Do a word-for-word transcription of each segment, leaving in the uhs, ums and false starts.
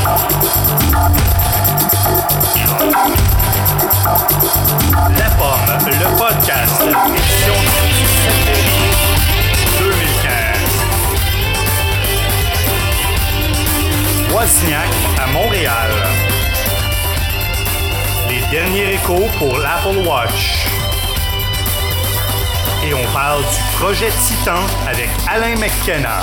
La Pomme, le podcast, édition du dix-sept février deux mille quinze. Wozniak à Montréal. Les derniers échos pour l'Apple Watch. Et on parle du projet Titan avec Alain McKenna.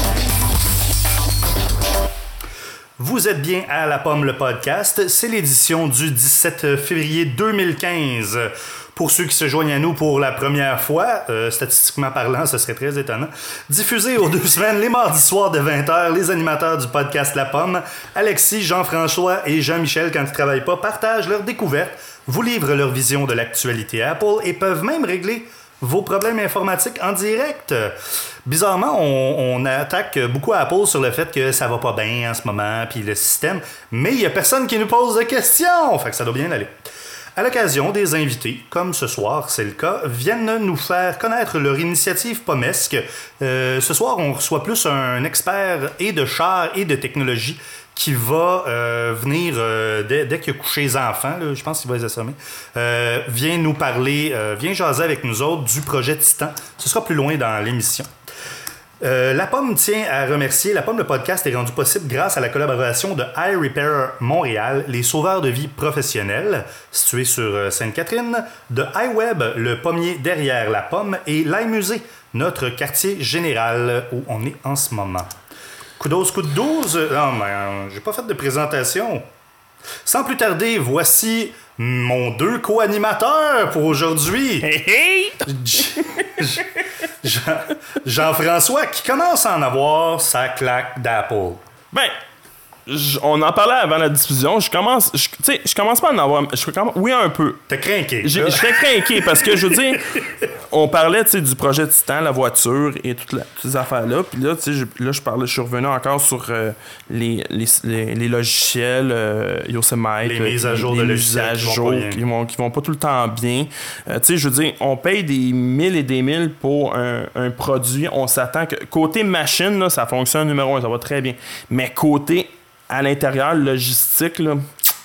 Vous êtes bien à La Pomme, le podcast. C'est l'édition du dix-sept février deux mille quinze. Pour ceux qui se joignent à nous pour la première fois, euh, statistiquement parlant, ce serait très étonnant, diffusé aux deux semaines, les mardis soirs de vingt heures, les animateurs du podcast La Pomme, Alexis, Jean-François et Jean-Michel, quand ils ne travaillent pas, partagent leurs découvertes, vous livrent leur vision de l'actualité Apple et peuvent même régler vos problèmes informatiques en direct. Bizarrement, on, on attaque beaucoup Apple sur le fait que ça va pas bien en ce moment, puis le système, mais il y a personne qui nous pose de questions, fait que ça doit bien aller. À l'occasion, des invités, comme ce soir, c'est le cas, viennent nous faire connaître leur initiative pommesque. Euh, ce soir, on reçoit plus un expert et de chars et de technologie qui va euh, venir, euh, dès, dès qu'il a couché les enfants, là, je pense qu'il va les assommer, euh, vient nous parler, euh, vient jaser avec nous autres du projet Titan. Ce sera plus loin dans l'émission. Euh, La Pomme tient à remercier. La Pomme, le podcast est rendu possible grâce à la collaboration de iRepair Montréal, les sauveurs de vie professionnels, situés sur Sainte-Catherine, de iWeb, le pommier derrière La Pomme, et l'iMusée, notre quartier général où on est en ce moment. Coup douze, coup de douze. Non, mais euh, j'ai pas fait de présentation. Sans plus tarder, voici mon deux co-animateurs pour aujourd'hui. Hey, hey! Jean- Jean-François, qui commence à en avoir sa claque d'Apple. Ben, j- on en parlait avant la diffusion. Je commence, je- tu sais, je commence pas à en avoir. Je commence, oui, un peu. T'es craqué. J'ai- Je serais craqué parce que je veux dire, on parlait, tu sais, du projet Titan, la voiture et toutes, la, toutes ces affaires-là. Puis là, tu sais, je- là, je parlais, je suis revenu encore sur euh, les, les, les, les logiciels euh, Yosemite, Les mises à jour les de mises logiciels à qui vont jour pas bien. qui vont, qui vont pas tout le temps bien. Euh, tu sais, je veux dire, on paye des mille et des mille pour un, un produit. On s'attend que côté machine, là, ça fonctionne numéro un, ça va très bien. Mais côté à l'intérieur, logistique, là.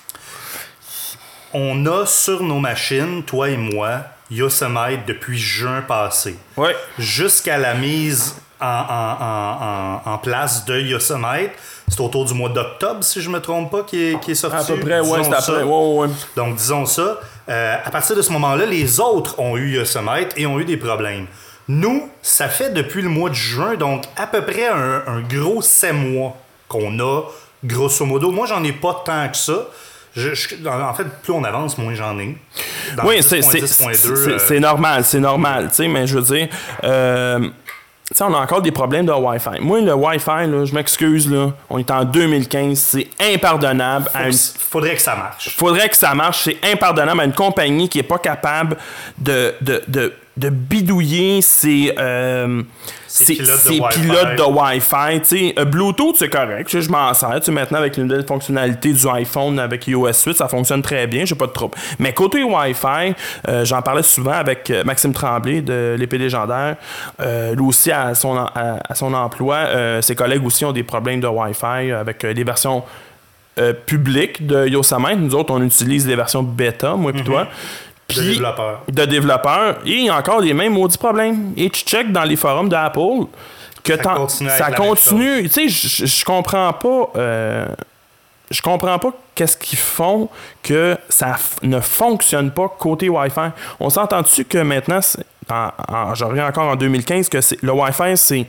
On a sur nos machines, toi et moi, Yosemite depuis juin passé. Ouais. Jusqu'à la mise en, en, en, en, en place de Yosemite, c'est autour du mois d'octobre, si je me trompe pas, qui est, qui est sorti. À peu près, ouais, Disons c'est ça. après. Ouais, ouais. Donc, disons ça. Euh, à partir de ce moment-là, les autres ont eu Yosemite et ont eu des problèmes. Nous, ça fait depuis le mois de juin, donc à peu près un, un gros sept mois qu'on a, grosso modo. Moi, j'en ai pas tant que ça. Je, je- en fait, plus on avance, moins j'en ai. Dans Oui, dix c'est, point c'est, dix point deux, c'est, euh, c'est normal, c'est normal, tu sais, mais je veux dire, euh, tu sais, on a encore des problèmes de Wi-Fi. Moi, le Wi-Fi, là, je m'excuse, là, on est en deux mille quinze, c'est impardonnable. À une... faudrait que ça marche. Faudrait que ça marche, c'est impardonnable à une compagnie qui est pas capable de, de, de, de bidouiller ses, euh, Ses ses, pilotes de ses Wi-Fi. pilotes de Wi-Fi. Tu sais, euh, Bluetooth, c'est correct. Je, je m'en sers. Tu sais, maintenant, avec les nouvelles fonctionnalités du iPhone avec iOS huit, ça fonctionne très bien. J'ai pas de trouble. Mais côté Wi-Fi, euh, j'en parlais souvent avec euh, Maxime Tremblay de l'Épée légendaire. Euh, lui aussi, à son, à, à son emploi, euh, ses collègues aussi ont des problèmes de Wi-Fi avec euh, les versions euh, publiques de Yosemite. Nous autres, on utilise les versions bêta, moi et Mm-hmm. toi. De Puis, développeurs. de développeurs. Et il y a encore les mêmes maudits problèmes. Et tu check dans les forums d'Apple que Ça t'en- continue à être ça la même continue. Tu sais, je- je je comprends pas. euh, je comprends pas qu'est-ce qu'ils font que ça f- ne fonctionne pas côté Wi-Fi. On s'entend dessus que maintenant, c'est- en, en- je reviens encore en deux mille quinze, que c'est, le Wi-Fi, c'est.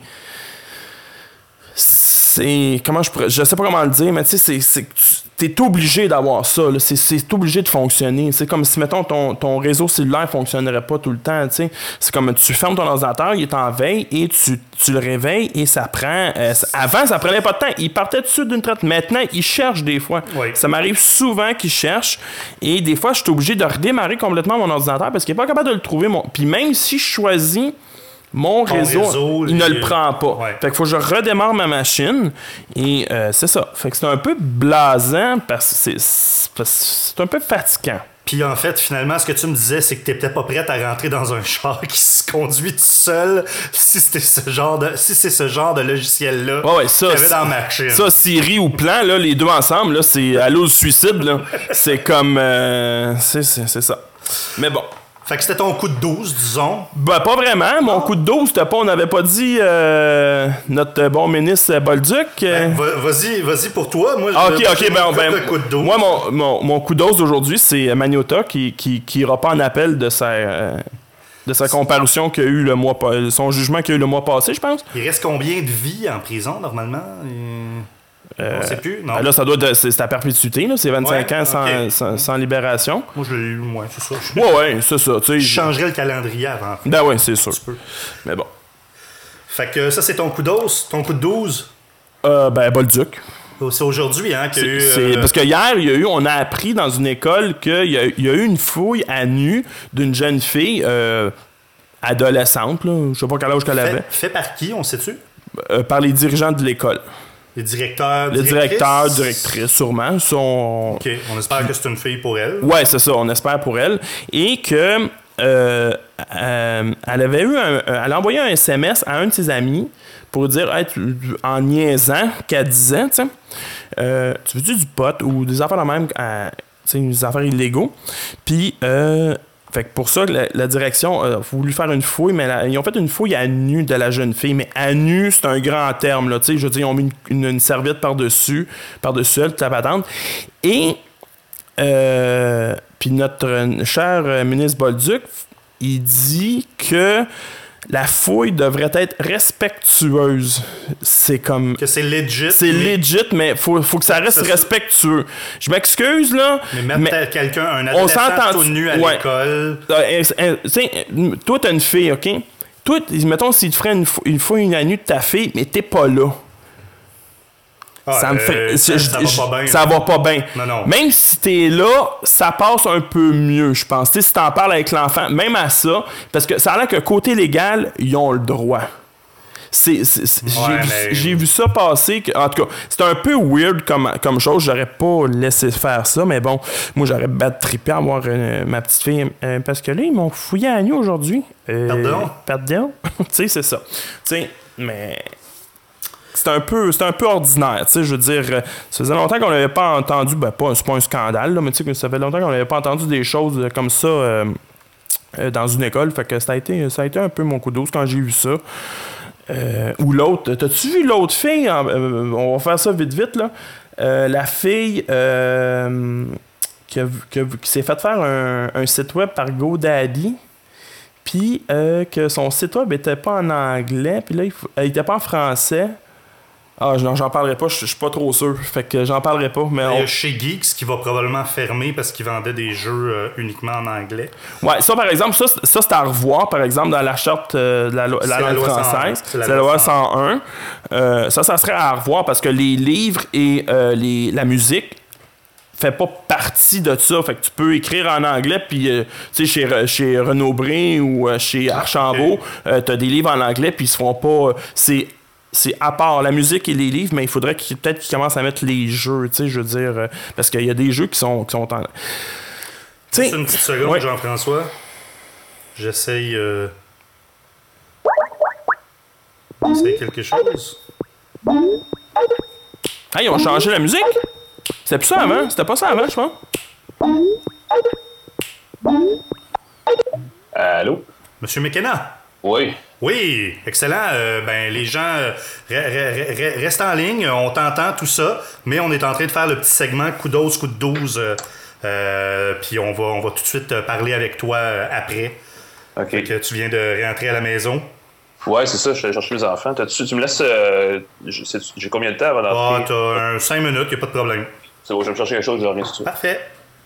C'est. Comment je pourrais. Je sais pas comment le dire, mais tu sais, c'est, c'est, tu es obligé d'avoir ça. Là. C'est, c'est obligé de fonctionner. C'est comme si, mettons, ton, ton réseau cellulaire fonctionnerait pas tout le temps. Tu sais. C'est comme tu fermes ton ordinateur, il est en veille et tu, tu le réveilles et ça prend. Euh, ça- avant, ça prenait pas de temps. Il partait dessus d'une traite. Maintenant, il cherche des fois. Oui. Ça m'arrive souvent qu'il cherche et des fois, je suis obligé de redémarrer complètement mon ordinateur parce qu'il est pas capable de le trouver. Mon... Puis même si je choisis mon Ton réseau, réseau, il ne les- le prend pas. Ouais. Fait qu'il faut que je redémarre ma machine et euh, c'est ça. Fait que c'est un peu blasant parce que c'est, c'est, parce que c'est un peu fatigant. Puis en fait, finalement, ce que tu me disais, c'est que t'étais pas prête à rentrer dans un char qui se conduit tout seul si c'était ce genre de, si c'est ce genre de logiciel-là ouais, ouais, ça, qu'il y avait dans ma machine. Ça, Siri ou Plan, là, les deux ensemble, là, c'est Allô le suicide, là. C'est comme... Euh, c'est, c'est, c'est ça. Mais bon. Fait que c'était ton coup de douze, disons. Ben, pas vraiment. Mon coup de douze, c'était pas, on n'avait pas dit euh, notre bon ministre Bolduc. Ben, va, vas-y, vas-y pour toi. Moi, ah, je ok, ok, ben, ben, coup de douze. moi, mon, mon, mon coup de douze d'aujourd'hui, c'est Magnota qui, qui, qui ira pas en appel de sa, euh, de sa comparution qu'il a eu le mois, son jugement qu'il a eu le mois passé, je pense. Il reste combien de vies en prison, normalement? Et... Euh, on sait plus, non? Là, ça doit être, c'est, c'est à perpétuité, là. C'est vingt-cinq ouais, ans sans, okay. sans, sans libération. Moi, je l'ai eu, moi, c'est ça. Ouais, ouais, c'est ça. Je changerais le calendrier avant. Ben ouais, c'est sûr. Mais bon. Fait que ça, c'est ton coup d'os, ton coup de douze? Euh, ben, Bolduc. C'est aujourd'hui, hein, qu'il y a eu... C'est, euh... Parce que hier, il y a eu, on a appris dans une école qu'il y a, il y a eu une fouille à nu d'une jeune fille euh, adolescente, là. Je sais pas quel âge qu'elle avait. Fait, fait par qui, on sait-tu? Euh, par les dirigeants de l'école. Les directeurs, Le directeur, directrice, sûrement. Sont... OK. On espère que c'est une fille pour elle. Ouais, c'est ça. On espère pour elle. Et que euh, euh, elle avait eu un, elle a envoyé un S M S à un de ses amis pour dire, hey, tu, en niaisant, qu'elle disait, tu sais, euh, tu veux-tu du pot ou des affaires de même, euh, tu sais, des affaires illégaux. Puis, euh, fait que pour ça, la, la direction a voulu faire une fouille, mais la, ils ont fait une fouille à nu de la jeune fille. Mais à nu, c'est un grand terme, là. Tu sais, je veux dire, ils ont mis une, une, une serviette par-dessus, par-dessus elle, toute la patente. Et, euh, puis notre cher ministre Bolduc, il dit que la fouille devrait être respectueuse. C'est comme... Que c'est legit. C'est mais... legit, mais faut, faut que ça reste c'est respectueux. Je m'excuse, là. Mais mettre mais quelqu'un, un adolescent tout nu à ouais. l'école... Euh, euh, euh, toi, t'as une fille, OK? Toi, mettons, s'il te ferait une, une fouille à nu de ta fille, mais t'es pas là. Ah, ça me fait. Euh, ça, ça, va pas bien. Ça va pas bien. Non, non. Même si t'es là, ça passe un peu mieux, je pense. T'sais, si t'en parles avec l'enfant, même à ça, parce que ça a l'air que côté légal, ils ont le droit. C'est, c'est, c'est, ouais, j'ai, mais... vu, j'ai vu ça passer. Que, en tout cas, c'est un peu weird comme, comme chose. J'aurais pas laissé faire ça, mais bon, moi, j'aurais bad trippé à voir euh, ma petite fille. Euh, parce que là, ils m'ont fouillé à nu aujourd'hui. Euh, pardon? Pardon? Tu sais, c'est ça. Tu sais, mais... C'est un peu, c'est un peu ordinaire, tu sais, je veux dire, ça faisait longtemps qu'on n'avait pas entendu, ben pas, c'est pas un scandale, là, mais tu sais, ça fait longtemps qu'on n'avait pas entendu des choses comme ça euh, euh, dans une école, fait que ça a été, ça a été un peu mon coup de douce quand j'ai vu ça. Euh, ou l'autre, t'as-tu vu l'autre fille, euh, on va faire ça vite vite, là, euh, la fille euh, qui, a, qui, a, qui s'est fait faire un, un site web par GoDaddy, puis euh, que son site web était pas en anglais, puis là, il, faut, il était pas en français. Ah, non, j'en parlerai pas, je suis pas trop sûr. Fait que j'en parlerai pas. Mais il y a on... chez Geeks qui va probablement fermer parce qu'il vendait des jeux euh, uniquement en anglais. Ouais, ça par exemple, ça, ça c'est à revoir, par exemple, dans la charte euh, de la, lo- la langue la française. C'est la, c'est la loi cent un. Euh, ça, ça serait à revoir parce que les livres et euh, les, la musique fait pas partie de ça. Fait que tu peux écrire en anglais, puis euh, tu sais, chez, chez Renaud-Bré ou euh, chez Archambault, okay. euh, t'as des livres en anglais, puis ils se font pas... C'est... C'est à part la musique et les livres, mais il faudrait qu'ils, peut-être qu'ils commencent à mettre les jeux, tu sais, je veux dire, euh, parce qu'il y a des jeux qui sont, qui sont en... Juste une petite seconde, ouais. Jean-François. J'essaye... Euh... J'essaye quelque chose. Ah, ils ont changé la musique? C'était plus ça avant? C'était pas ça avant, je pense. Allô? Monsieur McKenna? Oui. Oui, excellent. Euh, ben, les gens, euh, re- re- re- restent en ligne, on t'entend, tout ça, mais on est en train de faire le petit segment coup d'os, coup de douze, euh, euh, puis on va, on va tout de suite parler avec toi euh, après. OK. Fait que tu viens de rentrer à la maison. Ouais, c'est ça, je suis allé chercher les enfants. T'as-tu, tu me laisses... Euh, j'ai combien de temps avant d'entrer? Ah, t'as un cinq minutes, y a pas de problème. C'est bon, je vais me chercher quelque chose, je reviens tout de suite. Parfait.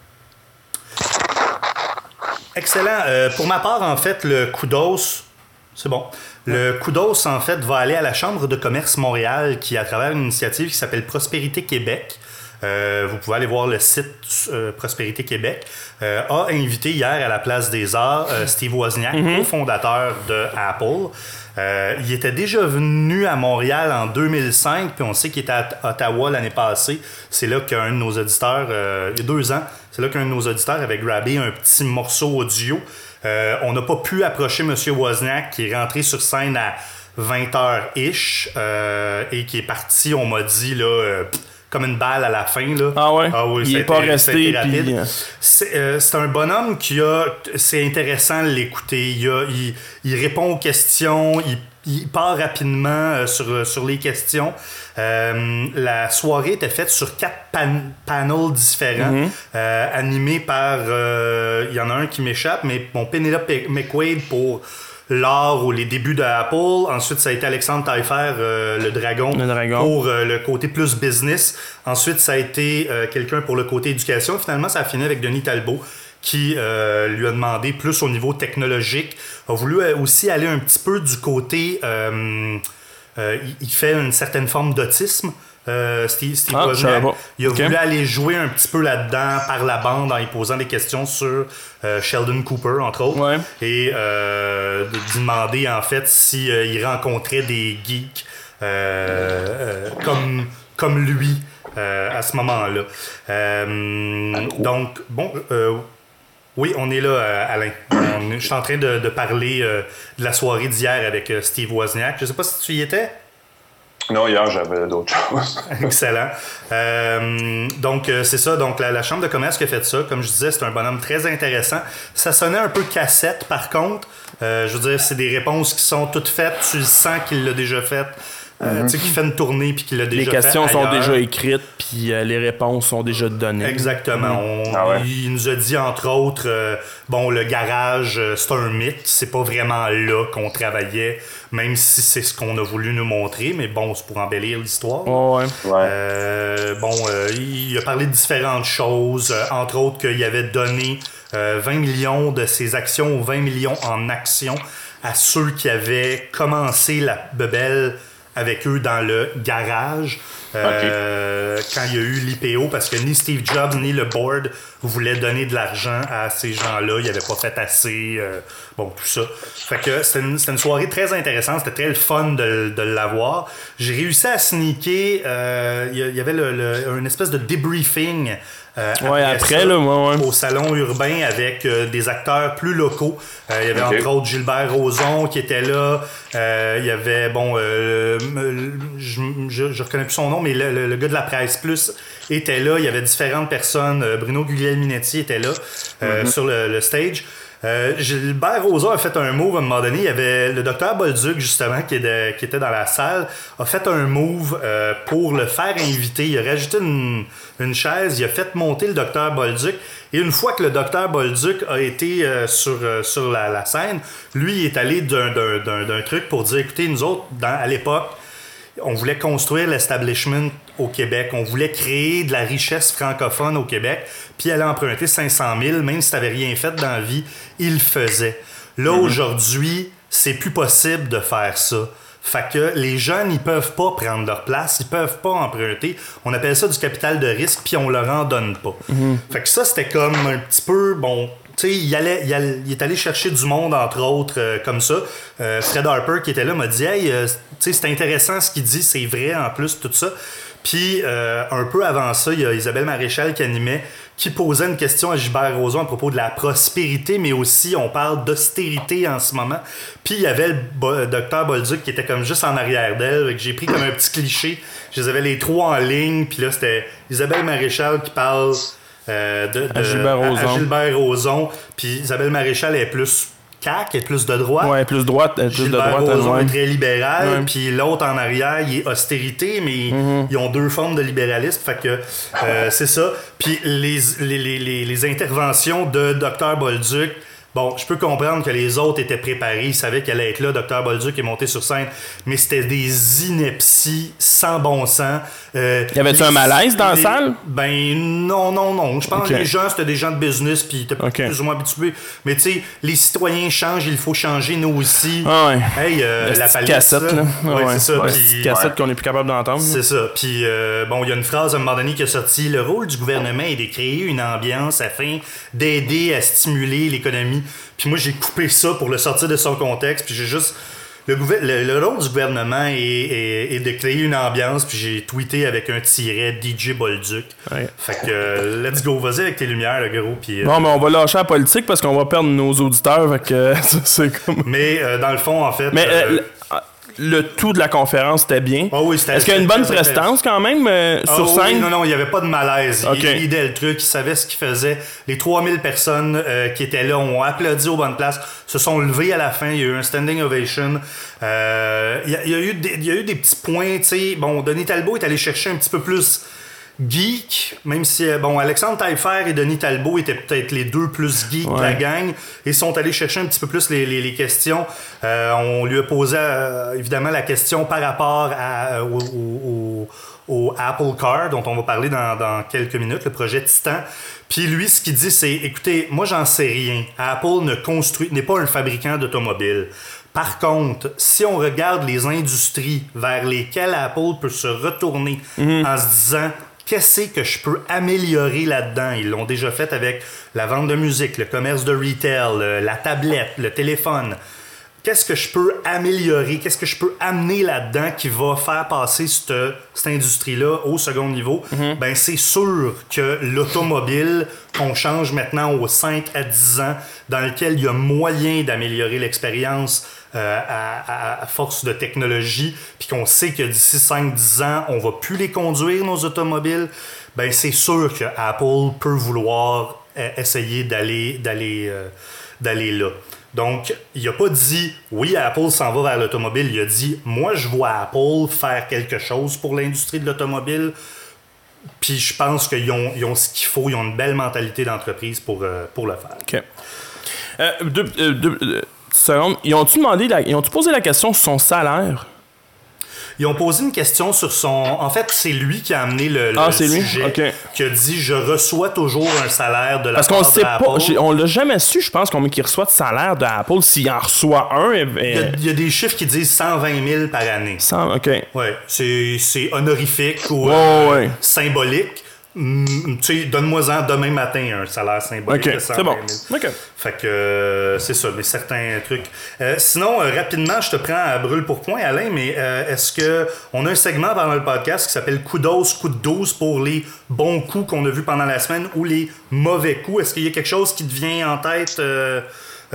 Excellent. Euh, pour ma part, en fait, le coup d'os... C'est bon. Le coup d'os, en fait, va aller à la Chambre de commerce Montréal qui, à travers une initiative qui s'appelle Prospérité Québec, euh, vous pouvez aller voir le site euh, Prospérité Québec, euh, a invité hier à la Place des Arts euh, Steve Wozniak, mm-hmm. cofondateur de Apple. Euh, il était déjà venu à Montréal en deux mille cinq, puis on sait qu'il était à Ottawa l'année passée. C'est là qu'un de nos auditeurs, euh, il y a deux ans, c'est là qu'un de nos auditeurs avait grabé un petit morceau audio. Euh, on n'a pas pu approcher M. Wozniak, qui est rentré sur scène à vingt heures-ish, euh, et qui est parti, on m'a dit, là... Euh, comme une balle à la fin. Là. Ah ouais? Ah oui, il n'est pas resté. Rapide. Puis... C'est, euh, c'est un bonhomme qui a... C'est intéressant de l'écouter. Il, a, il, il répond aux questions, il, il part rapidement euh, sur, sur les questions. Euh, la soirée était faite sur quatre pan- panels différents, mm-hmm. euh, animés par... Euh, il y en a un qui m'échappe, mais bon, Penelope McQuaid pour... l'art ou les débuts de Apple. Ensuite, ça a été Alexandre Taillefer, euh, le, dragon, le dragon, pour euh, le côté plus business. Ensuite, ça a été euh, quelqu'un pour le côté éducation. Finalement, ça a fini avec Denis Talbot, qui euh, lui a demandé plus au niveau technologique. A voulu aussi aller un petit peu du côté... Euh, euh, il fait une certaine forme d'autisme. Euh, Steve, Steve ah, Wozniak, il a okay. voulu aller jouer un petit peu là-dedans par la bande en y posant des questions sur euh, Sheldon Cooper, entre autres, ouais. et euh, de demander en fait si euh, il rencontrait des geeks euh, euh, comme, comme lui euh, à ce moment-là. Euh, donc, bon... Euh, oui, on est là, euh, Alain. On, je suis en train de, de parler euh, de la soirée d'hier avec euh, Steve Wozniak. Je ne sais pas si tu y étais. Non, hier, j'avais d'autres choses. Excellent. Euh, donc, euh, c'est ça. Donc, la, la Chambre de commerce qui a fait ça, comme je disais, c'est un bonhomme très intéressant. Ça sonnait un peu cassette, par contre. Euh, je veux dire, c'est des réponses qui sont toutes faites. Tu le sens qu'il l'a déjà fait. Euh, mm-hmm. Tu sais, qu'il fait une tournée puis qu'il l'a déjà fait. Les questions fait sont déjà écrites puis euh, les réponses sont déjà données. Exactement. Mm-hmm. On, ah ouais. Il nous a dit, entre autres, euh, bon, le garage, euh, c'est un mythe. C'est pas vraiment là qu'on travaillait, même si c'est ce qu'on a voulu nous montrer. Mais bon, c'est pour embellir l'histoire. Oh, ouais. Euh, bon, euh, il a parlé de différentes choses. Euh, entre autres, qu'il avait donné euh, vingt millions de ses actions ou vingt millions en actions à ceux qui avaient commencé la bebelle avec eux dans le garage euh, okay. quand il y a eu l'I P O, parce que ni Steve Jobs ni le board voulaient donner de l'argent à ces gens-là. Ils n'avaient pas fait assez. Euh, bon, tout ça. Fait que c'était une, c'était une soirée très intéressante. C'était très le fun de, de l'avoir. J'ai réussi à sneaker. Euh, il y avait le, le, une espèce de debriefing. Euh, ouais, après, après ça, là, ouais, ouais. au salon urbain avec euh, des acteurs plus locaux. Euh, il y avait okay. entre autres Gilbert Rozon qui était là. Euh, il y avait, bon, euh, je, je, je reconnais plus son nom, mais le, le, le gars de la Presse Plus était là. Il y avait différentes personnes. Euh, Bruno Guglielminetti était là euh, mm-hmm. sur le, le stage. Euh, Gilbert Rozon a fait un move à un moment donné. Il y avait le docteur Bolduc, justement, qui, est de, qui était dans la salle, a fait un move euh, pour le faire inviter. Il a rajouté une, une chaise, il a fait monter le docteur Bolduc. Et une fois que le docteur Bolduc a été euh, sur, euh, sur la, la scène, lui, il est allé d'un, d'un, d'un, d'un truc pour dire, écoutez, nous autres, dans, à l'époque, on voulait construire l'establishment au Québec. On voulait créer de la richesse francophone au Québec. Puis aller emprunter cinq cent mille, même si tu n'avais rien fait dans la vie, il le faisait. Là, mm-hmm. aujourd'hui, c'est plus possible de faire ça. Fait que les jeunes, ils peuvent pas prendre leur place, ils peuvent pas emprunter. On appelle ça du capital de risque, puis on leur en donne pas. Mm-hmm. Fait que ça, c'était comme un petit peu, bon... Tu sais, il, allait, il, allait, il est allé chercher du monde, entre autres, euh, comme ça. Euh, Fred Harper, qui était là, m'a dit « Hey, euh, tu sais, c'est intéressant ce qu'il dit, c'est vrai en plus, tout ça. » Puis, euh, un peu avant ça, il y a Isabelle Maréchal qui animait, qui posait une question à Gilbert Rozon à propos de la prospérité, mais aussi, on parle d'austérité en ce moment. Puis, il y avait le bo- docteur Bolduc qui était comme juste en arrière d'elle. J'ai pris comme un petit cliché. Je les avais les trois en ligne. Puis là, c'était Isabelle Maréchal qui parle... Euh, de, de, à Gilbert Rozon. À, à Gilbert Rozon. Puis Isabelle Maréchal est plus C A Q, est plus de droite. Ouais, plus droite. Plus Gilbert de droite, Rozon ouais. est très libéral. Ouais. Puis l'autre en arrière, il est austérité, mais mm-hmm. ils ont deux formes de libéralisme. Fait que euh, c'est ça. Puis les, les, les, les, les interventions de docteur Bolduc Bon, je peux comprendre que les autres étaient préparés, ils savaient qu'elle allait être là, docteur Bolduc est monté sur scène, mais c'était des inepties sans bon sens. Euh, y avait-tu un malaise dans les, la salle? Ben non, non, non. Je pense okay. que les gens, c'était des gens de business, puis ils étaient okay. plus ou moins habitués. Mais tu sais, les citoyens changent, il faut changer, nous aussi. Ah ouais. Hey, euh, la, la palette, cassette, là. là. Ouais, ouais, c'est ça. Ouais, puis, cassette ouais. qu'on n'est plus capable d'entendre. C'est ça. Puis, euh, bon, il y a une phrase à un moment donné qui est sortie. Le rôle du gouvernement est de créer une ambiance afin d'aider à stimuler l'économie. Puis moi, j'ai coupé ça pour le sortir de son contexte. Puis j'ai juste... Le, gouver... le, le rôle du gouvernement est, est, est de créer une ambiance. Puis j'ai tweeté avec un tiret D J Bolduc. Ouais. Fait que, euh, let's go. Vas-y avec tes lumières, le gros. Puis, euh... Bon, mais on va lâcher la politique parce qu'on va perdre nos auditeurs. Fait que c'est comme... Mais euh, dans le fond, en fait... Mais... Euh, euh, le tout de la conférence était bien. Oh oui, c'était, Est-ce qu'il y a une bonne prestance quand même euh, oh sur scène? Oui, non, non, il n'y avait pas de malaise. Okay. Il lidait le truc, il savait ce qu'il faisait. Les trois mille personnes euh, qui étaient là ont applaudi aux bonnes places, se sont levées à la fin. Il y a eu un standing ovation. Euh, il, y a, il, y a eu des, il y a eu des petits points. T'sais. Bon, Denis Talbot est allé chercher un petit peu plus geek, même si, bon, Alexandre Taillefer et Denis Talbot étaient peut-être les deux plus geeks ouais. de la gang et sont allés chercher un petit peu plus les, les, les questions. Euh, on lui a posé, euh, évidemment, la question par rapport à, au, au, au Apple Car, dont on va parler dans, dans quelques minutes, le projet Titan. Puis lui, ce qu'il dit, c'est, écoutez, moi, j'en sais rien. Apple ne construit, n'est pas un fabricant d'automobiles. Par contre, si on regarde les industries vers lesquelles Apple peut se retourner mm-hmm. en se disant... Qu'est-ce que je peux améliorer là-dedans? Ils l'ont déjà fait avec la vente de musique, le commerce de retail, la tablette, le téléphone. Qu'est-ce que je peux améliorer? Qu'est-ce que je peux amener là-dedans qui va faire passer cette, cette industrie-là au second niveau? Mm-hmm. Ben, c'est sûr que l'automobile, qu'on change maintenant aux cinq à dix ans, dans lequel il y a moyen d'améliorer l'expérience Euh, à, à force de technologie, puis qu'on sait que d'ici cinq à dix ans, on va plus les conduire, nos automobiles, ben c'est sûr que Apple peut vouloir euh, essayer d'aller, d'aller, euh, d'aller là. Donc, il n'a pas dit « Oui, Apple s'en va vers l'automobile », il a dit « Moi, je vois Apple faire quelque chose pour l'industrie de l'automobile ». Puis je pense qu'ils ont, ils ont ce qu'il faut, ils ont une belle mentalité d'entreprise pour, euh, pour le faire. OK. Euh, deux, euh, deux, euh, secondes. Ils ont-tu demandé la, ils ont-tu posé la question sur son salaire? Ils ont posé une question sur son... En fait, c'est lui qui a amené le, le ah, c'est sujet, lui? Okay. Qui a dit « Je reçois toujours un salaire de la Parce part qu'on sait d'Apple. pas, on l'a jamais su, je pense, combien il reçoit de salaire d'Apple, s'il en reçoit un. Et, et... Il, y a, il y a des chiffres qui disent cent vingt mille par année. cent, OK. Ouais, c'est, c'est honorifique ou oh, euh, ouais. symbolique. Mm, tu sais, donne-moi-en demain matin un salaire symbolique okay, de cent vingt mille. C'est bon. Okay. Fait que euh, c'est ça, mais certains trucs. Euh, sinon, euh, rapidement, je te prends à brûle pour point, Alain, mais euh, est-ce que on a un segment pendant le podcast qui s'appelle coup d'os, coup de douze pour les bons coups qu'on a vus pendant la semaine ou les mauvais coups? Est-ce qu'il y a quelque chose qui te vient en tête euh,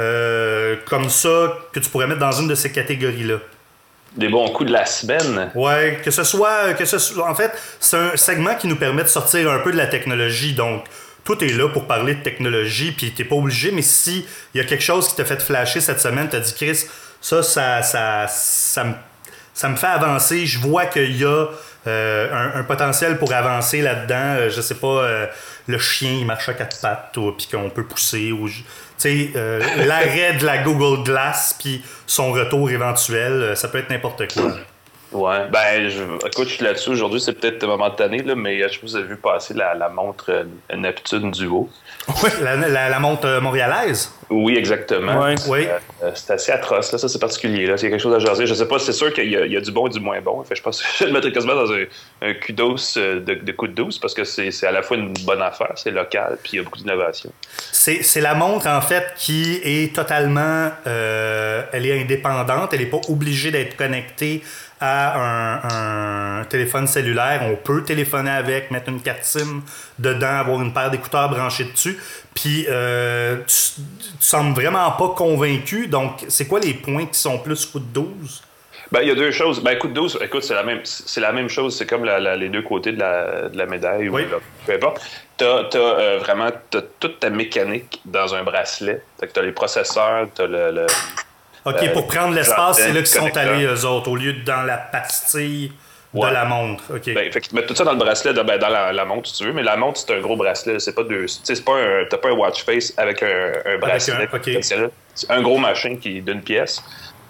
euh, comme ça que tu pourrais mettre dans une de ces catégories-là? Des bons coups de la semaine. Ouais, que ce soit, que ce soit. En fait, c'est un segment qui nous permet de sortir un peu de la technologie. Donc, tout est là pour parler de technologie, puis t'es pas obligé. Mais si il y a quelque chose qui t'a fait flasher cette semaine, t'as dit Chris, ça, ça, ça, ça me, ça me fait avancer. Je vois qu'il y a euh, un, un potentiel pour avancer là-dedans. Euh, je sais pas, euh, le chien il marche à quatre pattes, puis qu'on peut pousser ou. Tu sais, euh, l'arrêt de la Google Glass puis son retour éventuel, ça peut être n'importe quoi. Ouais, ben, je, écoute, je suis là-dessus aujourd'hui, c'est peut-être momentané, là, mais je vous ai vu passer la, la montre euh, Neptune Duo. Oui, la, la, la montre euh, montréalaise. Oui, exactement. Ouais. Oui. Euh, c'est assez atroce, là. Ça, c'est particulier. Là. C'est quelque chose à jaser. Je sais pas, c'est sûr qu'il y a, il y a du bon et du moins bon. Fait, je pense que je le mettrais quasiment dans un, un kudos de, de coup de douce parce que c'est, c'est à la fois une bonne affaire, c'est local, puis il y a beaucoup d'innovation. C'est, c'est la montre, en fait, qui est totalement... Euh, elle est indépendante. Elle n'est pas obligée d'être connectée à un, un téléphone cellulaire. On peut téléphoner avec, mettre une carte SIM dedans, avoir une paire d'écouteurs branchés dessus. Puis, euh, tu, tu sembles vraiment pas convaincu. Donc, c'est quoi les points qui sont plus coup de douze? Ben, il y a deux choses. Ben, coup de douze, écoute, c'est la même, c'est la même chose. C'est comme la, la, les deux côtés de la, de la médaille. Oui. Ou là, peu importe. T'as, t'as euh, vraiment t'as toute ta mécanique dans un bracelet. Fait que t'as les processeurs, t'as le... le OK, euh, pour prendre l'espace, c'est là qu'ils sont connecteur. allés, eux autres, au lieu de dans la pastille Ouais. De la montre, OK. Ben, fait qu'ils te mettent tout ça dans le bracelet, de, ben, dans la, la montre, si tu veux, mais la montre, c'est un gros bracelet. C'est pas deux. Tu sais, c'est pas un. T'as pas un watch face avec un, un bracelet. Avec un, okay. C'est un gros machin qui est d'une pièce.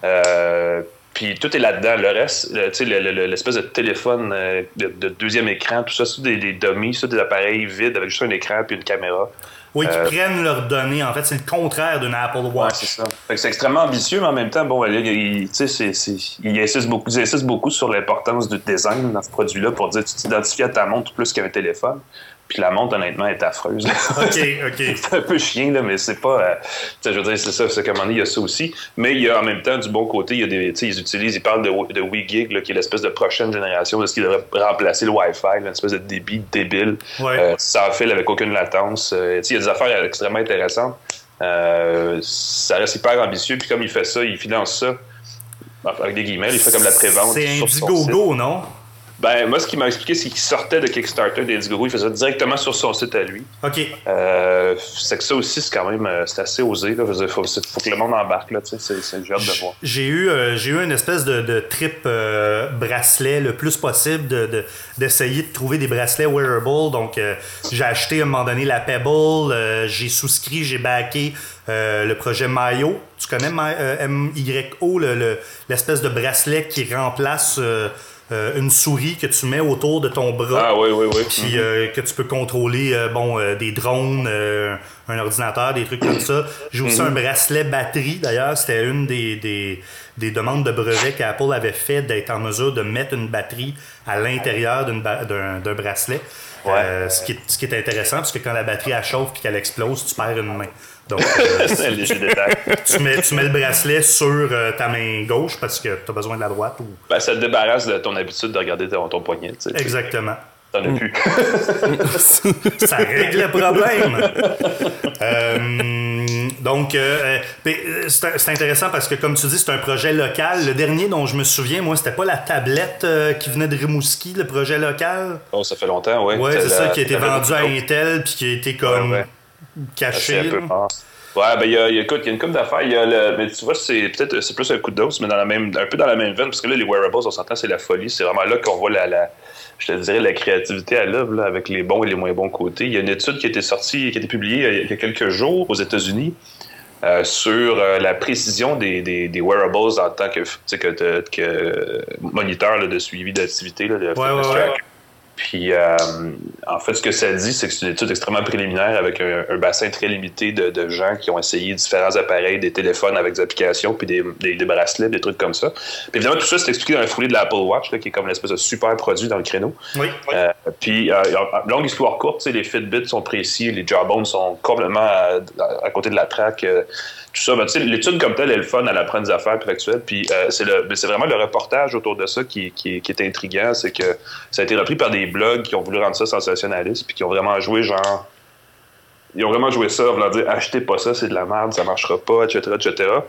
Euh, Puis tout est là-dedans. Le reste, tu sais, le, le, l'espèce de téléphone euh, de, de deuxième écran, tout ça, c'est des, des dummies, c'est des appareils vides avec juste un écran puis une caméra. Oui, qui euh, prennent leurs données. En fait, c'est le contraire d'une Apple Watch. Ouais, c'est ça. Fait que c'est extrêmement ambitieux, mais en même temps, bon, il, il, c'est, c'est, il insiste beaucoup, ils insistent beaucoup sur l'importance du design dans ce produit-là pour dire que tu t'identifies à ta montre plus qu'à un téléphone. Puis la montre, honnêtement, est affreuse. OK, OK. C'est un peu chien, là, mais c'est pas... Euh, je veux dire, c'est ça, c'est comme on dit, il y a ça aussi. Mais il y a en même temps, du bon côté, il y a des... Tu sais, ils utilisent, ils parlent de, de WeGig, là, qui est l'espèce de prochaine génération de ce qui devrait remplacer le Wi-Fi, une espèce de débit débile, ouais. euh, sans fil, avec aucune latence. Euh, tu sais, il y a des affaires extrêmement intéressantes. Euh, ça reste hyper ambitieux, puis comme il fait ça, il finance ça, avec des guillemets, il fait comme la prévente. C'est Indiegogo, non? Ben, moi, ce qu'il m'a expliqué, c'est qu'il sortait de Kickstarter d'Indiegogo. Il faisait ça directement sur son site à lui. OK. Euh, c'est que ça aussi, c'est quand même c'est assez osé. Il faut, faut que le monde embarque. Là, c'est, c'est j'ai hâte de voir. J'ai eu, euh, j'ai eu une espèce de, de trip euh, bracelet le plus possible de, de, d'essayer de trouver des bracelets wearable. Donc, euh, j'ai acheté à un moment donné la Pebble. Euh, j'ai souscrit, j'ai backé euh, le projet Mayo. Tu connais M Y O, le, le, l'espèce de bracelet qui remplace... Euh, Euh, une souris que tu mets autour de ton bras. Ah oui, oui, oui. Puis mm-hmm. euh, que tu peux contrôler euh, bon, euh, des drones, euh, un ordinateur, des trucs comme ça. J'ai aussi mm-hmm. un bracelet batterie, d'ailleurs. C'était une des, des, des demandes de brevet qu'Apple avait fait d'être en mesure de mettre une batterie à l'intérieur d'une ba- d'un, d'un bracelet. Ouais. Euh, ce, qui est, ce qui est intéressant, parce que quand la batterie elle chauffe et qu'elle explose, tu perds une main. Donc, euh, c'est un léger détail. tu, mets, tu mets le bracelet sur euh, ta main gauche parce que tu as besoin de la droite. Ou... Ben, ça te débarrasse de ton habitude de regarder ton, ton poignet. Tu sais, exactement. T'en as plus. Ça règle le problème. euh, donc, euh, c'est, c'est intéressant parce que, comme tu dis, c'est un projet local. Le dernier dont je me souviens, moi, c'était pas la tablette euh, qui venait de Rimouski, le projet local. Oh, ça fait longtemps, oui. Oui, c'est, c'est la, ça, qui a été vendu à Intel puis qui a été comme ouais, ouais. caché. C'est un peu fort. Ouais, ben, il y a, y a, écoute, il y a une couple d'affaires. Il y a le, mais tu vois, c'est peut-être c'est plus un coup de dose, mais dans la même, un peu dans la même veine, parce que là, les wearables, on s'entend, c'est la folie. C'est vraiment là qu'on voit la, la je te dirais, la créativité à l'œuvre, là, avec les bons et les moins bons côtés. Il y a une étude qui a été sortie, qui a été publiée il y a quelques jours aux États-Unis euh, sur euh, la précision des, des, des wearables en tant que, que, que moniteur là, de suivi d'activité, là, de ouais, ouais, ouais. Puis, euh, en fait, ce que ça dit, c'est que c'est une étude extrêmement préliminaire avec un, un bassin très limité de, de gens qui ont essayé différents appareils, des téléphones avec des applications, puis des, des, des bracelets, des trucs comme ça. Puis évidemment, tout ça, c'est expliqué dans la foulée de l'Apple Watch, là, qui est comme l'espèce de super produit dans le créneau. Oui. oui. Euh, puis, euh, longue histoire courte, les Fitbit sont précis, les Jawbone sont complètement à, à côté de la traque. Euh, tout ça, ben, l'étude comme telle, elle est le fun, elle apprend des affaires factuelles. Puis euh, c'est, le, c'est vraiment le reportage autour de ça qui, qui, qui est intriguant. C'est que ça a été repris par des blogs qui ont voulu rendre ça sensationnaliste, puis qui ont vraiment joué genre. Ils ont vraiment joué ça, voulant dire achetez pas ça, c'est de la merde, ça marchera pas, et cetera, et cetera.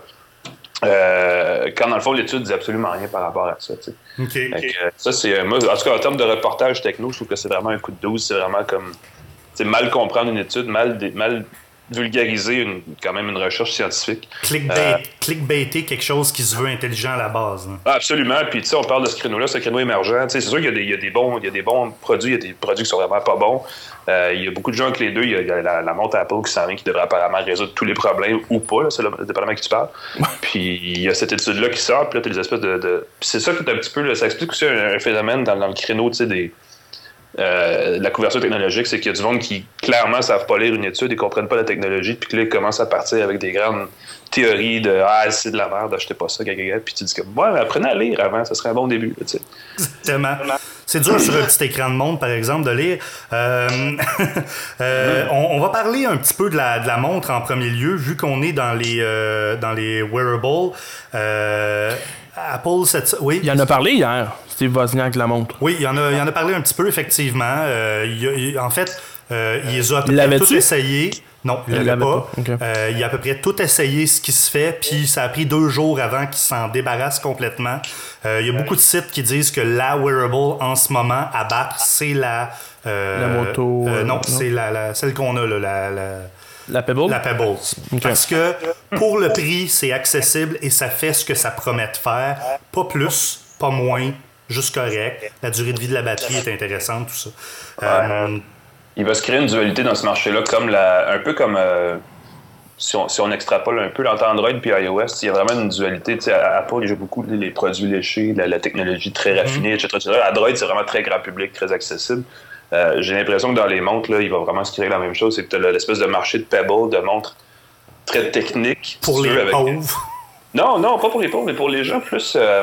Euh, quand dans le fond, l'étude dit absolument rien par rapport à ça. Tu sais. Okay, okay. Donc, ça, c'est, moi, en tout cas, en termes de reportage techno, je trouve que c'est vraiment un coup de douze. C'est vraiment comme. C'est mal comprendre une étude, mal. mal vulgariser une, quand même une recherche scientifique. Clickbait, euh, clickbaiter quelque chose qui se veut intelligent à la base. Hein. Absolument. Puis, tu sais, on parle de ce créneau-là, ce créneau émergent. Tu sais, c'est sûr qu'il y a, des, il y a des bons, il y a des bons produits, il y a des produits qui sont vraiment pas bons. Euh, il y a beaucoup de gens avec les deux. Il y a, il y a la, la montre Apple qui s'en vient, qui devrait apparemment résoudre tous les problèmes ou pas. Là, c'est le dépendamment qui tu parles. Puis, il y a cette étude-là qui sort. Puis là, tu as des espèces de. de... Puis c'est ça qui est un petit peu. Là, ça explique aussi un, un phénomène dans, dans le créneau, tu sais, des. Euh, la couverture technologique, c'est qu'il y a du monde qui clairement ne savent pas lire une étude et ne comprennent pas la technologie, puis que là, ils commencent à partir avec des grandes théories de ah, c'est de la merde, achetez pas ça, gaga, puis tu dis comme ouais, mais apprenez à lire avant, ça serait un bon début. Tu sais. Exactement. C'est dur sur un petit écran de montre, par exemple, de lire. Euh, euh, mm. on, on va parler un petit peu de la, de la montre en premier lieu, vu qu'on est dans les, euh, dans les wearables. Euh, Apple, cette... oui. Il en a parlé hier, Steve Wozniak, de la montre. Oui, il en a, il en a parlé un petit peu, effectivement. Euh, il, il, en fait, euh, il les a à peu près tout essayé. Non, il ne l'avait pas. pas. Okay. Euh, il a à peu près tout essayé ce qui se fait, puis ça a pris deux jours avant qu'il s'en débarrasse complètement. Euh, il y a beaucoup de sites qui disent que la wearable en ce moment à battre, c'est la... Euh, la moto... Euh, non, non, c'est la, la, celle qu'on a, là, la... la La Pebble? La Pebble. Okay. Parce que pour le prix, c'est accessible et ça fait ce que ça promet de faire. Pas plus, pas moins, juste correct. La durée de vie de la batterie est intéressante, tout ça. Ouais. Euh, Il va se créer une dualité dans ce marché-là, comme la, un peu comme euh, si, on, si on extrapole un peu entre Android et iOS, il y a vraiment une dualité. À Apple, il y a beaucoup les produits léchés, la, la technologie très raffinée, mm-hmm. et cetera, et cetera. Android, c'est vraiment très grand public, très accessible. Euh, j'ai l'impression que dans les montres, là, il va vraiment se créer la même chose. C'est que tu as l'espèce de marché de Pebble, de montres très techniques. Pour si les avec... pauvres. Non, non, pas pour les pauvres, mais pour les gens plus euh,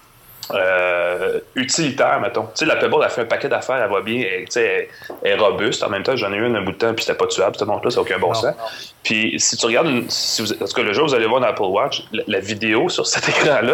euh, utilitaires, mettons. Tu sais, la Pebble, elle fait un paquet d'affaires, elle va bien, elle, elle, elle est robuste. En même temps, j'en ai eu une un bout de temps, puis c'était pas tuable, cette montre-là, ça n'a aucun bon sens. Puis si tu regardes, une, si vous, parce que le jour où vous allez voir dans Apple Watch, la, la vidéo sur cet écran-là,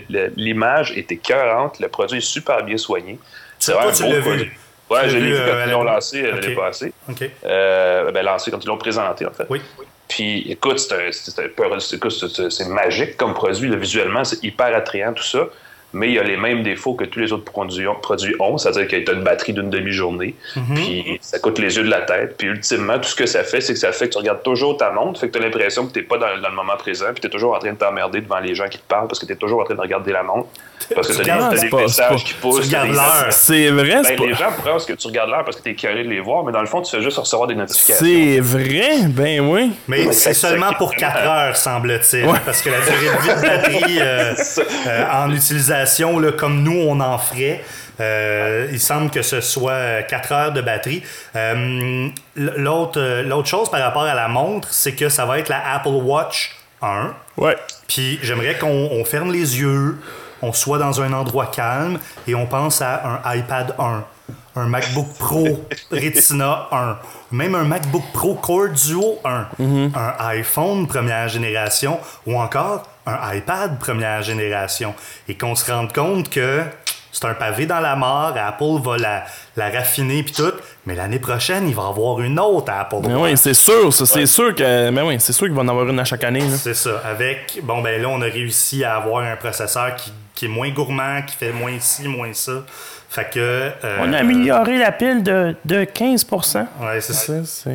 l'image est écœurante, le produit est super bien soigné. C'est vraiment un beau produit. Ouais, je l'ai vu quand euh, ils l'ont lancé l'année okay. passée. Okay. Euh, ben, lancé quand ils l'ont présenté, en fait. Oui. Puis, écoute, c'est, c'est, c'est, c'est magique comme produit. Là, visuellement, c'est hyper attrayant, tout ça. Mais il y a les mêmes défauts que tous les autres produits ont, produits ont c'est-à-dire qu'il y a une batterie d'une demi-journée, mm-hmm. puis ça coûte les yeux de la tête. Puis, ultimement, tout ce que ça fait, c'est que ça fait que tu regardes toujours ta montre, fait que tu as l'impression que tu n'es pas dans, dans le moment présent, puis tu es toujours en train de t'emmerder devant les gens qui te parlent parce que tu es toujours en train de regarder la montre. Parce que tu as des, des messages qui poussent. Tu regardes l'heure. C'est vrai, ben, c'est pas... Les gens pensent que tu regardes l'heure parce que tu es curé de les voir, mais dans le fond, tu fais juste recevoir des notifications. C'est vrai? Ben oui. Mais ouais, c'est seulement pour quatre heures, semble-t-il. Ouais. Parce que la durée de vie de batterie euh, euh, en utilisation, là, comme nous, on en ferait, euh, il semble que ce soit quatre heures de batterie. Euh, l'autre, l'autre chose par rapport à la montre, c'est que ça va être la Apple Watch un. Ouais. Puis j'aimerais qu'on on ferme les yeux, on soit dans un endroit calme et on pense à un iPad un, un MacBook Pro Retina un, même un MacBook Pro Core Duo un, mm-hmm. un iPhone première génération ou encore un iPad première génération. Et qu'on se rende compte que c'est un pavé dans la mare, Apple va la, la raffiner puis tout, mais l'année prochaine, il va y avoir une autre Apple Watch. Oui, c'est sûr, ça, c'est ouais. sûr que mais oui, c'est sûr qu'il va en avoir une à chaque année. Là. C'est ça. Avec bon ben là, on a réussi à avoir un processeur qui, qui est moins gourmand, qui fait moins ci, moins ça. Fait que euh, on a amélioré la pile de, de quinze pour cent. Ouais, c'est ça. C'est...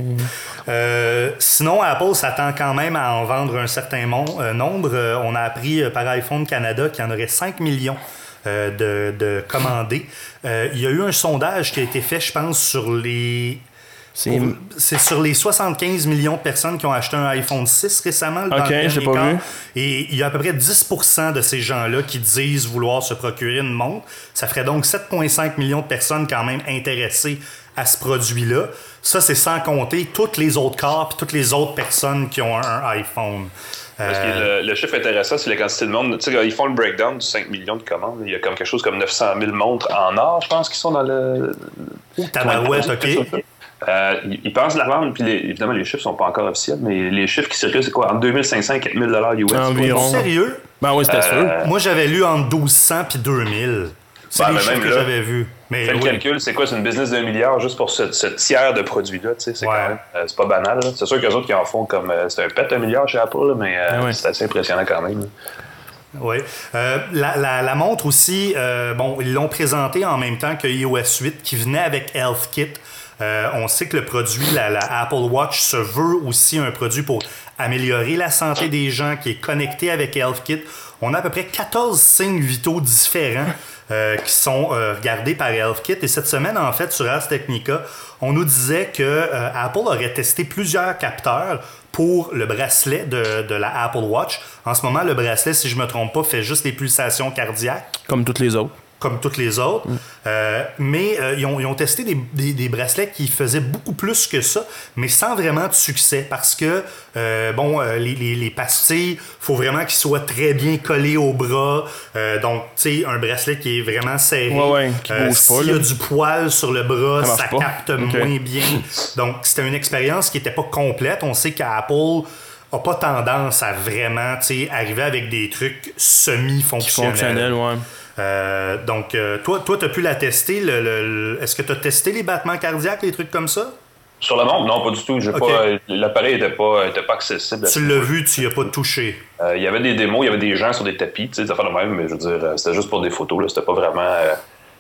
Euh, sinon, Apple s'attend quand même à en vendre un certain mon, euh, nombre. Euh, on a appris euh, par iPhone Canada qu'il y en aurait cinq millions. Euh, de, de commandés. Euh, il y a eu un sondage qui a été fait, je pense, sur les... C'est, pour, c'est sur les soixante-quinze millions de personnes qui ont acheté un iPhone six récemment. Dans OK, le je l'ai pas vu. Et il y a à peu près dix pour cent de ces gens-là qui disent vouloir se procurer une montre. Ça ferait donc sept virgule cinq millions de personnes quand même intéressées à ce produit-là. Ça, c'est sans compter toutes les autres cas et toutes les autres personnes qui ont un, un iPhone. Parce que le, le chiffre intéressant, c'est la quantité de monde. Tu sais, ils font le breakdown du cinq millions de commandes. Il y a comme quelque chose comme neuf cent mille montres en or, je pense, qui sont dans le... Tabarouette, OK. Euh, ils, ils pensent la vendre, puis les, évidemment, les chiffres sont pas encore officiels, mais les chiffres qui circulent, c'est quoi? Entre deux mille cinq cents et quatre mille dollars U S. Environ. Sérieux? Ben oui, c'était euh, sûr. Moi, j'avais lu entre douze cents et deux mille. C'est ben, les chiffres que là, j'avais vus. Mais fais oui. le calcul, c'est quoi? C'est une business d'un milliard juste pour ce, ce tiers de produits-là. C'est, ouais. quand même, euh, c'est pas banal. Là. C'est sûr qu'eux autres qui en font comme... Euh, c'est un pet un milliard chez Apple, là, mais euh, ah ouais. c'est assez impressionnant quand même. Là. Oui. Euh, la, la, la montre aussi, euh, bon, ils l'ont présentée en même temps que i O S huit qui venait avec HealthKit. Euh, on sait que le produit, la, la Apple Watch, se veut aussi un produit pour améliorer la santé des gens, qui est connecté avec HealthKit. On a à peu près quatorze signes vitaux différents euh, qui sont euh, regardés par HealthKit. Et cette semaine, en fait, sur Ars Technica, on nous disait que euh, Apple aurait testé plusieurs capteurs pour le bracelet de, de la Apple Watch. En ce moment, le bracelet, si je ne me trompe pas, fait juste les pulsations cardiaques. Comme toutes les autres. Comme toutes les autres. Mm. Euh, mais euh, ils, ont, ils ont testé des, des, des bracelets qui faisaient beaucoup plus que ça, mais sans vraiment de succès. Parce que, euh, bon, euh, les, les, les pastilles, il faut vraiment qu'ils soient très bien collés au bras. Euh, donc, tu sais, un bracelet qui est vraiment serré. Ouais, ouais, qui euh, bouge pas. S'il y a du poil sur le bras, ça, ça capte okay. moins bien. Donc, c'était une expérience qui n'était pas complète. On sait qu'Apple n'a pas tendance à vraiment, tu sais, arriver avec des trucs semi-fonctionnels. Fonctionnels, ouais. Euh, donc, euh, toi, toi, tu as pu la tester. Le, le, est-ce que tu as testé les battements cardiaques, les trucs comme ça? Sur la montre, non, pas du tout. J'ai okay. pas, l'appareil n'était pas, était pas accessible. Tu l'as vu, tu n'y as pas touché. Il euh, y avait des démos, il y avait des gens sur des tapis, tu sais, des affaires de même, mais je veux dire, c'était juste pour des photos, là, c'était pas vraiment... Euh,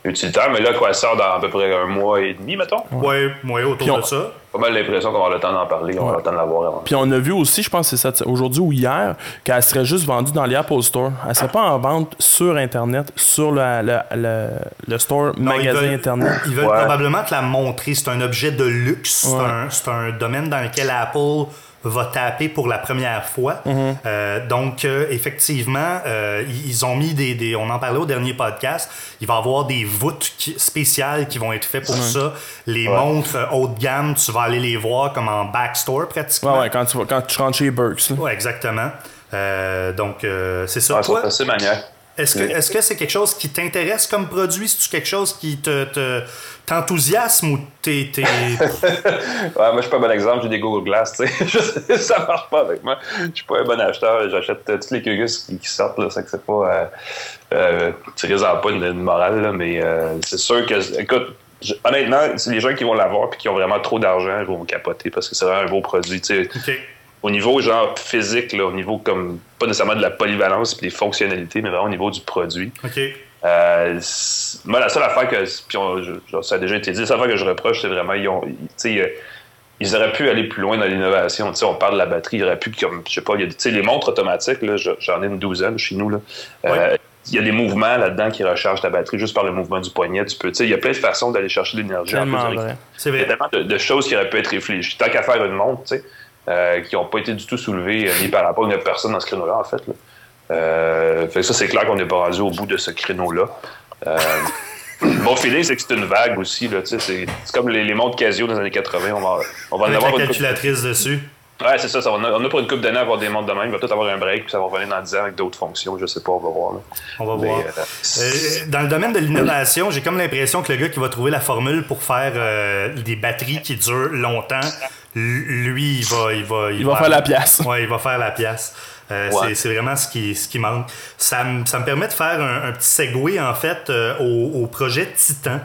utilitaire. Mais là, quoi, elle sort dans à peu près un mois et demi, mettons. Oui, ouais, autour on... de ça. Pas mal l'impression qu'on va avoir le temps d'en parler, on va avoir le temps de l'avoir avant. Puis on a vu aussi, je pense que c'est ça, aujourd'hui ou hier, qu'elle serait juste vendue dans les Apple Store. Elle serait pas en vente sur Internet, sur le, le, le, le store non, magasin ils veulent, Internet. Ils veulent ouais. probablement te la montrer. C'est un objet de luxe. Ouais. C'est, un, c'est un domaine dans lequel Apple va taper pour la première fois. Mm-hmm. Euh, donc, euh, effectivement, euh, ils ont mis des, des... On en parlait au dernier podcast. Il va y avoir des voûtes qui, spéciales qui vont être faites pour mm-hmm. ça. Les ouais. montres euh, haut de gamme, tu vas aller les voir comme en backstore, pratiquement. Ouais, ouais, quand tu, vas, quand tu rentres chez Burks. Oui, exactement. Euh, donc, euh, c'est ça. Ouais, Toi, c'est manière. Est-ce que, est-ce que c'est quelque chose qui t'intéresse comme produit? C'est-tu quelque chose qui te, te t'enthousiasme ou t'es... t'es... ouais, moi, je suis pas un bon exemple. J'ai des Google Glass, tu sais. Ça marche pas avec moi. Je suis pas un bon acheteur. J'achète toutes les Kugus qui, qui sortent, là. C'est que c'est pas... Euh, euh, tirez-en pas une, une morale, là, mais euh, c'est sûr que... Écoute, je, honnêtement, c'est les gens qui vont l'avoir et qui ont vraiment trop d'argent, ils vont capoter parce que c'est vraiment un beau produit, tu sais. Okay. Au niveau genre physique, là, au niveau comme pas nécessairement de la polyvalence et des fonctionnalités, mais vraiment au niveau du produit. Okay. Euh, moi, la seule affaire que puis on, je, ça a déjà été dit, la seule affaire que je reproche, c'est vraiment ils ont, ils, ils auraient pu aller plus loin dans l'innovation. T'sais, on parle de la batterie, ils auraient pu comme je sais pas, il y a les montres automatiques, là, j'en ai une douzaine chez nous là. Ouais. Euh, il y a des mouvements là-dedans qui rechargent ta batterie juste par le mouvement du poignet. Tu peux, il y a plein de façons d'aller chercher de l'énergie. Tellement en plus, vrai. C'est vrai. Il y a tellement de, de choses qui auraient pu être réfléchies. Tant qu'à faire une montre, tu sais. Euh, qui n'ont pas été du tout soulevés euh, ni par rapport à une personne dans ce créneau-là, en fait. Là. Euh, fait que ça, c'est clair qu'on n'est pas rendu au bout de ce créneau-là. Euh, mon feeling, c'est que c'est une vague aussi. Là, c'est, c'est comme les, les montres Casio des années quatre-vingts. On va, on va en avoir une calculatrice coupe... dessus. Ouais, c'est ça. ça on, a, on a pour une couple d'années à avoir des montres de même. Il va peut-être avoir un break, puis ça va revenir dans dix ans avec d'autres fonctions. Je sais pas, on va voir. Là. On va Mais, voir. Euh, euh, dans le domaine de l'innovation, j'ai comme l'impression que le gars qui va trouver la formule pour faire euh, des batteries qui durent longtemps, lui, il va... Il va, il il va, va faire la pièce. Oui, il va faire la pièce. Euh, ouais. c'est, c'est vraiment ce qui, ce qui manque. Ça, m- ça me permet de faire un, un petit segue, en fait, euh, au, au projet Titan.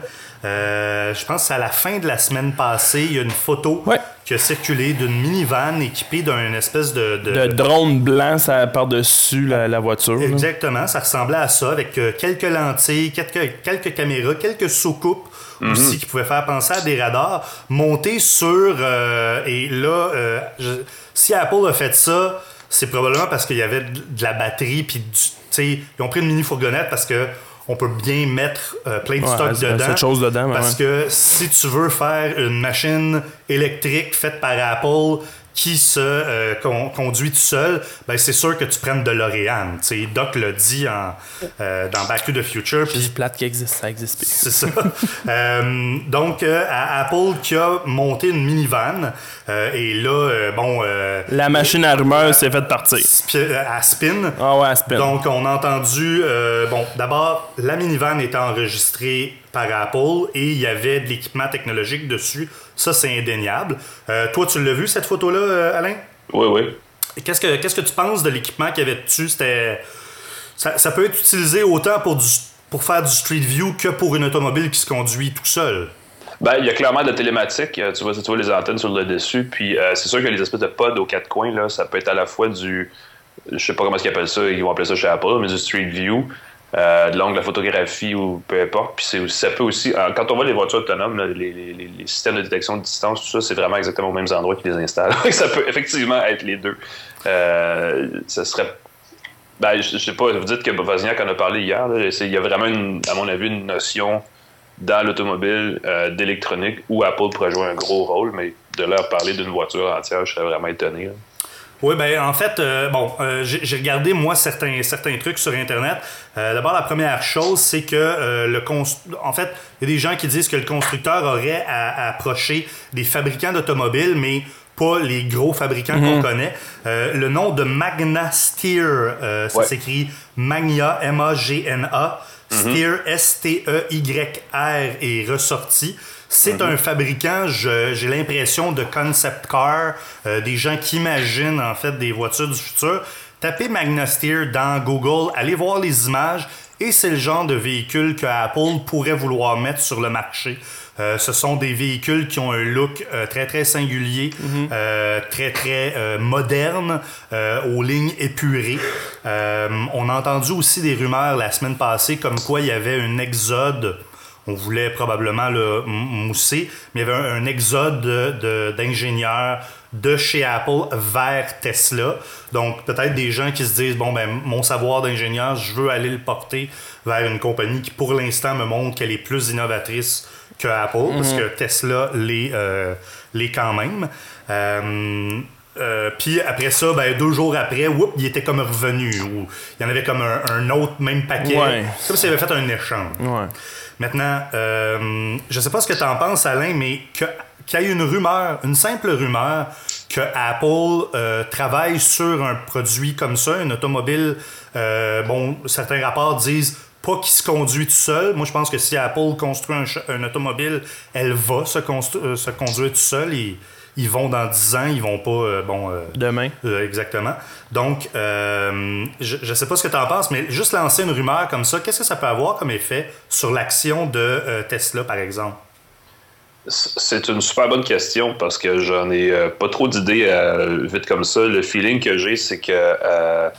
Euh, je pense que c'est à la fin de la semaine passée, il y a une photo ouais. qui a circulé d'une minivan équipée d'un espèce de... De, de drone blanc ça, par-dessus la, la voiture. Exactement, là. Ça ressemblait à ça, avec euh, quelques lentilles, quelques, quelques caméras, quelques sous-coupes mm-hmm. aussi qui pouvaient faire penser à des radars, montés sur... Euh, et là, euh, je, si Apple a fait ça, c'est probablement parce qu'il y avait de la batterie, puis ils ont pris une mini-fourgonnette parce que on peut bien mettre euh, plein de ouais, stock dedans. Cette chose dedans parce ouais. que si tu veux faire une machine électrique faite par Apple qui se euh, con- conduit tout seul, ben c'est sûr que tu prennes de DeLorean. T'sais, Doc l'a dit en, euh, dans Back to the Future. C'est juste plate qui existe, ça existe plus. C'est ça. euh, donc, euh, à Apple qui a monté une minivan, euh, et là, euh, bon... Euh, La machine à rumeurs s'est faite partir. Spi- à spin. Ah ouais, à spin. Donc, on a entendu... Euh, bon, d'abord, la minivan était enregistrée par Apple et il y avait de l'équipement technologique dessus. Ça, c'est indéniable. Euh, toi, tu l'as vu, cette photo-là, euh, Alain? Oui, oui. Qu'est-ce que, qu'est-ce que tu penses de l'équipement qu'il y avait dessus? C'était, ça, ça peut être utilisé autant pour, du, pour faire du Street View que pour une automobile qui se conduit tout seul. Ben, il y a clairement de la télématique. Tu vois, tu vois les antennes sur le dessus. Puis, euh, c'est sûr que les espèces de pods aux quatre coins, là, ça peut être à la fois du... Je sais pas comment ils appellent ça. Ils vont appeler ça chez Apple, mais du Street View. Euh, de l'angle de la photographie ou peu importe. Puis c'est, ça peut aussi... Quand on voit les voitures autonomes, là, les, les, les systèmes de détection de distance, tout ça, c'est vraiment exactement aux mêmes endroits qu'ils les installent. Ça peut effectivement être les deux. Euh, ça serait... Ben, je, je sais pas, vous dites que Wozniak en a parlé hier. Là, il y a vraiment, une, à mon avis, une notion dans l'automobile euh, d'électronique où Apple pourrait jouer un gros rôle, mais de leur parler d'une voiture entière, je serais vraiment étonné. Là. Oui, ben en fait, euh, bon, euh, j'ai, j'ai regardé moi certains certains trucs sur Internet. Euh, d'abord, la première chose, c'est que euh, le const... en fait, il y a des gens qui disent que le constructeur aurait à, à approcher des fabricants d'automobiles, mais pas les gros fabricants mm-hmm. qu'on connaît. Euh, le nom de Magna Steyr, euh, ça ouais. s'écrit Magna, M A G N A, mm-hmm. Steyr, S T E Y R, est ressorti. C'est mm-hmm. un fabricant, je, j'ai l'impression, de concept car, euh, des gens qui imaginent en fait des voitures du futur. Tapez Magna Steyr dans Google, allez voir les images, et c'est le genre de véhicule que Apple pourrait vouloir mettre sur le marché. Euh, ce sont des véhicules qui ont un look euh, très très singulier, mm-hmm. euh, très très euh, moderne, euh, aux lignes épurées. Euh, on a entendu aussi des rumeurs la semaine passée comme quoi il y avait un exode on voulait probablement le mousser, mais il y avait un, un exode de, de, d'ingénieurs de chez Apple vers Tesla. Donc, peut-être des gens qui se disent, bon, ben mon savoir d'ingénieur, je veux aller le porter vers une compagnie qui, pour l'instant, me montre qu'elle est plus innovatrice que Apple, mm-hmm. parce que Tesla l'est, euh, l'est quand même. Euh, euh, puis après ça, ben, deux jours après, whoop, il était comme revenu. Ou il y en avait comme un, un autre même paquet. Ouais. Comme s'il avait fait un échange. Ouais. Maintenant, euh, je sais pas ce que tu en penses, Alain, mais que, qu'il y ait une rumeur, une simple rumeur, que Apple euh, travaille sur un produit comme ça, une automobile, euh, bon, certains rapports disent pas qu'il se conduit tout seul. Moi, je pense que si Apple construit un, un automobile, elle va se, constru- euh, se conduire tout seul. Et ils vont dans dix ans, ils vont pas... Euh, bon, euh, Demain. Euh, exactement. Donc, euh, je ne sais pas ce que tu en penses, mais juste lancer une rumeur comme ça, qu'est-ce que ça peut avoir comme effet sur l'action de euh, Tesla, par exemple? C'est une super bonne question parce que j'en ai euh, pas trop d'idées euh, vite comme ça. Le feeling que j'ai, c'est que euh,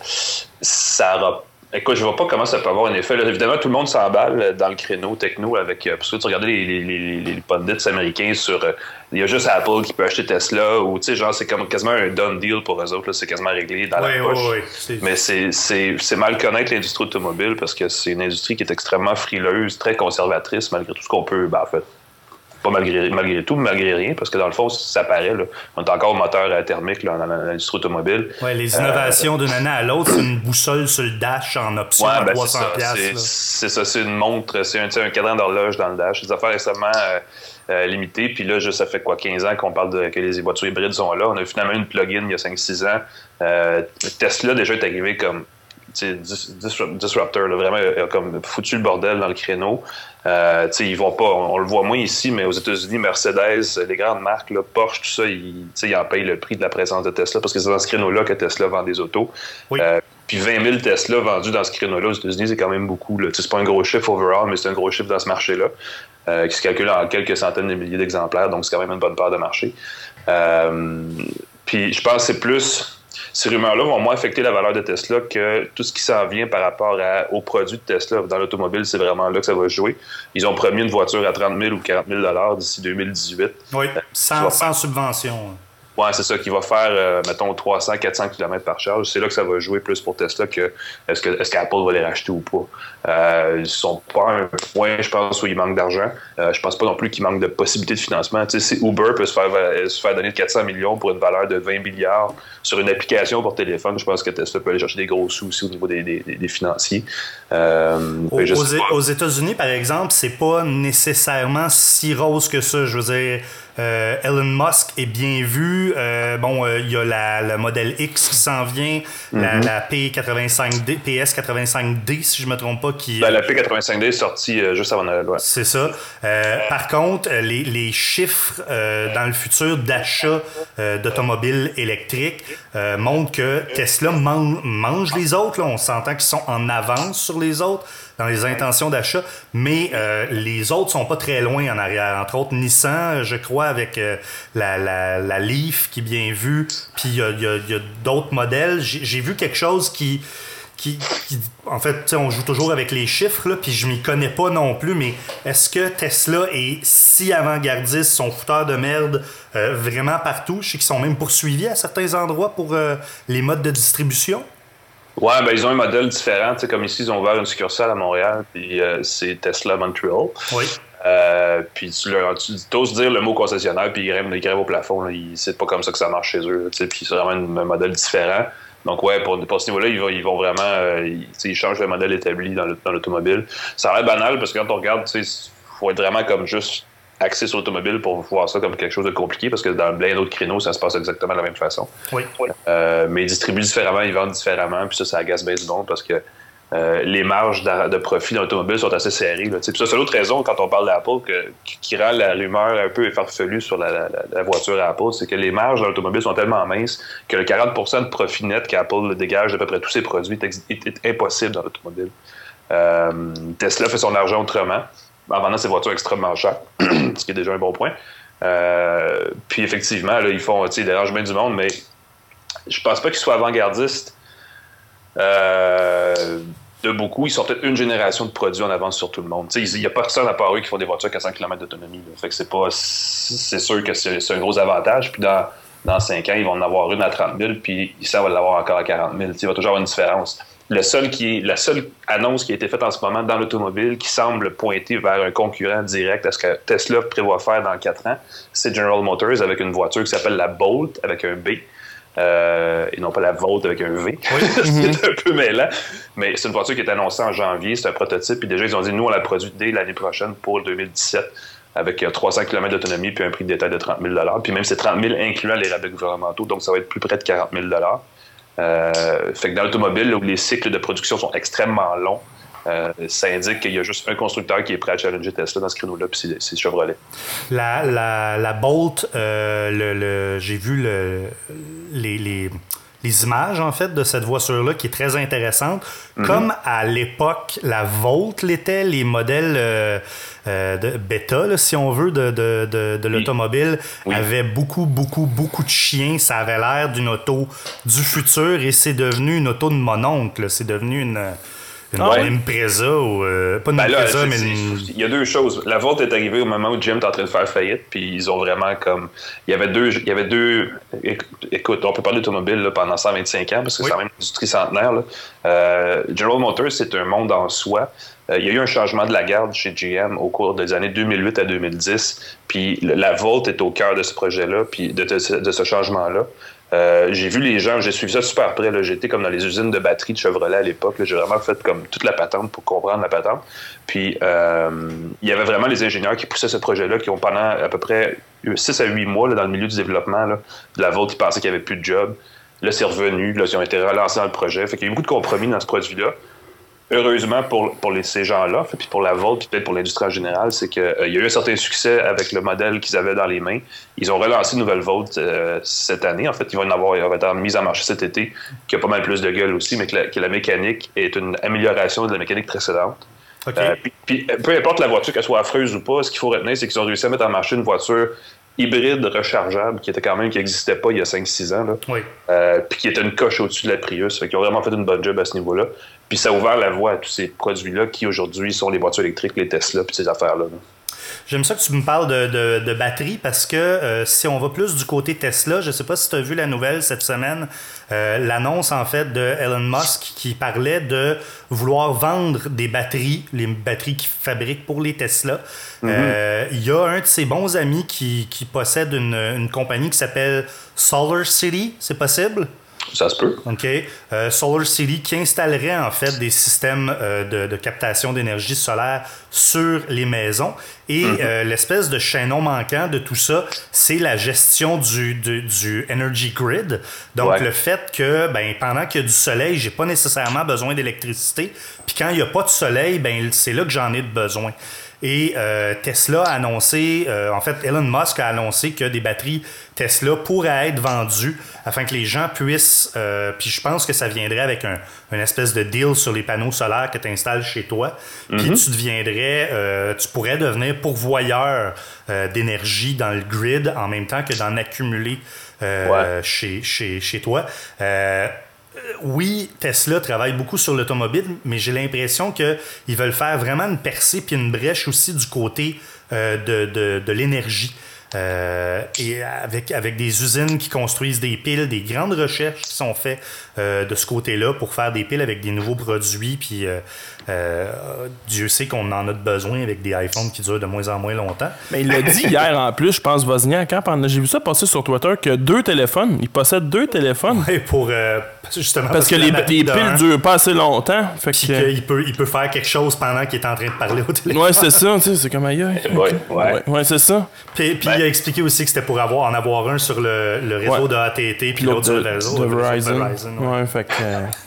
ça aura... Écoute, je vois pas comment ça peut avoir un effet. Là, évidemment, tout le monde s'emballe dans le créneau techno avec... Euh, parce que tu regardais les, les, les, les pundits américains sur... Euh, il y a juste Apple qui peut acheter Tesla ou, tu sais, genre, c'est comme quasiment un done deal pour eux autres. Là, c'est quasiment réglé dans oui, la poche. Oui, oui. C'est... Mais c'est, c'est, c'est mal connaître l'industrie automobile parce que c'est une industrie qui est extrêmement frileuse, très conservatrice, malgré tout ce qu'on peut... Ben, en fait, pas malgré, malgré tout, mais malgré rien, parce que dans le fond, ça paraît, là, on est encore au moteur thermique là, dans l'industrie automobile. Oui, les innovations euh, d'une année à l'autre, c'est une boussole sur le dash en option ouais, à ben trois cents dollars. C'est, c'est ça, c'est une montre, c'est un, un cadran d'horloge dans le dash. C'est des affaires extrêmement euh, euh, limitées. Puis là, juste, ça fait quoi, quinze ans qu'on parle de, que les voitures hybrides sont là. On a finalement une plug-in il y a cinq six ans. Euh, Tesla, déjà, est arrivé comme dis, disruptor, là, vraiment, il a comme foutu le bordel dans le créneau. Euh, ils vont pas, on, on le voit moins ici, mais aux États-Unis, Mercedes, les grandes marques, là, Porsche, tout ça, ils, ils en payent le prix de la présence de Tesla parce que c'est dans ce créneau-là que Tesla vend des autos. Oui. Euh, puis vingt mille Tesla vendus dans ce créneau-là aux États-Unis, c'est quand même beaucoup. Là. C'est pas un gros chiffre overall, mais c'est un gros chiffre dans ce marché-là, euh, qui se calcule en quelques centaines de milliers d'exemplaires, donc c'est quand même une bonne part de marché. Euh, puis je pense que c'est plus... Ces rumeurs-là vont moins affecter la valeur de Tesla que tout ce qui s'en vient par rapport à, aux produits de Tesla. Dans l'automobile, c'est vraiment là que ça va jouer. Ils ont promis une voiture à trente mille ou quarante mille dollars d'ici deux mille dix-huit. Oui, sans, sans subvention. Oui, c'est ça, qui va faire, euh, mettons, trois cents à quatre cents kilomètres par charge. C'est là que ça va jouer plus pour Tesla que est-ce, que, est-ce qu'Apple va les racheter ou pas. Euh, ils sont pas à un point, je pense, où il manque d'argent. Euh, je pense pas non plus qu'il manque de possibilités de financement. Tu sais, si Uber peut se faire, se faire donner de quatre cents millions pour une valeur de vingt milliards sur une application pour téléphone, je pense que Tesla peut aller chercher des gros sous aussi au niveau des, des, des financiers. Euh, aux, aux, aux États-Unis, par exemple, c'est pas nécessairement si rose que ça. Je veux dire... Euh, Elon Musk est bien vu. Euh, bon, il euh, y a la, le modèle X qui s'en vient, mm-hmm. la, la P quatre-vingt-cinq D, P S quatre-vingt-cinq D, si je ne me trompe pas. Qui, ben, la P quatre-vingt-cinq D est sortie euh, juste avant Noël. Ouais. C'est ça. Euh, par contre, les, les chiffres euh, dans le futur d'achat euh, d'automobiles électriques euh, montrent que Tesla man- mange les autres. Là. On s'entend qu'ils sont en avance sur les autres dans les intentions d'achat, mais euh, les autres sont pas très loin en arrière. Entre autres, Nissan, je crois, avec euh, la, la, la Leaf qui est bien vue, puis il y a, y a, y a d'autres modèles. J'ai, j'ai vu quelque chose qui... Qui, qui, en fait, on joue toujours avec les chiffres, là, puis je m'y connais pas non plus, mais est-ce que Tesla est si avant-gardiste, son fouteur de merde, euh, vraiment partout? Je sais qu'ils sont même poursuivis à certains endroits pour euh, les modes de distribution. Ouais, ben ils ont un modèle différent. Tu sais, comme ici, ils ont ouvert une succursale à Montréal, puis euh, c'est Tesla Montreal. Oui. Euh, puis tu leur tu oses dire le mot concessionnaire, puis ils grèvent, ils grèvent au plafond. Là. Ils, c'est pas comme ça que ça marche chez eux. Tu sais, puis c'est vraiment un, un modèle différent. Donc, ouais, pour, pour ce niveau-là, ils vont, ils vont vraiment... Euh, ils, ils changent le modèle établi dans, le, dans l'automobile. Ça a l'air banal, parce que quand on regarde, tu sais, il faut être vraiment comme juste axé sur l'automobile pour voir ça comme quelque chose de compliqué, parce que dans plein d'autres créneaux, ça se passe exactement de la même façon. Oui. Euh, mais ils distribuent différemment, ils vendent différemment, puis ça, ça agace bien du monde, parce que euh, les marges de, de profit dans l'automobile sont assez serrées. Là, puis ça, c'est l'autre raison, quand on parle d'Apple, que, qui rend la rumeur un peu farfelue sur la, la, la voiture à Apple, c'est que les marges dans l'automobile sont tellement minces que le quarante pour cent de profit net qu'Apple dégage d'à peu près tous ses produits est, est, est impossible dans l'automobile. Euh, Tesla fait son argent autrement, en vendant ses voitures extrêmement chères, ce qui est déjà un bon point. Euh, puis effectivement, là, ils font, tu sais, ils dérangent bien du monde, mais je pense pas qu'ils soient avant-gardistes. Euh, de beaucoup, ils sont peut-être une génération de produits en avance sur tout le monde. Il n'y a personne à part eux qui font des voitures à cent kilomètres d'autonomie. Là. Fait que c'est pas. C'est sûr que c'est, c'est un gros avantage. Puis dans, dans cinq ans, ils vont en avoir une à trente mille, puis ça va l'avoir encore à quarante mille. Il va toujours avoir une différence. Le seul qui est, la seule annonce qui a été faite en ce moment dans l'automobile qui semble pointer vers un concurrent direct à ce que Tesla prévoit faire dans quatre ans, c'est General Motors avec une voiture qui s'appelle la Bolt avec un B. Euh, et non pas la Volt avec un V. Oui. C'est un peu mêlant. Mais c'est une voiture qui est annoncée en janvier. C'est un prototype. Puis déjà, ils ont dit, nous, on la produit dès l'année prochaine pour deux mille dix-sept avec trois cents kilomètres d'autonomie puis un prix de détail de trente mille dollars. Puis même, c'est trente mille incluant les rabais gouvernementaux. Donc, ça va être plus près de quarante mille dollars. Euh, fait que dans l'automobile, là, où les cycles de production sont extrêmement longs, Euh, ça indique qu'il y a juste un constructeur qui est prêt à challenger Tesla dans ce créneau-là, puis c'est, c'est Chevrolet. La, la, la Bolt, euh, le, le, j'ai vu le, les, les, les images, en fait, de cette voiture-là qui est très intéressante. Mm-hmm. Comme à l'époque, la Volt l'était, les modèles euh, euh, de bêta, là, si on veut, de, de, de, de l'automobile, oui. avaient beaucoup, beaucoup, beaucoup de chiens. Ça avait l'air d'une auto du futur et c'est devenu une auto de mon oncle. C'est devenu une... Une ouais. Impreza ou... Euh, pas une ben Impreza, là, mais une... Il y a deux choses. La Volt est arrivée au moment où Jim est en train de faire faillite, puis ils ont vraiment comme... Il y avait deux... Il y avait deux... Écoute, on peut parler d'automobile là, pendant cent vingt-cinq ans, parce que oui. c'est quand même une industrie centenaire. Là. Euh, General Motors, c'est un monde en soi. Euh, il y a eu un changement de la garde chez G M au cours des années deux mille huit à deux mille dix, puis la Volt est au cœur de ce projet-là, puis de, de, de ce changement-là. Euh, j'ai vu les gens, j'ai suivi ça super près. Là. J'étais comme dans les usines de batterie de Chevrolet à l'époque. Là. J'ai vraiment fait comme toute la patente pour comprendre la patente. Puis, euh, il y avait vraiment les ingénieurs qui poussaient ce projet-là, qui ont pendant à peu près six à huit mois là, dans le milieu du développement là, de la Volt, ils pensaient qu'il n'y avait plus de job. Là, c'est revenu. Là, ils ont été relancés dans le projet. Fait qu'il y a eu beaucoup de compromis dans ce produit-là. Heureusement pour, pour les, ces gens-là, puis pour la Volt, puis peut-être pour l'industrie en général, c'est qu'il euh, y a eu un certain succès avec le modèle qu'ils avaient dans les mains. Ils ont relancé une nouvelle Volt euh, cette année. En fait, ils vont en avoir, ils vont être mise en marché cet été, qui a pas mal plus de gueule aussi, mais que la, que la mécanique est une amélioration de la mécanique précédente. Okay. Euh, puis, puis, peu importe la voiture, qu'elle soit affreuse ou pas, ce qu'il faut retenir, c'est qu'ils ont réussi à mettre en marché une voiture hybride rechargeable, qui était quand même, qui n'existait pas il y a cinq six ans, là. Oui. Euh, puis qui était une coche au-dessus de la Prius. Fait qu'ils ont vraiment fait une bonne job à ce niveau-là. Puis ça a ouvert la voie à tous ces produits-là qui, aujourd'hui, sont les voitures électriques, les Tesla, puis ces affaires-là. Là. J'aime ça que tu me parles de, de, de batterie parce que euh, si on va plus du côté Tesla, je ne sais pas si tu as vu la nouvelle cette semaine, euh, l'annonce en fait de Elon Musk qui parlait de vouloir vendre des batteries, les batteries qu'il fabrique pour les Tesla. Mm-hmm. Euh, il y a un de ses bons amis qui, qui possède une, une compagnie qui s'appelle Solar City, c'est possible? Ça se peut. OK. Euh, Solar City qui installerait en fait des systèmes euh, de, de captation d'énergie solaire sur les maisons. Et mm-hmm. euh, l'espèce de chaînon manquant de tout ça, c'est la gestion du, du, du energy grid. Donc, ouais. le fait que ben, pendant qu'il y a du soleil, j'ai pas nécessairement besoin d'électricité. Puis quand il n'y a pas de soleil, ben, c'est là que j'en ai besoin. Et euh, Tesla a annoncé, euh, en fait, Elon Musk a annoncé que des batteries Tesla pourraient être vendues afin que les gens puissent, euh, puis je pense que ça viendrait avec un, une espèce de deal sur les panneaux solaires que tu installes chez toi, puis mm-hmm. tu deviendrais, euh, tu pourrais devenir pourvoyeur euh, d'énergie dans le grid en même temps que d'en accumuler euh, ouais. chez, chez, chez toi. Euh, Oui, Tesla travaille beaucoup sur l'automobile, mais j'ai l'impression qu'ils veulent faire vraiment une percée puis une brèche aussi du côté euh, de, de, de l'énergie. Euh, et avec, avec des usines qui construisent des piles, des grandes recherches qui sont faites euh, de ce côté-là pour faire des piles avec des nouveaux produits. Puis euh, euh, Dieu sait qu'on en a besoin avec des iPhones qui durent de moins en moins longtemps. Mais il l'a dit hier en plus, je pense, Wozniak. Hein, pendant, j'ai vu ça passer sur Twitter que deux téléphones, il possède deux téléphones. Oui, pour euh, justement. Parce, parce que, que les, les piles durent pas assez longtemps. Fait puis que... qu'il peut, il peut faire quelque chose pendant qu'il est en train de parler au téléphone. Ouais, c'est ça, tu sais, c'est comme ailleurs. Ouais, ouais. ouais, ouais c'est ça. Puis, puis ben, il a expliqué aussi que c'était pour avoir, en avoir un sur le, le réseau ouais. de A T T puis l'autre sur le réseau de, de Verizon. De Verizon ouais. Ouais, fait que...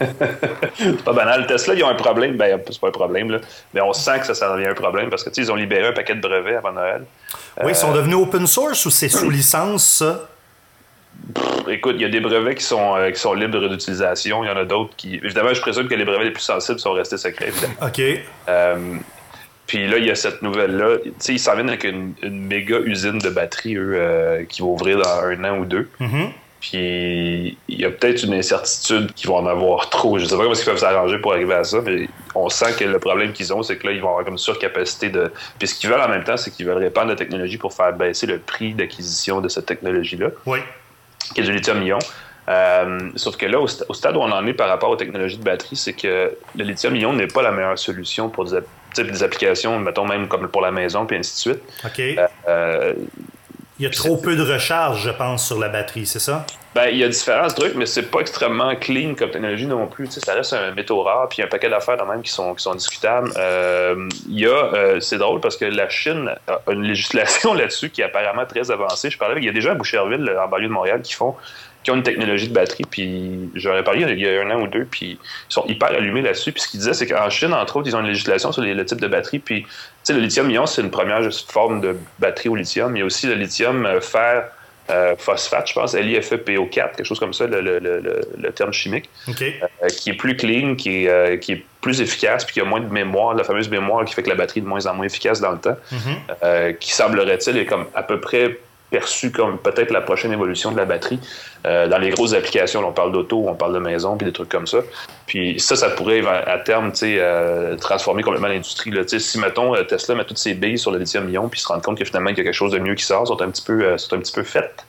c'est pas banal. Tesla, ils ont un problème. Ben, c'est pas un problème, là. Mais on sent que ça, ça devient un problème parce que, tu sais, ils ont libéré un paquet de brevets avant Noël. Oui, euh... ils sont devenus open source ou c'est sous licence, ça? Pff, écoute, il y a des brevets qui sont, euh, qui sont libres d'utilisation. Il y en a d'autres qui... Évidemment, je présume que les brevets les plus sensibles sont restés secrets, évidemment. OK. Euh... Puis là, il y a cette nouvelle-là. Tu sais, ils s'en viennent avec une, une méga usine de batterie, eux, euh, qui va ouvrir dans un an ou deux. Mm-hmm. Puis il y a peut-être une incertitude qu'ils vont en avoir trop. Je sais pas comment ils peuvent s'arranger pour arriver à ça, mais on sent que le problème qu'ils ont, c'est que là, ils vont avoir comme une surcapacité de... Puis ce qu'ils veulent en même temps, c'est qu'ils veulent répandre la technologie pour faire baisser le prix d'acquisition de cette technologie-là, oui. qui est du lithium-ion. Euh, sauf que là, au, st- au stade où on en est par rapport aux technologies de batterie, c'est que le lithium-ion n'est pas la meilleure solution pour des, des applications, mettons même comme pour la maison, puis ainsi de suite. OK. Euh, euh, il y a trop peu de recharge, je pense, sur la batterie, c'est ça? Ben, il y a différents trucs, mais c'est pas extrêmement clean comme technologie non plus. Tu sais, ça reste un métaux rare, puis il y a un paquet d'affaires quand même qui sont, qui sont discutables. Euh, il y a, euh, c'est drôle parce que la Chine a une législation là-dessus qui est apparemment très avancée. Je parlais, il y a des gens à Boucherville, en banlieue de Montréal, qui font qui ont une technologie de batterie, puis j'aurais parlé il y a un an ou deux, puis ils sont hyper allumés là-dessus. Puis ce qu'ils disaient, c'est qu'en Chine, entre autres, ils ont une législation sur les, le type de batterie. Puis, tu sais, le lithium-ion, c'est une première forme de batterie au lithium. Il y a aussi le lithium euh, fer euh, phosphate, je pense, L I F E P O quatre, quelque chose comme ça, le, le, le, le terme chimique, okay. euh, qui est plus clean, qui est, euh, qui est plus efficace, puis qui a moins de mémoire, la fameuse mémoire qui fait que la batterie est de moins en moins efficace dans le temps, mm-hmm. euh, qui semblerait-il est comme à peu près perçu comme peut-être la prochaine évolution de la batterie. Euh, dans les grosses applications, là, on parle d'auto, on parle de maison, puis des trucs comme ça. Puis ça, ça pourrait à terme euh, transformer complètement l'industrie. Là. Si, mettons, Tesla met toutes ses billes sur le lithium-ion, puis se rend compte que finalement, il y a quelque chose de mieux qui sort, sont un petit peu, euh, sont un petit peu faites.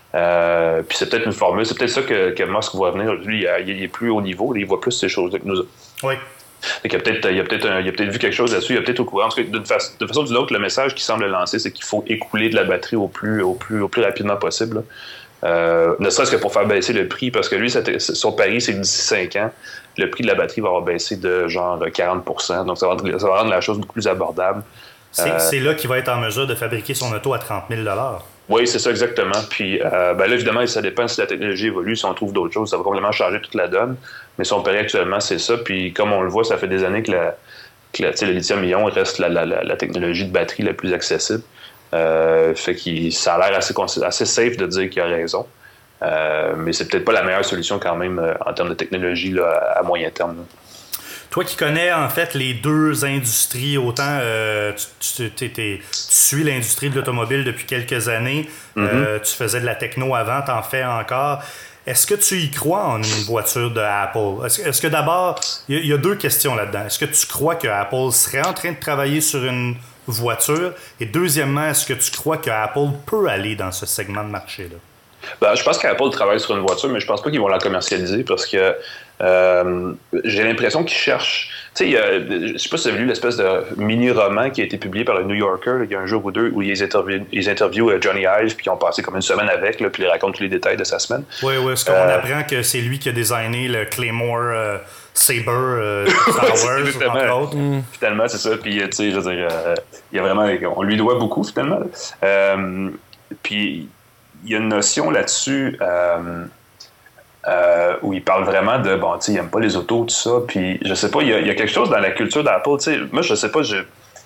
Euh, puis c'est peut-être une formule, c'est peut-être ça que, que Musk voit venir. Lui, il, il est plus haut niveau, il voit plus ces choses-là que nous autres. Oui. Il a peut-être il a peut-être il a peut-être vu quelque chose là-dessus, il a peut-être au courant. En tout cas, d'une fa- de façon ou d'une autre, le message qu'il semble lancer, c'est qu'il faut écouler de la batterie au plus au plus au plus rapidement possible. Euh, ne serait-ce que pour faire baisser le prix, parce que lui, son pari, c'est que d'ici cinq ans, le prix de la batterie va avoir baissé de genre quarante pour cent. Donc ça va, ça va rendre la chose beaucoup plus abordable. C'est, euh, c'est là qu'il va être en mesure de fabriquer son auto à trente mille dollars. Oui, c'est ça exactement. Puis euh, ben là, évidemment, ça dépend si la technologie évolue, si on trouve d'autres choses, ça va complètement changer toute la donne. Mais son pari actuellement, c'est ça. Puis comme on le voit, ça fait des années que, la, que la, le lithium-ion reste la, la, la, la technologie de batterie la plus accessible. Euh, fait que ça a l'air assez, assez safe de dire qu'il a raison. Euh, mais c'est peut-être pas la meilleure solution quand même euh, en termes de technologie là, à, à moyen terme. Là. Toi qui connais en fait les deux industries, autant euh, tu, tu, tu suis l'industrie de l'automobile depuis quelques années, mm-hmm. euh, tu faisais de la techno avant, t'en fais encore. Est-ce que tu y crois en une voiture de Apple? Est-ce, est-ce que d'abord, il y, y a deux questions là-dedans. Est-ce que tu crois que Apple serait en train de travailler sur une voiture? Et deuxièmement, est-ce que tu crois que Apple peut aller dans ce segment de marché-là? Ben, je pense qu'Apple travaille sur une voiture, mais je pense pas qu'ils vont la commercialiser parce que euh, j'ai l'impression qu'ils cherchent. Tu sais, je sais pas si vous avez lu l'espèce de mini-roman qui a été publié par le New Yorker là, il y a un jour ou deux où ils interviewent, ils interviewent Johnny Ive puis ils ont passé comme une semaine avec, là, puis ils racontent tous les détails de sa semaine. Oui, oui, parce qu'on euh, apprend que c'est lui qui a designé le Claymore euh, Saber euh, Star Wars, entre autres. Mm. Finalement, c'est ça. Puis, tu sais, je veux dire, euh, il y a vraiment, on lui doit beaucoup, finalement. Euh, puis, il y a une notion là-dessus euh, euh, où il parle vraiment de, bon, tu sais, il n'aime pas les autos, tout ça, puis je sais pas, il y a, il y a quelque chose dans la culture d'Apple, tu sais, moi, je sais pas, je...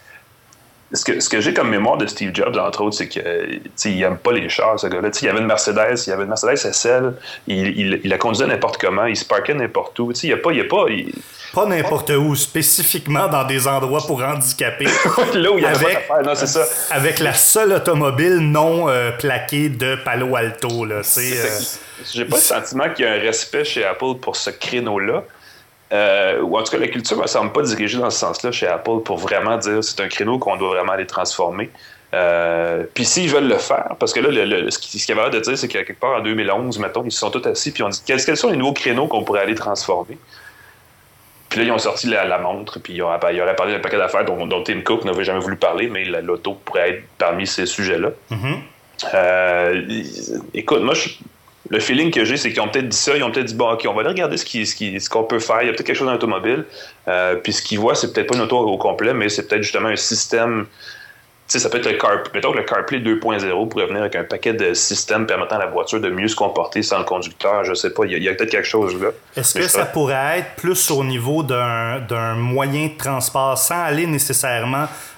Ce que, ce que j'ai comme mémoire de Steve Jobs, entre autres, c'est que, tu sais, il n'aime pas les chars, ce gars-là. Tu sais, il y avait une Mercedes, il y avait une Mercedes S L, il, il, il la conduisait n'importe comment, il se parquait n'importe où, tu sais, il n'y a pas... Il y a pas il... Pas n'importe où, spécifiquement dans des endroits pour handicapés. Là où il y avait avec, pas d'affaires, non, c'est ça. Avec la seule automobile non euh, plaquée de Palo Alto, là. C'est, euh, J'ai pas le sentiment qu'il y a un respect chez Apple pour ce créneau-là. Euh, ou en tout cas, la culture ne me semble pas dirigée dans ce sens-là chez Apple pour vraiment dire que c'est un créneau qu'on doit vraiment aller transformer. Euh, puis s'ils veulent le faire, parce que là, le, le, ce qu'il y avait l'air de dire, c'est qu'à quelque part en deux mille onze, mettons, ils se sont tous assis puis on dit quels, quels sont les nouveaux créneaux qu'on pourrait aller transformer. Puis là, ils ont sorti la, la montre, puis ils, ont, ils auraient parlé d'un paquet d'affaires dont, dont Tim Cook n'avait jamais voulu parler, mais la, l'auto pourrait être parmi ces sujets-là. Mm-hmm. Euh, écoute, moi, je, le feeling que j'ai, c'est qu'ils ont peut-être dit ça, ils ont peut-être dit, bon, OK, on va aller regarder ce, qui, ce, qui, ce qu'on peut faire, il y a peut-être quelque chose dans l'automobile, euh, puis ce qu'ils voient, c'est peut-être pas une auto au complet, mais c'est peut-être justement un système... Tu sais, ça peut être le Car... Mettons que le CarPlay deux point zéro pourrait venir avec un paquet de systèmes permettant à la voiture de mieux se comporter sans le conducteur. Je sais pas, il y, y a peut-être quelque chose là. Est-ce que ça, ça pourrait être plus au niveau d'un, d'un moyen de transport sans aller nécessairement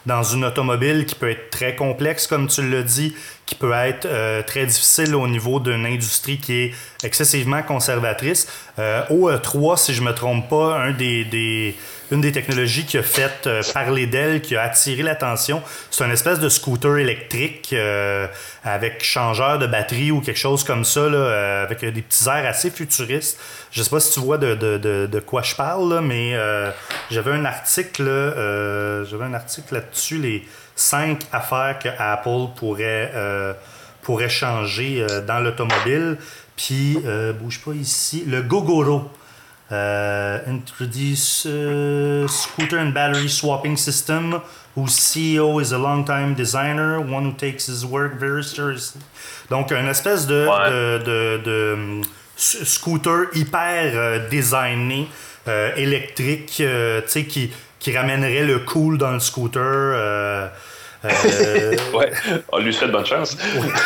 dans une automobile qui peut être très complexe, comme tu l'as dit, qui peut être euh, très difficile au niveau d'une industrie qui est excessivement conservatrice. Euh, au E trois, si je ne me trompe pas, un des, des, une des technologies qui a fait euh, parler d'elle, qui a attiré l'attention, c'est une espèce de scooter électrique euh, avec changeur de batterie ou quelque chose comme ça, là, euh, avec des petits airs assez futuristes. Je ne sais pas si tu vois de, de, de, de quoi je parle, là, mais euh, j'avais un article, euh, j'avais un article là-dessus, les cinq affaires que Apple pourrait, euh, pourrait changer euh, dans l'automobile. Puis, euh, bouge pas ici, le Gogoro. Uh, introduce uh, scooter and battery swapping system, whose C E O is a long-time designer, one who takes his work very seriously. Donc, une espèce de, ouais. de, de, de, de scooter hyper euh, designé, euh, électrique, euh, tu sais, qui, qui ramènerait le cool dans le scooter. Euh, Euh... ouais, on lui souhaite bonne chance.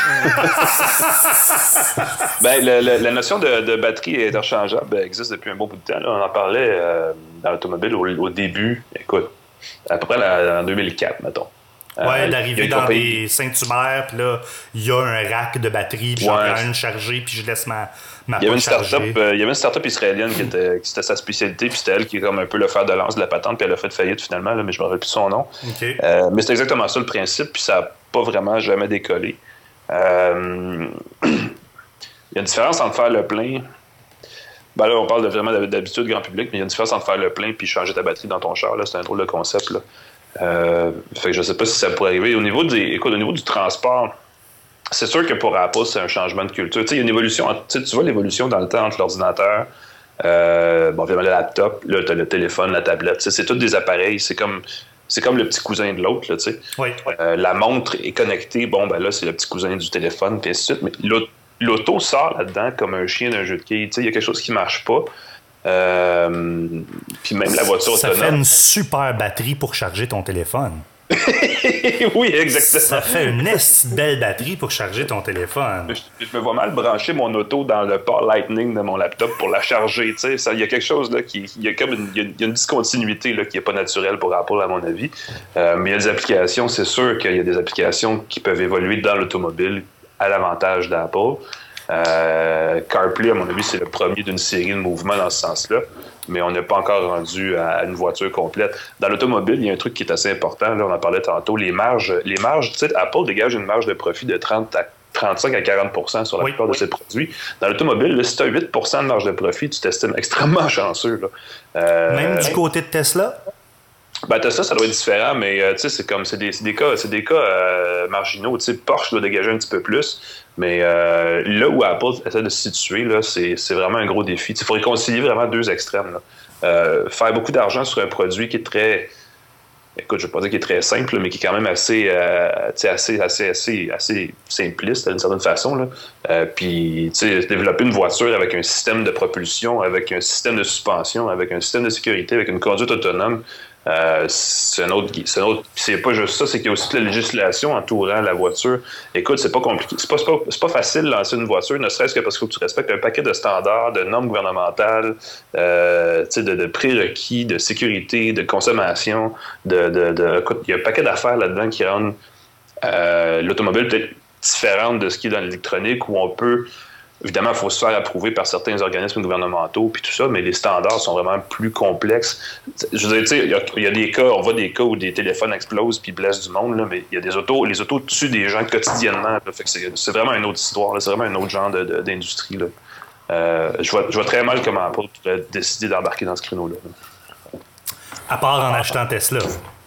ben, le, le, la notion de, de batterie interchangeable existe depuis un bon bout de temps. Là. On en parlait euh, dans l'automobile au, au début. Écoute, à peu près la, en deux mille quatre, mettons. Ouais, euh, d'arriver dans compagnie... des Saint-Hubert, puis là, il y a un rack de batterie, puis ouais. j'en prends une chargée, puis je laisse ma, ma il y avait une start-up, euh, il y avait une start-up israélienne qui était, qui était sa spécialité, puis c'était elle qui est comme un peu le fer de lance de la patente, puis elle a fait faillite finalement, là, mais je me rappelle plus son nom. Okay. Euh, mais c'est exactement ça le principe, puis ça n'a pas vraiment jamais décollé. Euh... il y a une différence entre faire le plein. Ben là, on parle de, vraiment d'habitude grand public, mais il y a une différence entre faire le plein puis changer ta batterie dans ton char. Là, c'est un drôle de concept. Là. Euh, fait que je ne sais pas si ça pourrait arriver. Au niveau, des, écoute, au niveau du transport, c'est sûr que pour Apple, c'est un changement de culture. Tu sais, il y a une évolution. Tu vois l'évolution dans le temps entre l'ordinateur, euh, bon, le laptop, là, tu as le téléphone, la tablette. Tu sais, c'est tous des appareils. C'est comme, c'est comme le petit cousin de l'autre. Là, tu sais. Oui, oui. Euh, la montre est connectée. Bon, ben là, c'est le petit cousin du téléphone, puis ainsi de suite. Mais l'autre, l'auto sort là-dedans comme un chien d'un jeu de quilles. Tu sais, il y a quelque chose qui ne marche pas. Euh, puis même la voiture ça autonome. Ça fait une super batterie pour charger ton téléphone. Oui, exactement. Ça fait une belle batterie pour charger ton téléphone. Je, je me vois mal brancher mon auto dans le port Lightning de mon laptop pour la charger. Il y a quelque chose là qui. Il y a comme une, y a, y a une discontinuité là, qui n'est pas naturelle pour Apple, à mon avis. Euh, mais il y a des applications, c'est sûr qu'il y a des applications qui peuvent évoluer dans l'automobile à l'avantage d'Apple. Euh, CarPlay, à mon avis, c'est le premier d'une série de mouvements dans ce sens-là, mais on n'est pas encore rendu à une voiture complète. Dans l'automobile, il y a un truc qui est assez important, là, on en parlait tantôt, les marges. Les marges, tu sais, Apple dégage une marge de profit de trente à trente-cinq à quarante pour cent sur la oui, plupart oui. de ses produits. Dans l'automobile, là, si tu as huit pour cent de marge de profit, tu t'estimes extrêmement chanceux. Là. Euh, Même du côté de Tesla? Ben, Tesla, ça doit être différent, mais euh, tu sais, c'est comme, c'est des, c'est des cas, c'est des cas euh, marginaux. Tu sais, Porsche doit dégager un petit peu plus, mais euh, là où Apple essaie de se situer, là, c'est, c'est vraiment un gros défi. Il faut réconcilier vraiment deux extrêmes. Là. Euh, faire beaucoup d'argent sur un produit qui est très, écoute, je ne vais pas dire qu'il est très simple, mais qui est quand même assez, euh, assez, assez, assez, assez simpliste d'une certaine façon. Là. Euh, puis, tu sais, développer une voiture avec un système de propulsion, avec un système de suspension, avec un système de sécurité, avec une conduite autonome. Euh, c'est un autre, c'est un autre, c'est pas juste ça, c'est qu'il y a aussi la législation entourant la voiture. Écoute, c'est pas compliqué, c'est pas, c'est pas, c'est pas facile de lancer une voiture, ne serait-ce que parce qu'il faut que tu respectes un paquet de standards, de normes gouvernementales, euh, de, de prérequis, de sécurité, de consommation, de, de, de, écoute, il y a un paquet d'affaires là-dedans qui rendent euh, l'automobile peut-être différente de ce qui est dans l'électronique, où on peut. Évidemment, il faut se faire approuver par certains organismes gouvernementaux puis tout ça, mais les standards sont vraiment plus complexes. Je veux dire, tu sais, il y, a, il y a des cas, on voit des cas où des téléphones explosent puis blessent du monde, là, mais il y a des autos, les autos tuent des gens quotidiennement. Là, fait que c'est, c'est vraiment une autre histoire, là, c'est vraiment un autre genre de, de, d'industrie. Là. Euh, je, vois, je vois très mal comment Apple pourrait décider d'embarquer dans ce créneau-là. Là. À part en achetant Tesla.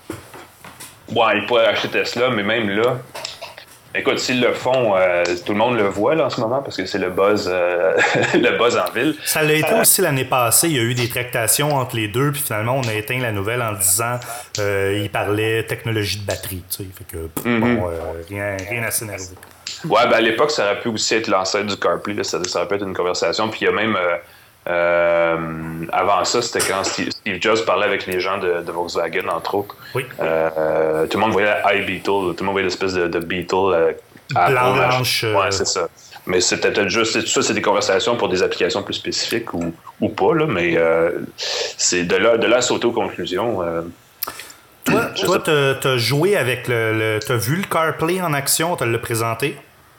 Ouais, il pourrait acheter Tesla, mais même là. Écoute, s'ils le font, euh, tout le monde le voit là, en ce moment parce que c'est le buzz, euh, le buzz en ville. Ça l'a été aussi l'année passée. Il y a eu des tractations entre les deux, puis finalement, on a éteint la nouvelle en disant euh, il parlait technologie de batterie. Tu sais, fait que mm-hmm. bon, euh, rien, rien à s'énerver. Ouais, ben à l'époque, ça aurait pu aussi être l'ancêtre du CarPlay. Là, ça, ça aurait pu être une conversation. Puis il y a même euh, euh, avant ça, c'était quand Steve, Steve Jobs parlait avec les gens de, de Volkswagen, entre autres. Oui. Euh, tout le monde voyait iBeetle, tout le monde voyait l'espèce de, de Beetle. Euh, Blanche. Euh... Ouais, c'est ça. Mais c'était peut-être juste, tout ça, c'est des conversations pour des applications plus spécifiques ou, ou pas, là, mais euh, c'est de là, de là à sauter aux conclusions. Euh... Toi, Toi, tu as joué avec le... le tu as vu le CarPlay en action? Tu l'as présenté?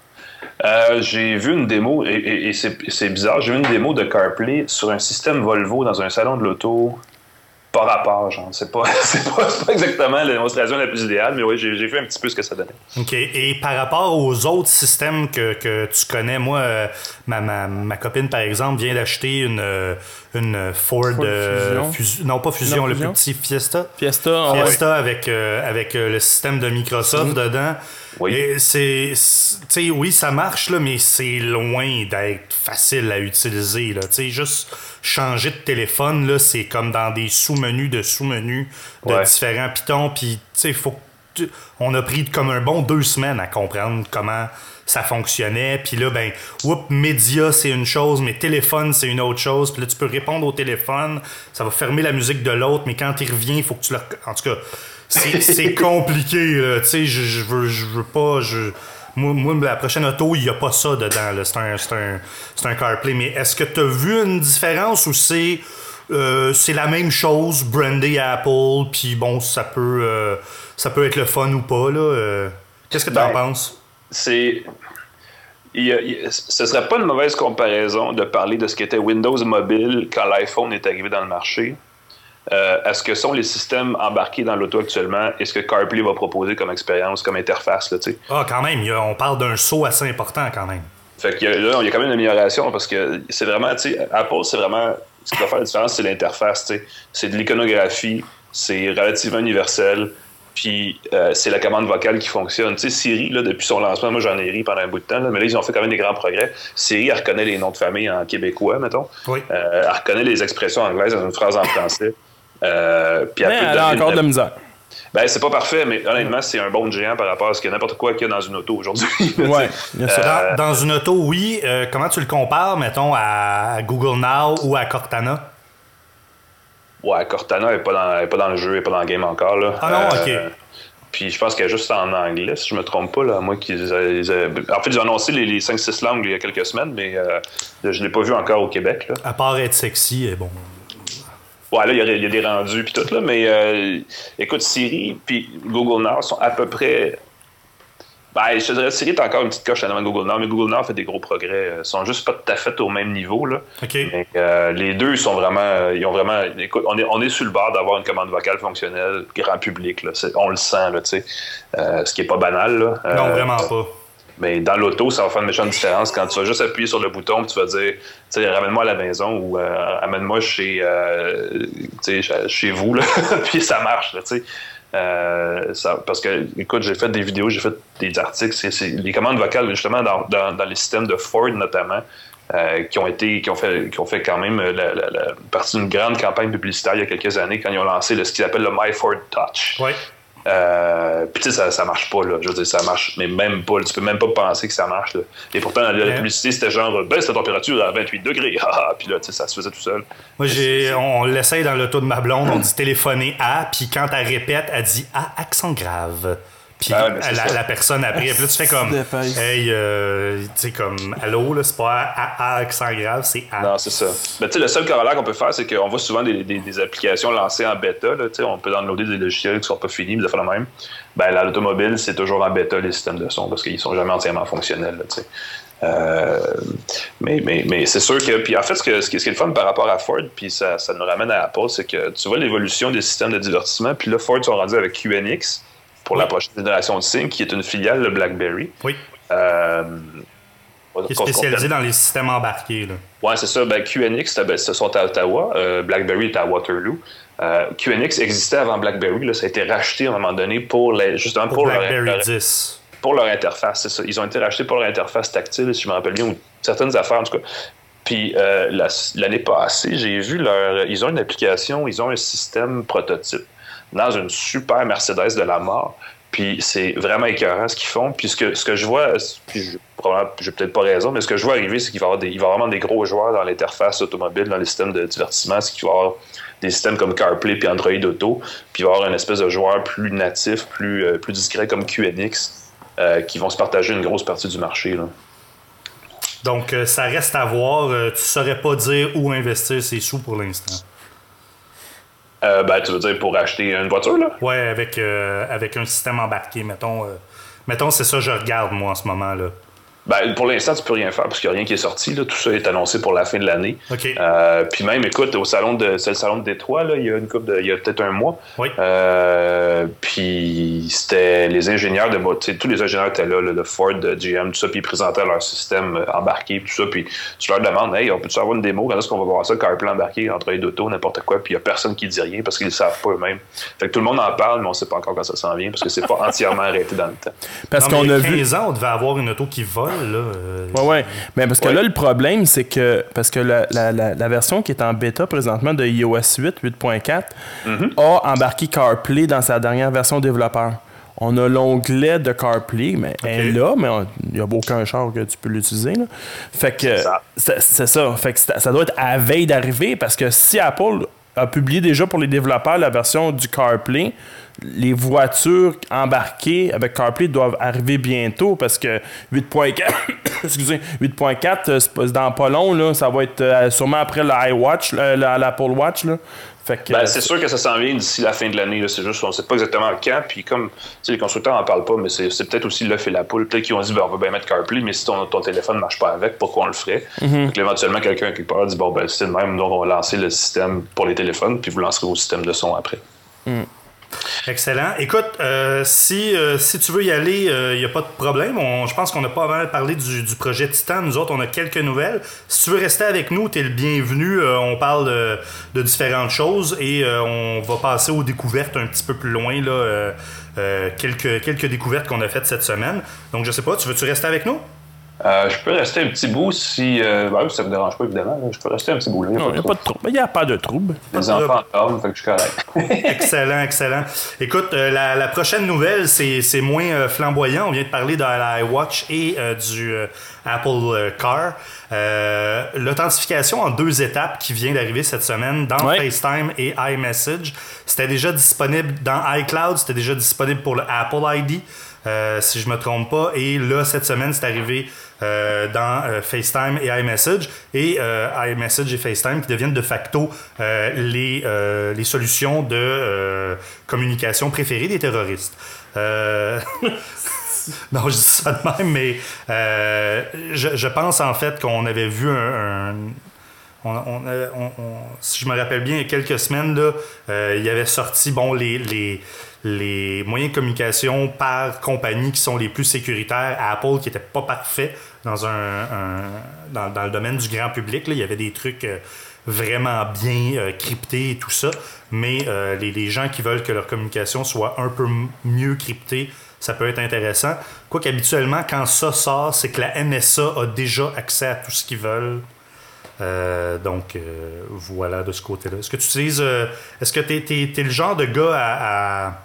Euh, j'ai vu une démo, et, et, et c'est bizarre, j'ai vu une démo de CarPlay sur un système Volvo dans un salon de l'auto. Par rapport, genre. C'est pas, c'est pas, pas exactement la démonstration la plus idéale, mais oui, j'ai vu un petit peu ce que ça donnait. OK. Et par rapport aux autres systèmes que, que tu connais, moi, euh, ma, ma, ma copine, par exemple, vient d'acheter une, une Ford... Ford euh, Fusion. Fusion. Non, pas Fusion, non, le Fusion. plus petit Fiesta. Fiesta, ah Fiesta ouais. avec, euh, avec euh, le système de Microsoft mmh. dedans. Oui. Et c'est... Tu sais, oui, ça marche, là, mais c'est loin d'être facile à utiliser, là. Tu sais, juste... changer de téléphone, là, c'est comme dans des sous-menus de sous-menus de ouais. différents pitons. Puis, tu sais, faut que on a pris comme un bon deux semaines à comprendre comment ça fonctionnait. Puis là, ben, oups, média, c'est une chose, mais téléphone, c'est une autre chose. Puis là, tu peux répondre au téléphone, ça va fermer la musique de l'autre, mais quand il revient, il faut que tu le... En tout cas, c'est compliqué, là. Tu sais, je, je veux, je veux pas... Je... Moi, moi, la prochaine auto, il n'y a pas ça dedans. C'est un, un, un CarPlay. Mais est-ce que tu as vu une différence ou c'est euh, la même chose, brandé Apple, puis bon, ça peut, euh, ça peut être le fun ou pas, là? Euh, Qu'est-ce que tu en ben, penses? C'est... Il y a, il, ce serait pas une mauvaise comparaison de parler de ce qu'était Windows Mobile quand l'iPhone est arrivé dans le marché. Euh, à ce que sont les systèmes embarqués dans l'auto actuellement et ce que CarPlay va proposer comme expérience, comme interface. Là, ah, quand même, a, on parle d'un saut assez important quand même. Fait qu'il y a, là, il y a quand même une amélioration parce que c'est vraiment, tu sais, Apple, c'est vraiment, ce qui va faire la différence, c'est l'interface. C'est de l'iconographie, c'est relativement universel, puis euh, c'est la commande vocale qui fonctionne. Tu sais, Siri, là, depuis son lancement, moi j'en ai ri pendant un bout de temps, là, mais là, ils ont fait quand même des grands progrès. Siri, elle reconnaît les noms de famille en québécois, mettons. Oui. Euh, elle reconnaît les expressions anglaises dans une phrase en français. Euh, puis mais elle a encore de la misère. Ben, c'est pas parfait, mais honnêtement, c'est un bon géant par rapport à ce que n'importe quoi qu'il y a dans une auto aujourd'hui. Ouais, euh, dans, dans une auto, oui. Euh, comment tu le compares, mettons, à Google Now ou à Cortana? Ouais, Cortana n'est pas, pas dans le jeu, elle n'est pas dans le game encore. Là. Ah non, euh, OK. Puis je pense qu'elle est juste en anglais, si je me trompe pas. Là, moi, qu'ils, en fait, ils ont annoncé les, les cinq six langues il y a quelques semaines, mais euh, je ne l'ai pas vu encore au Québec. Là. À part être sexy, et bon... Ouais, là, il y, y a des rendus puis tout, là, mais euh, écoute, Siri puis Google Now sont à peu près... Ben, je te dirais, Siri est encore une petite coche à la Google Now, mais Google Now fait des gros progrès. Ils sont juste pas tout à fait au même niveau, là. OK. Mais, euh, les deux, ils sont vraiment... Ils ont vraiment... Écoute, on est, on est sur le bord d'avoir une commande vocale fonctionnelle, grand public, là. On le sent, là, tu sais. Euh, ce qui est pas banal, là. Non, euh, vraiment pas. Mais dans l'auto, ça va faire une méchante différence quand tu vas juste appuyer sur le bouton et tu vas dire, tu sais, ramène-moi à la maison ou euh, amène-moi chez, euh, chez vous, là. Puis ça marche, là, tu sais. Euh, ça, parce que, écoute, j'ai fait des vidéos, j'ai fait des articles. C'est, c'est les commandes vocales, justement, dans, dans, dans les systèmes de Ford, notamment, euh, qui ont été, qui ont fait, qui ont fait quand même la, la, la partie d'une grande campagne publicitaire il y a quelques années quand ils ont lancé le, ce qu'ils appellent le My Ford Touch. Oui. Euh, puis tu sais, ça, ça marche pas, là. Je veux dire, ça marche, mais même pas. Là, tu peux même pas penser que ça marche, là. Et pourtant, la, la publicité, c'était genre, baisse la température à vingt-huit degrés. Puis là, tu sais, ça se faisait tout seul. Moi, j'ai, on l'essaye dans l'auto de ma blonde, on dit téléphoner à, puis quand elle répète, elle dit à accent grave. Puis ah, la, la personne après, puis là, tu fais comme, hey, euh, tu sais, comme, allô, là, c'est pas à, à accent grave, c'est à. Non, c'est ça. Mais tu sais, le seul corollaire qu'on peut faire, c'est qu'on voit souvent des, des, des applications lancées en bêta, là, tu sais, on peut downloader des logiciels qui sont pas finis, mais ça fait le même. Ben, là, l'automobile, c'est toujours en bêta, les systèmes de son, parce qu'ils sont jamais entièrement fonctionnels, là, tu sais. Euh, mais mais, mais c'est sûr que, puis en fait, ce, que, ce, qui, ce qui est le fun par rapport à Ford, puis ça, ça nous ramène à Apple, c'est que tu vois l'évolution des systèmes de divertissement, puis là, Ford sont rendus avec Q N X, pour oui. la prochaine génération de Sync, qui est une filiale de BlackBerry. Oui. Euh, qui est spécialisée dans les systèmes embarqués. Oui, c'est ça. Ben, Q N X, ben, ce sont à Ottawa. Euh, BlackBerry est à Waterloo. Euh, Q N X existait avant BlackBerry. Là, ça a été racheté à un moment donné pour les, justement pour, pour leur, BlackBerry dix. Pour leur interface, c'est ça. Ils ont été rachetés pour leur interface tactile, si je me rappelle bien, ou certaines affaires, en tout cas. Puis euh, la, l'année passée, j'ai vu leur... Ils ont une application, ils ont un système prototype dans une super Mercedes de la mort. Puis c'est vraiment écœurant ce qu'ils font. Puis ce que, ce que je vois, puis je n'ai peut-être pas raison, mais ce que je vois arriver, c'est qu'il va y avoir, des, il va y avoir vraiment des gros joueurs dans l'interface automobile, dans les systèmes de divertissement. C'est qu'il va y avoir des systèmes comme CarPlay puis Android Auto. Puis il va y avoir une espèce de joueur plus natif, plus, euh, plus discret comme Q N X, euh, qui vont se partager une grosse partie du marché, là. Donc, euh, ça reste à voir. Euh, tu ne saurais pas dire où investir ses sous pour l'instant. Euh, ben, tu veux dire pour acheter une voiture, là? Ouais, avec, euh, avec un système embarqué, mettons. Euh, mettons, c'est ça que je regarde, moi, en ce moment, là. Ben, pour l'instant, tu peux rien faire parce qu'il n'y a rien qui est sorti. Là. Tout ça est annoncé pour la fin de l'année. Okay. Euh, puis même, écoute, au salon de, c'est le salon de Détroit, là, il y a une couple de, il y a peut-être un mois. Oui. Euh, puis c'était les ingénieurs de, tu sais, tous les ingénieurs étaient là, là, de Ford, de G M, tout ça, puis ils présentaient leur système embarqué, tout ça. Puis tu leur demandes, hey, on peut-tu avoir une démo? Quand est-ce qu'on va voir ça, CarPlay embarqué, entre les d'auto, n'importe quoi? Puis il n'y a personne qui dit rien parce qu'ils ne savent pas eux-mêmes. Fait que tout le monde en parle, mais on ne sait pas encore quand ça s'en vient parce que c'est pas entièrement arrêté dans le temps. Parce non, qu'on a quinze vu. ans, on devait avoir une auto qui vole, là. Euh, Oui, oui. Mais parce que ouais. là, le problème, c'est que parce que la, la, la, la version qui est en bêta présentement de i O S huit, huit point quatre, mm-hmm. a embarqué CarPlay dans sa dernière version développeur. On a l'onglet de CarPlay, mais okay. elle est là, mais il n'y a aucun char que tu peux l'utiliser. Là. Fait que c'est ça. C'est, c'est ça. Fait que ça doit être à veille d'arriver parce que si Apple a publié déjà pour les développeurs la version du CarPlay, les voitures embarquées avec CarPlay doivent arriver bientôt parce que huit point quatre, excusez, huit point quatre, c'est dans pas long, là, ça va être euh, sûrement après l'iWatch, l'Apple Watch. Là. Fait que, ben, c'est sûr que ça s'en vient d'ici la fin de l'année. Là. C'est juste qu'on ne sait pas exactement quand. Puis comme les constructeurs n'en parlent pas, mais c'est, c'est peut-être aussi l'œuf et la poule. Peut-être qu'ils ont dit ben, on va bien mettre CarPlay, mais si ton, ton téléphone ne marche pas avec, pourquoi on le ferait? Mm-hmm. Donc éventuellement, quelqu'un quelque part dit bon ben c'est le même, donc on va lancer le système pour les téléphones, puis vous lancerez au système de son après. Mm. Excellent. Écoute, euh, si, euh, si tu veux y aller, il euh, n'y a pas de problème. On, je pense qu'on n'a pas mal parlé du, du projet Titan. Nous autres, on a quelques nouvelles. Si tu veux rester avec nous, tu es le bienvenu. Euh, on parle de, de différentes choses et euh, on va passer aux découvertes un petit peu plus loin. Là, euh, euh, quelques, quelques découvertes qu'on a faites cette semaine. Donc, je sais pas, tu veux-tu rester avec nous? Euh, je peux rester un petit bout si... Euh, ben, ça ne me dérange pas, évidemment. Là. Je peux rester un petit bout. Là. Non, il n'y a pas de trouble. Il n'y a pas de trouble. Les enfants dorment, fait que je suis correct. Excellent, excellent. Écoute, euh, la, la prochaine nouvelle, c'est, c'est moins euh, flamboyant. On vient de parler de l'iWatch et euh, du euh, Apple Car. Euh, l'authentification en deux étapes qui vient d'arriver cette semaine dans ouais. FaceTime et iMessage. C'était déjà disponible dans iCloud. C'était déjà disponible pour le Apple I D. Euh, si je me trompe pas. Et là, cette semaine, c'est arrivé euh, dans euh, FaceTime et iMessage. Et euh, iMessage et FaceTime qui deviennent de facto euh, les, euh, les solutions de euh, communication préférées des terroristes. Euh... non, je dis ça de même, mais euh, je, je pense en fait qu'on avait vu un... un On, on, on, on, si je me rappelle bien, il y a quelques semaines, là, euh, il y avait sorti bon, les, les, les moyens de communication par compagnie qui sont les plus sécuritaires à Apple, qui n'étaient pas parfaits dans, un, un, dans, dans le domaine du grand public. Là. Il y avait des trucs euh, vraiment bien euh, cryptés et tout ça, mais euh, les, les gens qui veulent que leur communication soit un peu mieux cryptée, ça peut être intéressant. Quoique habituellement, quand ça sort, c'est que la N S A a déjà accès à tout ce qu'ils veulent. Euh, donc, euh, voilà de ce côté-là. Est-ce que tu utilises... Euh, est-ce que tu es le genre de gars à, à,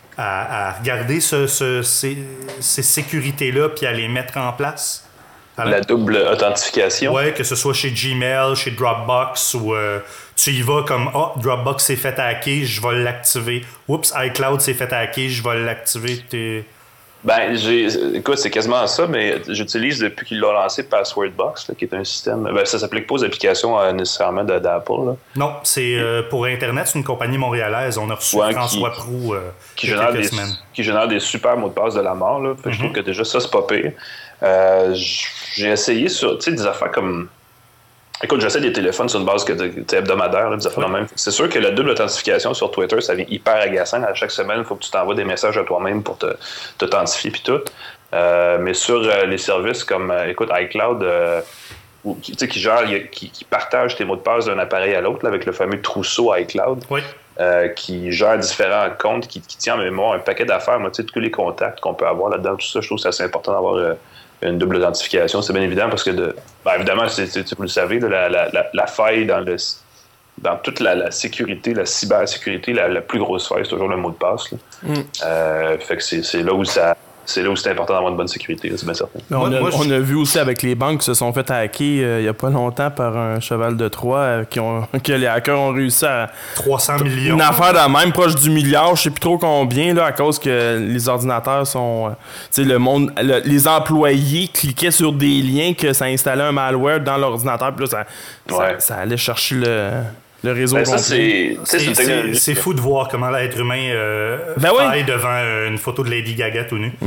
à, à regarder ce, ce, ces, ces sécurités-là puis à les mettre en place? Alors, la double authentification? Oui, que ce soit chez Gmail, chez Dropbox, ou euh, tu y vas comme « Ah, oh, Dropbox s'est fait hacker, je vais l'activer. Oups, iCloud s'est fait hacker, je vais l'activer. » T'es... Ben, j'ai, écoute, c'est quasiment ça, mais j'utilise depuis qu'ils l'ont lancé Passwordbox, là, qui est un système. Ben, ça s'applique pas aux applications euh, nécessairement de, d'Apple. Là. Non, c'est euh, pour Internet, c'est une compagnie montréalaise. On a reçu ouais, François qui, Proulx euh, qui, génère des, qui génère des super mots de passe de la mort. Là. Fait mm-hmm. Je trouve que déjà, ça, c'est pas pire. Euh, j'ai essayé sur des affaires comme. Écoute, j'essaie des téléphones sur une base que de, hebdomadaire, là, des affaires oui. même. C'est sûr que la double authentification sur Twitter, ça devient hyper agaçant. À chaque semaine, il faut que tu t'envoies des messages à toi-même pour te, t'authentifier puis tout. Euh, mais sur euh, les services comme, euh, écoute, iCloud, euh, ou, qui, qui, gère, qui, qui partage tes mots de passe d'un appareil à l'autre, là, avec le fameux trousseau iCloud, oui. euh, qui gère différents comptes, qui, qui tient en mémoire un paquet d'affaires, moi, tous les contacts qu'on peut avoir là-dedans, tout ça, je trouve que c'est assez important d'avoir... Euh, une double authentification, c'est bien évident parce que, de, ben évidemment, c'est, c'est, vous le savez, la, la, la, la faille dans, le, dans toute la, la sécurité, la cybersécurité, la, la plus grosse faille, c'est toujours le mot de passe. Là. Mm. Euh, fait que c'est, c'est là où ça... C'est là où c'est important d'avoir une bonne sécurité, là, c'est bien certain. On a, moi, on a vu aussi avec les banques qui se sont fait hacker euh, il n'y a pas longtemps par un cheval de Troie euh, qui ont, que les hackers ont réussi à... trois cents millions. Une affaire de même, proche du milliard, je sais plus trop combien, là, à cause que les ordinateurs sont... Euh, tu sais, le monde... Le, les employés cliquaient sur des liens que ça installait un malware dans l'ordinateur, puis là, ça, ouais. ça, ça allait chercher le... le réseau Ben, ça, complet. c'est, c'est, C'est, c'est, c'est fou de voir comment l'être humain euh, Ben faille oui. devant euh, une photo de Lady Gaga tout nu.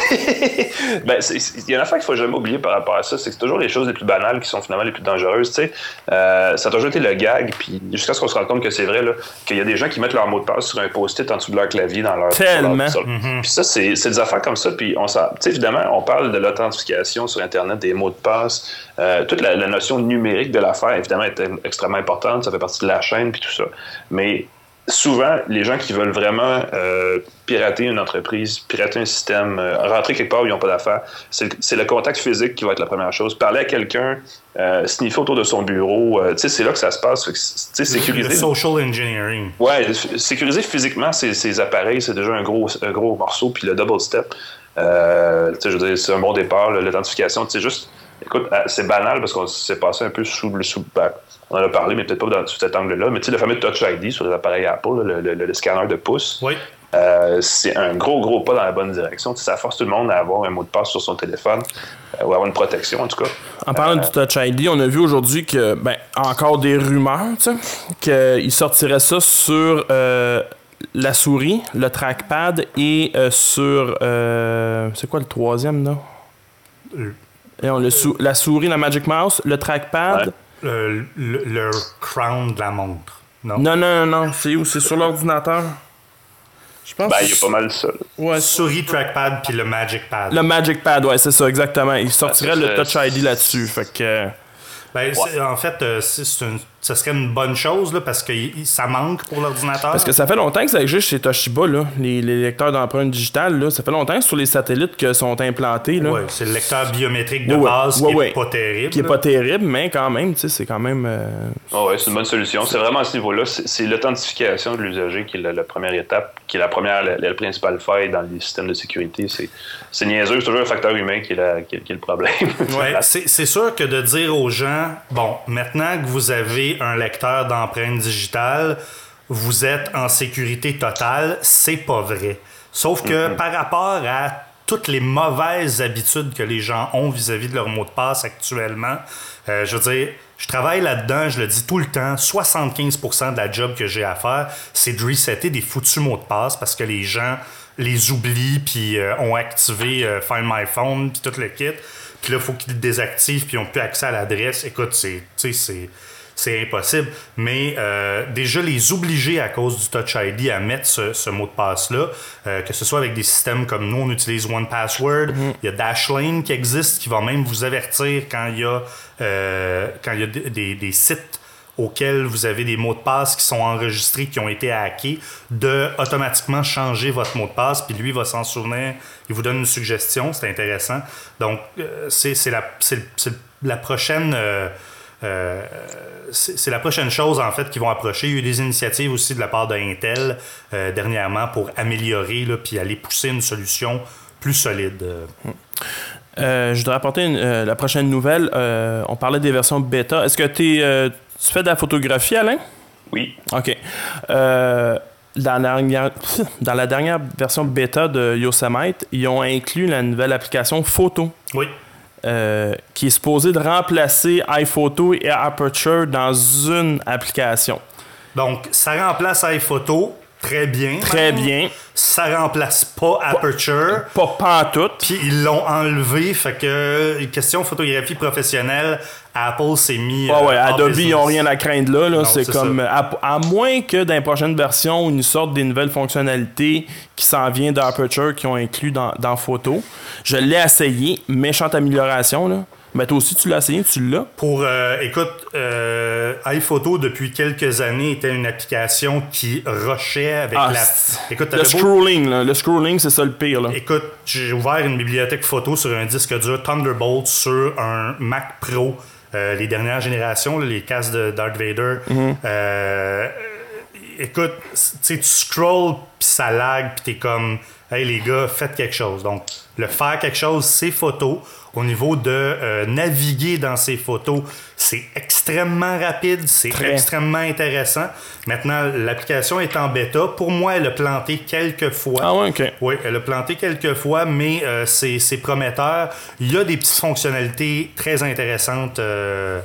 ben, c'est, c'est, il y a une affaire qu'il faut jamais oublier par rapport à ça, c'est que c'est toujours les choses les plus banales qui sont finalement les plus dangereuses. Tu sais, euh, ça a toujours été le gag, puis jusqu'à ce qu'on se rende compte que c'est vrai, là, qu'il y a des gens qui mettent leur mot de passe sur un post-it en dessous de leur clavier dans leur. Tellement. Sur leur, sur- Mm-hmm. Puis ça, c'est, c'est des affaires comme ça. Puis on s'en, tu sais, évidemment, on parle de l'authentification sur Internet, des mots de passe. Euh, toute la, la notion numérique de l'affaire, évidemment, est extrêmement importante. Ça fait partie de la chaîne, puis tout ça. Mais souvent, les gens qui veulent vraiment euh, pirater une entreprise, pirater un système, euh, rentrer quelque part où ils n'ont pas d'affaires, c'est, c'est le contact physique qui va être la première chose. Parler à quelqu'un, euh, sniffer autour de son bureau, euh, tu sais, c'est là que ça se passe. Fait que, tu sais, sécuriser. Le social engineering. Ouais, sécuriser physiquement ces, ces appareils, c'est déjà un gros, un gros morceau. Puis le double step, euh, tu sais, je veux dire, c'est un bon départ. Là, l'authentification, tu sais, juste, écoute, c'est banal parce qu'on s'est passé un peu sous le sous. Ben, on en a parlé, mais peut-être pas dans, sous cet angle-là. Mais tu sais, le fameux Touch I D sur les appareils Apple, là, le, le, le scanner de pouce, Oui. euh, c'est un gros, gros pas dans la bonne direction. Tu sais, ça force tout le monde à avoir un mot de passe sur son téléphone euh, ou avoir une protection, en tout cas. En parlant Euh, du Touch I D, on a vu aujourd'hui que, ben, encore des rumeurs, tu sais, qu'il sortirait ça sur euh, la souris, le trackpad et euh, sur. Euh, c'est quoi le troisième, là? Le, Et on, le sou- la souris, la Magic Mouse, le trackpad. Ouais. le, le- le crown de la montre. Non. Non, non, non, non. C'est où? C'est sur l'ordinateur? Je pense Ben, que il y a pas mal de ça. Là. Ouais, Souris, trackpad, puis le Magic Pad. le Magic Pad, ouais, c'est ça, exactement. Il sortirait Ah, ça, le Touch I D là-dessus. Fait que. Ben, c'est- en fait, euh, c'est, c'est une- ça serait une bonne chose là, parce que y- ça manque pour l'ordinateur. Parce que ça fait longtemps que ça existe chez Toshiba, là, les, les lecteurs d'empreintes digitales. Là. Ça fait longtemps que sur les satellites que sont implantés. Là, Ouais, c'est le lecteur biométrique de Ouais, ouais. base Ouais, qui ouais. est pas terrible. qui est là. pas terrible, mais quand même, tu sais, c'est quand même. euh, Oh ouais, c'est une bonne solution. C'est vraiment à ce niveau-là. C'est, c'est l'authentification de l'usager qui est la, la première étape, qui est la première, la, la principale faille dans les systèmes de sécurité. C'est, c'est niaiseux, c'est toujours le facteur humain qui est, la, qui est, qui est le problème. Ouais, c'est, c'est sûr que de dire aux gens, bon, maintenant que vous avez un lecteur d'empreintes digitales, vous êtes en sécurité totale, c'est pas vrai. Sauf que Mm-hmm. par rapport à toutes les mauvaises habitudes que les gens ont vis-à-vis de leur mot de passe actuellement, euh, je veux dire, je travaille là-dedans, je le dis tout le temps, soixante-quinze pour cent de la job que j'ai à faire, c'est de resetter des foutus mots de passe parce que les gens les oublient puis euh, ont activé euh, Find My Phone puis tout le kit. Puis là, il faut qu'ils le désactivent puis ils n'ont plus accès à l'adresse. Écoute, c'est, tu sais, c'est, c'est impossible. Mais euh, déjà, les obliger à cause du Touch I D à mettre ce, ce mot de passe-là, euh, que ce soit avec des systèmes comme nous, on utilise one password, il y a Dashlane qui existe, qui va même vous avertir quand il y a, euh, quand il y a des, des, des sites auxquels vous avez des mots de passe qui sont enregistrés, qui ont été hackés, de automatiquement changer votre mot de passe, puis lui va s'en souvenir, il vous donne une suggestion, c'est intéressant. Donc, euh, c'est, c'est, la, c'est, c'est la prochaine... Euh, euh, c'est, c'est la prochaine chose, en fait, qu'ils vont approcher. Il y a eu des initiatives aussi de la part de Intel euh, dernièrement pour améliorer, là, puis aller pousser une solution plus solide. Euh, je voudrais apporter une- euh, la prochaine nouvelle. Euh, on parlait des versions bêta. Est-ce que t'es, euh, tu fais de la photographie, Alain? Oui. OK. Euh, dans, la dernière, dans la dernière version bêta de Yosemite, ils ont inclus la nouvelle application Photo, Oui. euh, qui est supposée de remplacer iPhoto et Aperture dans une application. Donc, ça remplace iPhoto très bien. Très même. bien. Ça remplace pas Aperture. Pas pantoute. Puis ils l'ont enlevé, fait que question photographie professionnelle, Apple s'est mis. Ouais, ouais, euh, en Adobe, business. ils n'ont rien à craindre là. là. Non, c'est c'est comme. ça. À, à moins que dans les prochaines versions, ils nous sortent des nouvelles fonctionnalités qui s'en viennent d'Aperture, qui ont inclus dans, dans Photo. Je l'ai essayé, méchante amélioration, là. Mais toi aussi, tu l'as essayé, tu l'as. Pour, euh, écoute, euh, iPhoto depuis quelques années était une application qui rushait avec Ah, la. c'est- Écoute, Le t'avais beau- scrolling, là. Le scrolling, c'est ça le pire, là. Écoute, j'ai ouvert une bibliothèque photo sur un disque dur Thunderbolt sur un Mac Pro, euh, les dernières générations, là, les casques de Darth Vader. Mm-hmm. Euh, écoute, tu sais, tu scrolls, puis ça lag, puis t'es comme, hey les gars, faites quelque chose. Donc, le faire quelque chose, c'est photos. Au niveau de euh, naviguer dans ces photos, c'est extrêmement rapide, c'est Très. extrêmement intéressant. Maintenant, l'application est en bêta. Pour moi, elle a planté quelques fois. Ah ouais, OK. Oui, elle a planté quelques fois, mais euh, c'est, c'est prometteur. Il y a des petites fonctionnalités très intéressantes euh,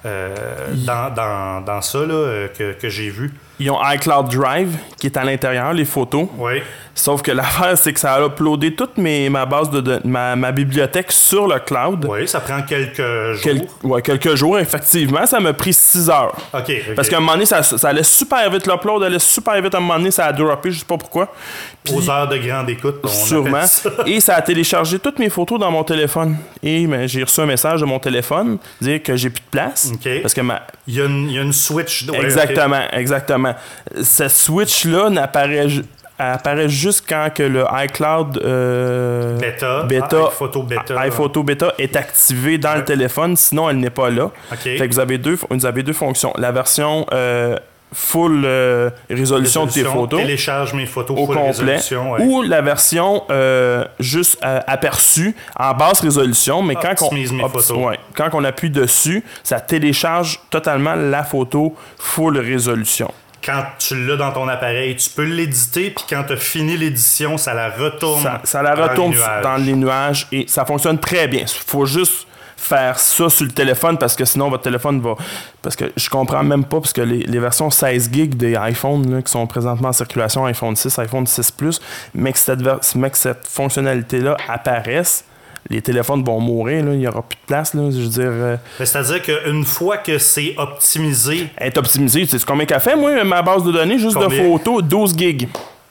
euh, dans, dans, dans ça là, euh, que, que j'ai vu. Ils ont iCloud Drive qui est à l'intérieur, les photos. Oui. Sauf que l'affaire, c'est que ça a uploadé toute mes, ma base de, de ma, ma bibliothèque sur le cloud. Oui, ça prend quelques jours. Quel, ouais, quelques jours, effectivement. Ça m'a pris six heures. OK. okay. Parce qu'à un moment donné, ça, ça allait super vite, l'upload allait super vite. À un moment donné, ça a droppé, je sais pas pourquoi. Puis, aux heures de grande écoute, on sûrement. Ça. Et ça a téléchargé toutes mes photos dans mon téléphone. Et ben, j'ai reçu un message de mon téléphone dire que j'ai plus de place. OK. Parce que ma... il, y a une, il y a une switch. Ouais, exactement, okay. exactement. Cette switch-là n'apparaît... Elle apparaît juste quand que le iCloud euh, bêta, bêta, ah, iPhoto bêta, iPhoto bêta est activé dans ouais. le téléphone, sinon elle n'est pas là. Okay. Fait que vous avez deux, vous avez deux fonctions. La version euh, full euh, résolution, résolution de tes photos, télécharge mes photos au full complet, résolution, ouais. ou la version euh, juste euh, aperçue en basse résolution, mais quand on, mes photos. Ouais, quand on appuie dessus, ça télécharge totalement la photo full résolution. Quand tu l'as dans ton appareil, tu peux l'éditer, puis quand tu as fini l'édition, ça la retourne ça, ça la retourne dans les nuages. Dans les nuages et ça fonctionne très bien. Il faut juste faire ça sur le téléphone parce que sinon votre téléphone va... Parce que je comprends même pas, parce que les, les versions seize gigs des iPhones là, qui sont présentement en circulation, iPhone six, iPhone six Plus, mais que cette, mais que cette fonctionnalité-là apparaisse, les téléphones vont mourir, là. Il n'y aura plus de place. Là, je veux dire, euh... c'est-à-dire qu'une fois que c'est optimisé... Est optimisé, tu sais combien qu'elle fait, moi, ma base de données, juste combien? De photos, douze gigs.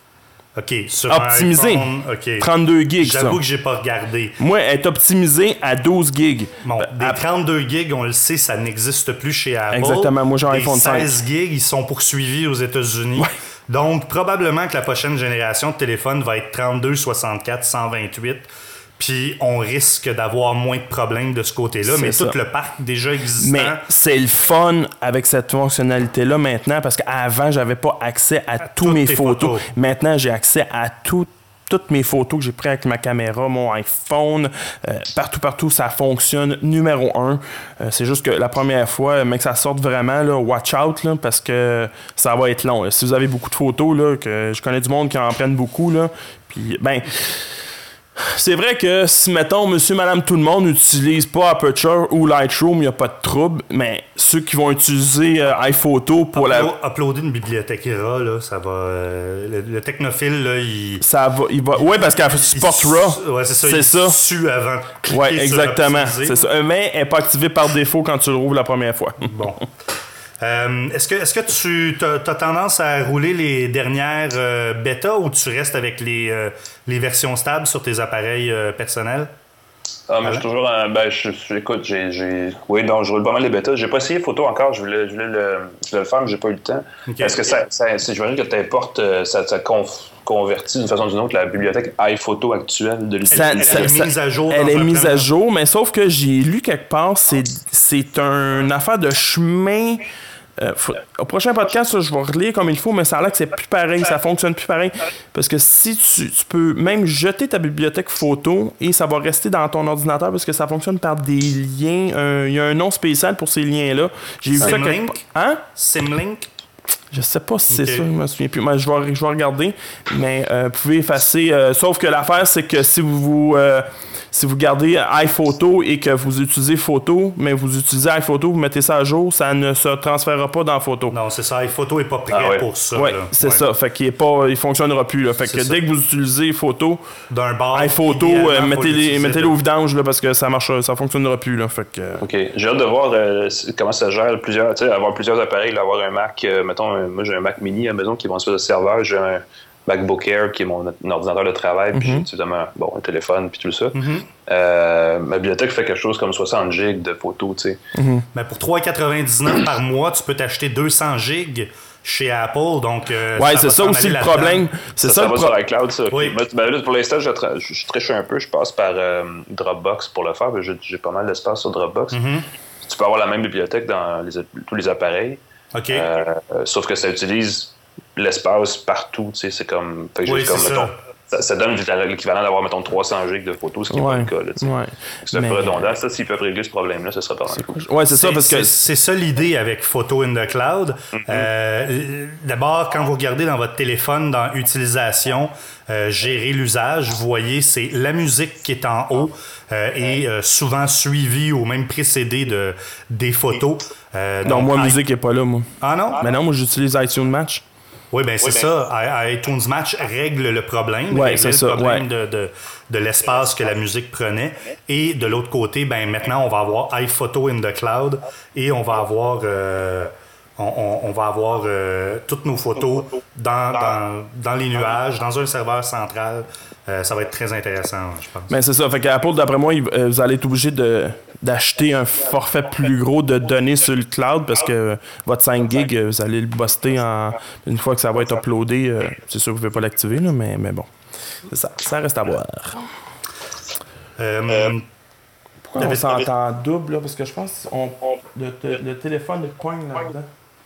OK, sur optimisé. iPhone, okay. trente-deux gigs. J'avoue ça. Que j'ai pas regardé. Moi, elle est optimisée à douze gigs. Bon, des à... trente-deux gigs, on le sait, ça n'existe plus chez Apple. Exactement, moi j'ai un iPhone cinq. seize gigs, ils sont poursuivis aux États-Unis. Ouais. Donc, probablement que la prochaine génération de téléphone va être trente-deux, soixante-quatre, cent vingt-huit. Puis on risque d'avoir moins de problèmes de ce côté-là, c'est mais ça. Tout le parc déjà existant... Mais c'est le fun avec cette fonctionnalité-là maintenant, parce qu'avant, j'avais pas accès à, à tous mes photos. photos. Maintenant, j'ai accès à tout, toutes mes photos que j'ai prises avec ma caméra, mon iPhone, euh, partout, partout, ça fonctionne numéro un. Euh, c'est juste que la première fois, mais que ça sorte vraiment, là, watch out, là, parce que ça va être long. Là. Si vous avez beaucoup de photos, là, que je connais du monde qui en prennent beaucoup, là, puis ben... C'est vrai que si, mettons, monsieur, madame, tout le monde n'utilise pas Aperture ou Lightroom, il n'y a pas de trouble, mais ceux qui vont utiliser euh, iPhoto pour Upload, la... Uploader une bibliothèque R A, là, ça va... Euh, le, le technophile, là, il... Ça va... Il va oui, parce qu'elle supporte RAW. Ouais, c'est ça. C'est il ça. Su avant de cliquer ouais, exactement. Sur c'est ça. Mais elle n'est pas activée par défaut quand tu le rouvres la première fois. Bon. Euh, est-ce que, est-ce que tu as tendance à rouler les dernières euh, bêta ou tu restes avec les, euh, les versions stables sur tes appareils euh, personnels? Ah, mais je suis toujours en. Ben, je, je, écoute, j'ai, j'ai. Oui, donc je roule pas mal les bêtas. J'ai pas essayé photo encore. Je voulais, je voulais, le, je voulais le faire, mais j'ai pas eu le temps. Okay. Est-ce que ça. ça si je veux dire que tu importes, ça, ça conf, convertit d'une façon ou d'une autre la bibliothèque iPhoto actuelle de l'utilisateur? Elle, elle, elle est mise à jour. Elle est mise à jour, mais sauf que j'ai lu quelque part, c'est, c'est une affaire de chemin. Euh, faut, au prochain podcast, là, je vais relire comme il faut, mais ça a l'air que c'est plus pareil, ça fonctionne plus pareil. Parce que si tu, tu peux même jeter ta bibliothèque photo et ça va rester dans ton ordinateur parce que ça fonctionne par des liens. Euh, il y a un nom spécial pour ces liens-là. J'ai vu ça quelque... Hein? Symlink? Je sais pas si c'est okay. Ça, je me souviens plus. Mais je, vais, je vais regarder. Mais euh, vous pouvez effacer. Euh, sauf que l'affaire, c'est que si vous euh, si vous gardez iPhoto et que vous utilisez photo, mais vous utilisez iPhoto, vous mettez ça à jour, ça ne se transférera pas dans photo. Non, c'est ça. iPhoto n'est pas prêt ah, ouais. pour ça. Oui, c'est ouais. ça. Fait qu'il est pas, il fonctionnera plus. Là. Fait c'est que ça. Dès que vous utilisez photo, d'un bar, iPhoto, euh, mettez-les, mettez-les au vidange là, parce que ça marche, ça fonctionnera plus. Là. Fait que, euh... OK. J'ai hâte de voir euh, comment ça gère plusieurs, tu sais, avoir plusieurs appareils, là, avoir un Mac, euh, mettons, un, moi j'ai un Mac mini à la maison qui est mon espèce de serveur, j'ai un MacBook Air qui est mon, mon ordinateur de travail, mm-hmm. puis j'ai évidemment bon, un téléphone, puis tout ça. Mm-hmm. Euh, ma bibliothèque fait quelque chose comme soixante gigs de photos, tu sais. Mm-hmm. Mais pour trois dollars quatre-vingt-dix-neuf par mois, tu peux t'acheter deux cents gigs chez Apple, donc... Euh, ouais, ça c'est ça aussi le problème. C'est ça, ça, ça le va pro... sur iCloud, ça. Oui. Puis, ben, là, pour l'instant, je, tra- je triche un peu, je passe par euh, Dropbox pour le faire, j'ai, j'ai pas mal d'espace sur Dropbox. Mm-hmm. Tu peux avoir la même bibliothèque dans les, tous les appareils, okay. euh, sauf que ça utilise l'espace partout, tu sais, c'est comme... Fait que oui, j'ai comme, c'est mettons, ça, ça donne l'équivalent d'avoir, mettons, trois cents gigs de photos, ce qui n'est ouais. pas le cas. Ouais. C'est un peu redondant. Ça, s'ils peuvent régler ce problème-là, ce serait pas mal. Oui, c'est ça, parce que... C'est, c'est ça l'idée avec Photo in the Cloud. Mm-hmm. Euh, d'abord, quand vous regardez dans votre téléphone, dans Utilisation, euh, gérer l'usage, vous voyez, c'est la musique qui est en haut euh, et euh, souvent suivie ou même précédée de, des photos. Euh, non, donc, moi, la musique n'est pas là, moi. Ah non? Mais non, moi, j'utilise iTunes Match. Oui, bien, c'est oui, ben... ça. iTunes Match règle le problème. Oui, c'est le ça. problème ouais. de, de, de l'espace que la musique prenait. Et de l'autre côté, ben maintenant, on va avoir iPhoto in the Cloud et on va avoir, euh, on, on, on va avoir euh, toutes nos photos dans, dans, dans les nuages, dans un serveur central. Euh, ça va être très intéressant, je pense. Ben, c'est ça. Fait qu'Apple, d'après moi, vous allez être obligé de, d'acheter un forfait plus gros de données sur le cloud parce que votre cinq gigs, vous allez le buster en, une fois que ça va être uploadé. C'est sûr que vous ne pouvez pas l'activer, là, mais, mais bon. C'est ça. Ça reste à voir. Euh, euh, Pourquoi on s'entend en double, là? Parce que je pense que le, le téléphone est coin là-dedans.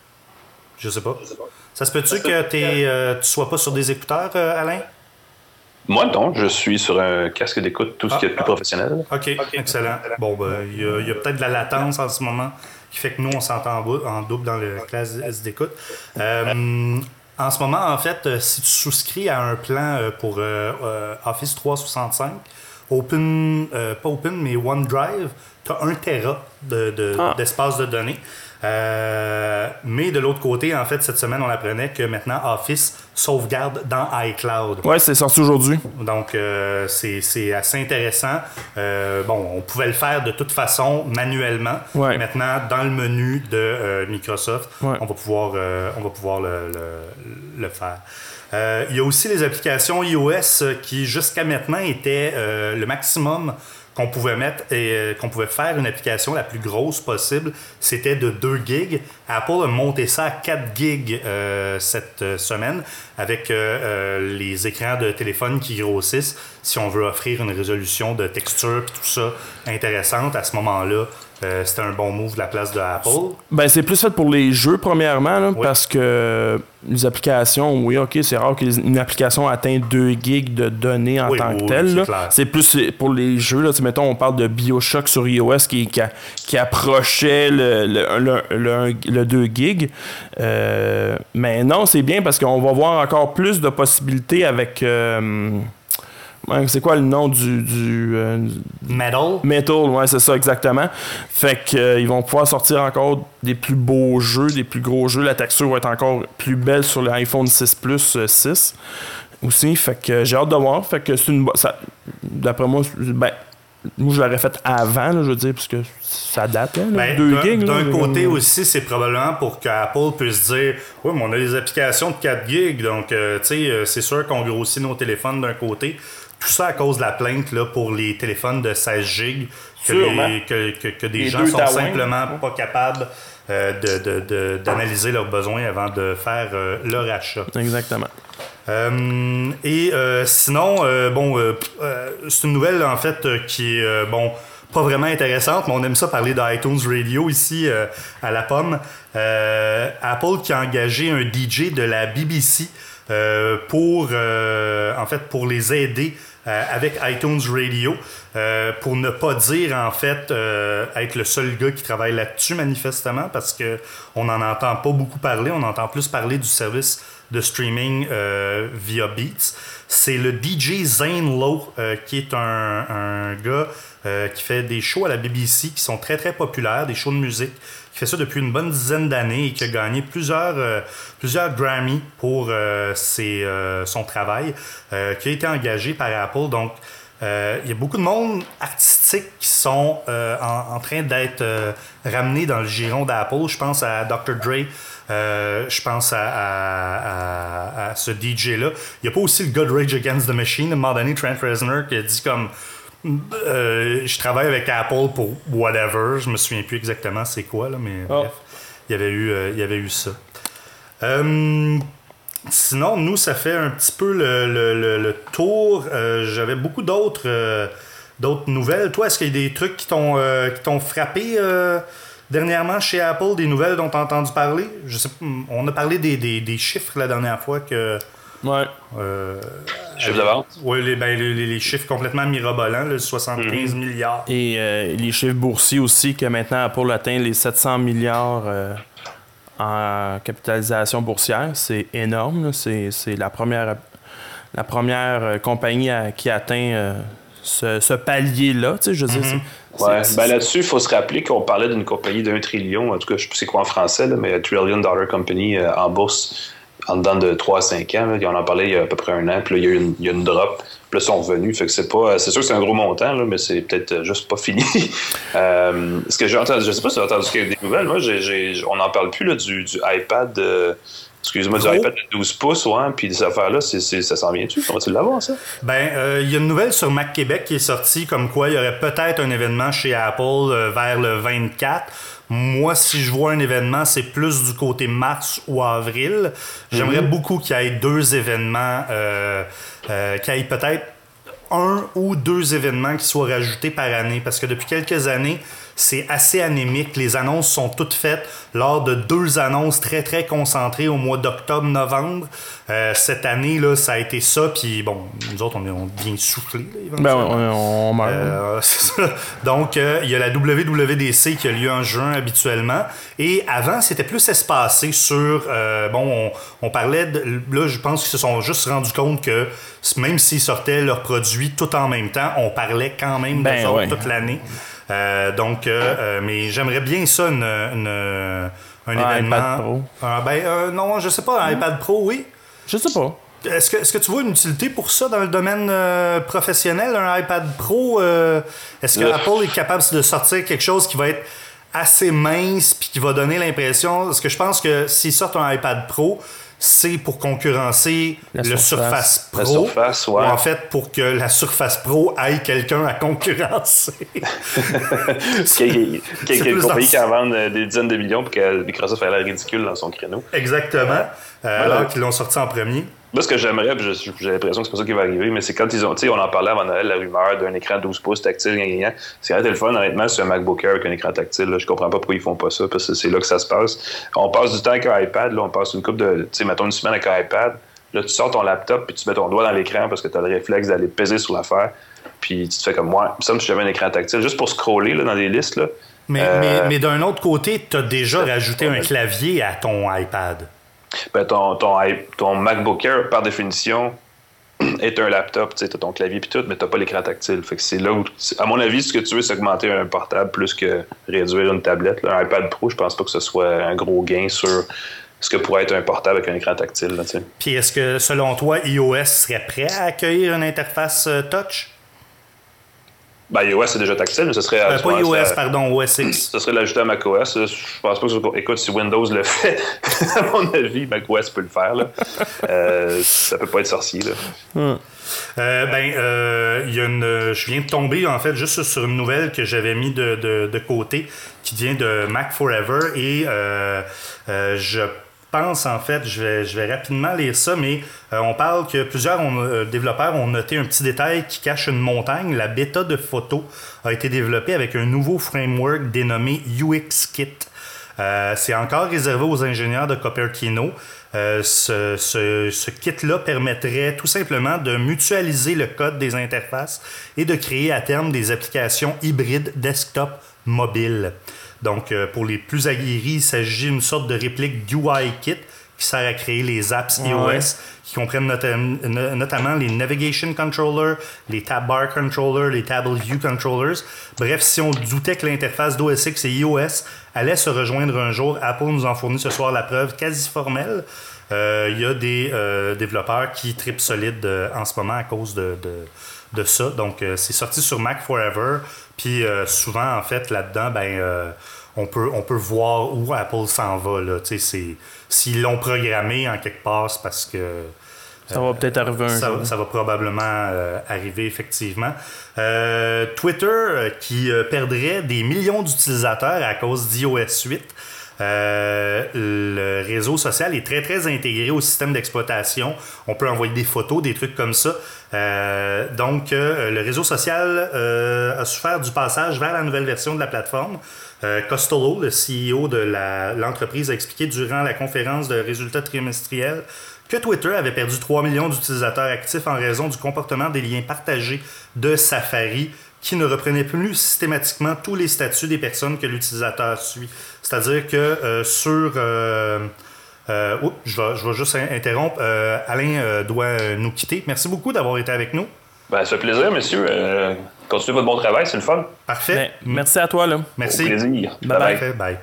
Je sais pas. Ça se peut-tu que euh, tu sois pas sur des écouteurs, euh, Alain? Moi, non. Je suis sur un casque d'écoute, tout ce ah, qui est plus professionnel. OK, okay. Excellent. Bon, ben, il y a, y a peut-être de la latence en ce moment qui fait que nous, on s'entend en double dans le classe d'écoute. Euh, en ce moment, en fait, si tu souscris à un plan pour euh, euh, Office trois cent soixante-cinq, Open, euh, pas Open, mais OneDrive, tu as un téra de, de, ah. d'espace de données. Euh, mais de l'autre côté, en fait, cette semaine, on apprenait que maintenant Office sauvegarde dans iCloud. Ouais, c'est sorti aujourd'hui. Donc, euh, c'est, c'est assez intéressant. Euh, bon, on pouvait le faire de toute façon manuellement. Ouais. Maintenant, dans le menu de euh, Microsoft, ouais. on va pouvoir, euh, on va pouvoir le, le, le faire. Euh, il y a aussi les applications iOS qui, jusqu'à maintenant, étaient euh, le maximum qu'on pouvait mettre et euh, qu'on pouvait faire une application la plus grosse possible, c'était de deux gigs. Apple a monté ça à quatre gigs euh, cette euh, semaine avec euh, euh, les écrans de téléphone qui grossissent. Si on veut offrir une résolution de texture et tout ça intéressante, à ce moment-là, euh, c'était un bon move de la place de Apple. Ben, c'est plus fait pour les jeux, premièrement, là, oui. parce que les applications, oui, OK, c'est rare qu'une application atteigne deux gigs de données en oui, tant oui, que telle. C'est, c'est plus pour les jeux. Là. Mettons, on parle de BioShock sur iOS qui, qui, qui approchait le, le, le, le, le deux gigs. Euh, mais non, c'est bien parce qu'on va voir encore plus de possibilités avec... Euh, c'est quoi le nom du... du euh, Metal. Metal, ouais, c'est ça, exactement. Fait qu'ils euh, vont pouvoir sortir encore des plus beaux jeux, des plus gros jeux. La texture va être encore plus belle sur l'iPhone six Plus euh, six aussi. Fait que euh, j'ai hâte de voir. Fait que c'est une... Ça, d'après moi, ben... Moi, je l'aurais fait avant, là, je veux dire, parce que ça date, là, ben, deux d'un, gigs. D'un là, côté là. aussi, c'est probablement pour qu'Apple puisse dire « Oui, mais on a des applications de quatre gigs, donc, euh, tu sais, c'est sûr qu'on grossit nos téléphones d'un côté. » Tout ça à cause de la plainte là, pour les téléphones de seize gigs, que, les, que, que, que des les gens sont simplement ouais. pas capables euh, de, de, de, d'analyser leurs besoins avant de faire euh, leur achat. Exactement. Euh, et euh, sinon, euh, bon, euh, euh, c'est une nouvelle en fait euh, qui est euh, bon, pas vraiment intéressante, mais on aime ça parler d'iTunes Radio ici euh, à la pomme. Euh, Apple qui a engagé un D J de la B B C euh, pour euh, en fait pour les aider euh, avec iTunes Radio, euh, pour ne pas dire en fait euh, être le seul gars qui travaille là-dessus manifestement, parce que on n'en entend pas beaucoup parler, on entend plus parler du service de streaming euh, via Beats. C'est le D J Zane Lowe, euh, qui est un, un gars euh, qui fait des shows à la B B C qui sont très très populaires, des shows de musique, qui fait ça depuis une bonne dizaine d'années et qui a gagné plusieurs, euh, plusieurs Grammy pour euh, ses, euh, son travail, euh, qui a été engagé par Apple. Donc, Euh, il y a beaucoup de monde artistique qui sont euh, en, en train d'être euh, ramenés dans le giron d'Apple. Je pense à docteur Dre, euh, je pense à, à, à, à ce D J-là. Il n'y a pas aussi le gars de Rage Against the Machine, à un moment donné, Trent Reznor, qui a dit comme euh, je travaille avec Apple pour whatever. Je me souviens plus exactement c'est quoi, là, mais oh. bref, il y avait eu, euh, il y avait eu ça. Euh, Sinon, nous, ça fait un petit peu le, le, le, le tour. Euh, j'avais beaucoup d'autres, euh, d'autres nouvelles. Toi, est-ce qu'il y a des trucs qui t'ont, euh, qui t'ont frappé euh, dernièrement chez Apple, des nouvelles dont tu as entendu parler? Je sais, on a parlé des, des, des chiffres la dernière fois que ouais. euh, Chiffre de vente? Oui, les, ben, les, les chiffres complètement mirobolants, là, soixante-quinze mm-hmm. milliards. Et euh, les chiffres boursiers aussi, que maintenant Apple atteint les sept cents milliards euh, en capitalisation boursière. C'est énorme. C'est, c'est la première, la première compagnie à, qui atteint euh, ce, ce palier-là. Je veux dire, mm-hmm. c'est, ouais. c'est, ben là-dessus, il faut se rappeler qu'on parlait d'une compagnie d'un trillion. En tout cas, je ne sais pas c'est quoi en français, là, mais un trillion dollar company euh, en bourse. En dedans de trois à cinq ans, là, on en parlait il y a à peu près un an, puis là, il y a eu une, il y a une drop, puis là, ils sont revenus. Fait que c'est pas. C'est sûr que c'est un gros montant, là, mais c'est peut-être juste pas fini. euh, ce que j'ai entendu, je sais pas si tu as entendu des nouvelles, moi, j'ai, j'ai, on n'en parle plus là, du, du iPad. Euh, Excuse-moi, du iPad de douze pouces, ouais, puis ces affaires-là, c'est, c'est, ça s'en vient-tu? Comment tu l'avoir, ça? Ben, il euh, y a une nouvelle sur Mac Québec qui est sortie, comme quoi il y aurait peut-être un événement chez Apple euh, vers le vingt-quatre. Moi, si je vois un événement, c'est plus du côté mars ou avril. J'aimerais mm-hmm. beaucoup qu'il y ait deux événements, euh, euh, qu'il y ait peut-être un ou deux événements qui soient rajoutés par année, parce que depuis quelques années, c'est assez anémique. Les annonces sont toutes faites lors de deux annonces très, très concentrées au mois d'octobre-novembre. Euh, cette année, là, ça a été ça. Puis, bon, nous autres, on est on vient souffler. Là, ben, on, on meurt. Euh, c'est ça. Donc, euh, il y a la W W D C qui a lieu en juin habituellement. Et avant, c'était plus espacé sur... Euh, bon, on, on parlait... De, là, je pense qu'ils se sont juste rendus compte que même s'ils sortaient leurs produits tout en même temps, on parlait quand même ben, d'eux autres ouais. toute l'année. Euh, donc, euh, euh, mais j'aimerais bien ça, une, une, un, un événement. iPad Pro. Euh, ben, euh, non, je sais pas, un iPad Pro, oui. Je sais pas. Est-ce que, est-ce que tu vois une utilité pour ça dans le domaine euh, professionnel, un iPad Pro? Euh, est-ce que euh. Apple est capable de sortir quelque chose qui va être assez mince puis qui va donner l'impression... Parce que je pense que s'ils sortent un iPad Pro, c'est pour concurrencer la le Surface, Surface Pro. La Surface, ouais. Ou en fait, pour que la Surface Pro aille quelqu'un à concurrencer. Qu'il y ait une compagnie qui en vende des dizaines de millions pour que Microsoft ait l'air ridicule dans son créneau. Exactement. Euh, alors ouais. qu'ils l'ont sorti en premier. Moi, ce que j'aimerais, puis j'ai l'impression que c'est pas ça qui va arriver, mais c'est quand ils ont, tu sais, on en parlait avant Noël, la rumeur d'un écran douze pouces tactile, gna, gna, gna. C'est vrai, le fun, honnêtement, sur un MacBook Air avec un écran tactile, là, je comprends pas pourquoi ils font pas ça, parce que c'est là que ça se passe. On passe du temps avec un iPad, là, on passe une couple de, tu sais, mettons une semaine avec un iPad, là, tu sors ton laptop, puis tu mets ton doigt dans l'écran parce que tu as le réflexe d'aller peser sur l'affaire, puis tu te fais comme moi. Ça, si j'avais un écran tactile, juste pour scroller là, dans des listes, là. Mais, euh, mais, mais d'un autre côté, tu as déjà rajouté un clavier à ton iPad. Ben, ton, ton, ton MacBook Air, par définition, est un laptop. Tu as ton clavier et tout, mais tu n'as pas l'écran tactile. Fait que c'est là où, à mon avis, ce que tu veux, c'est augmenter un portable plus que réduire une tablette. Là. Un iPad Pro, je pense pas que ce soit un gros gain sur ce que pourrait être un portable avec un écran tactile. Là, puis est-ce que, selon toi, iOS serait prêt à accueillir une interface euh, touch? Ben, iOS, c'est déjà tactile, mais ce serait... Euh, pas iOS, à, pardon, O S X. Ce serait l'ajouter à macOS. Je pense pas que... Ce, écoute, si Windows le fait, à mon avis, macOS peut le faire. Là. Euh, ça peut pas être sorcier. Là. Hmm. Euh, ben, euh, y a une, je viens de tomber, en fait, juste sur une nouvelle que j'avais mis de, de, de côté, qui vient de Mac Forever, et euh, euh, je pense, en fait, je vais, je vais rapidement lire ça, mais euh, on parle que plusieurs ont, euh, développeurs ont noté un petit détail qui cache une montagne. La bêta de photos a été développée avec un nouveau framework dénommé U X Kit. Euh, c'est encore réservé aux ingénieurs de Cupertino. Euh, ce, ce, ce kit-là permettrait tout simplement de mutualiser le code des interfaces et de créer à terme des applications hybrides desktop mobile. Donc, euh, pour les plus aguerris, il s'agit d'une sorte de réplique d'U I Kit qui sert à créer les apps iOS ouais. qui comprennent not- notamment les Navigation Controller, les Tab Bar Controller, les Table View Controllers. Bref, si on doutait que l'interface d'O S X et iOS allait se rejoindre un jour, Apple nous en fournit ce soir la preuve quasi formelle. Euh, il y a des euh, développeurs qui trippent solide euh, en ce moment à cause de, de, de ça. Donc, euh, c'est sorti sur Mac Forever. Puis euh, souvent, en fait, là-dedans, ben, euh, on peut, on peut voir où Apple s'en va. Là. C'est, s'ils l'ont programmé en quelque part, c'est parce que... Euh, ça va peut-être arriver un ça, jour. Ça va probablement euh, arriver, effectivement. Euh, Twitter, euh, qui euh, perdrait des millions d'utilisateurs à cause d'iOS huit. Euh, le réseau social est très, très intégré au système d'exploitation. On peut envoyer des photos, des trucs comme ça. Euh, donc, euh, le réseau social euh, a su faire du passage vers la nouvelle version de la plateforme. Euh, Costello, le C E O de la, l'entreprise, a expliqué durant la conférence de résultats trimestriels que Twitter avait perdu trois millions d'utilisateurs actifs en raison du comportement des liens partagés de Safari qui ne reprenaient plus systématiquement tous les statuts des personnes que l'utilisateur suit. C'est-à-dire que euh, sur... Euh, euh, oups, je vais, je vais juste interrompre. Euh, Alain euh, doit nous quitter. Merci beaucoup d'avoir été avec nous. Ben, ça fait plaisir, monsieur. Euh, continuez votre bon travail, c'est le fun. Parfait. Ben, merci à toi, là. Merci. Au plaisir. Bye bye. Parfait, bye.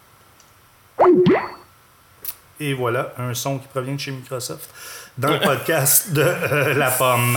Et voilà, un son qui provient de chez Microsoft dans le podcast de euh, La Pomme.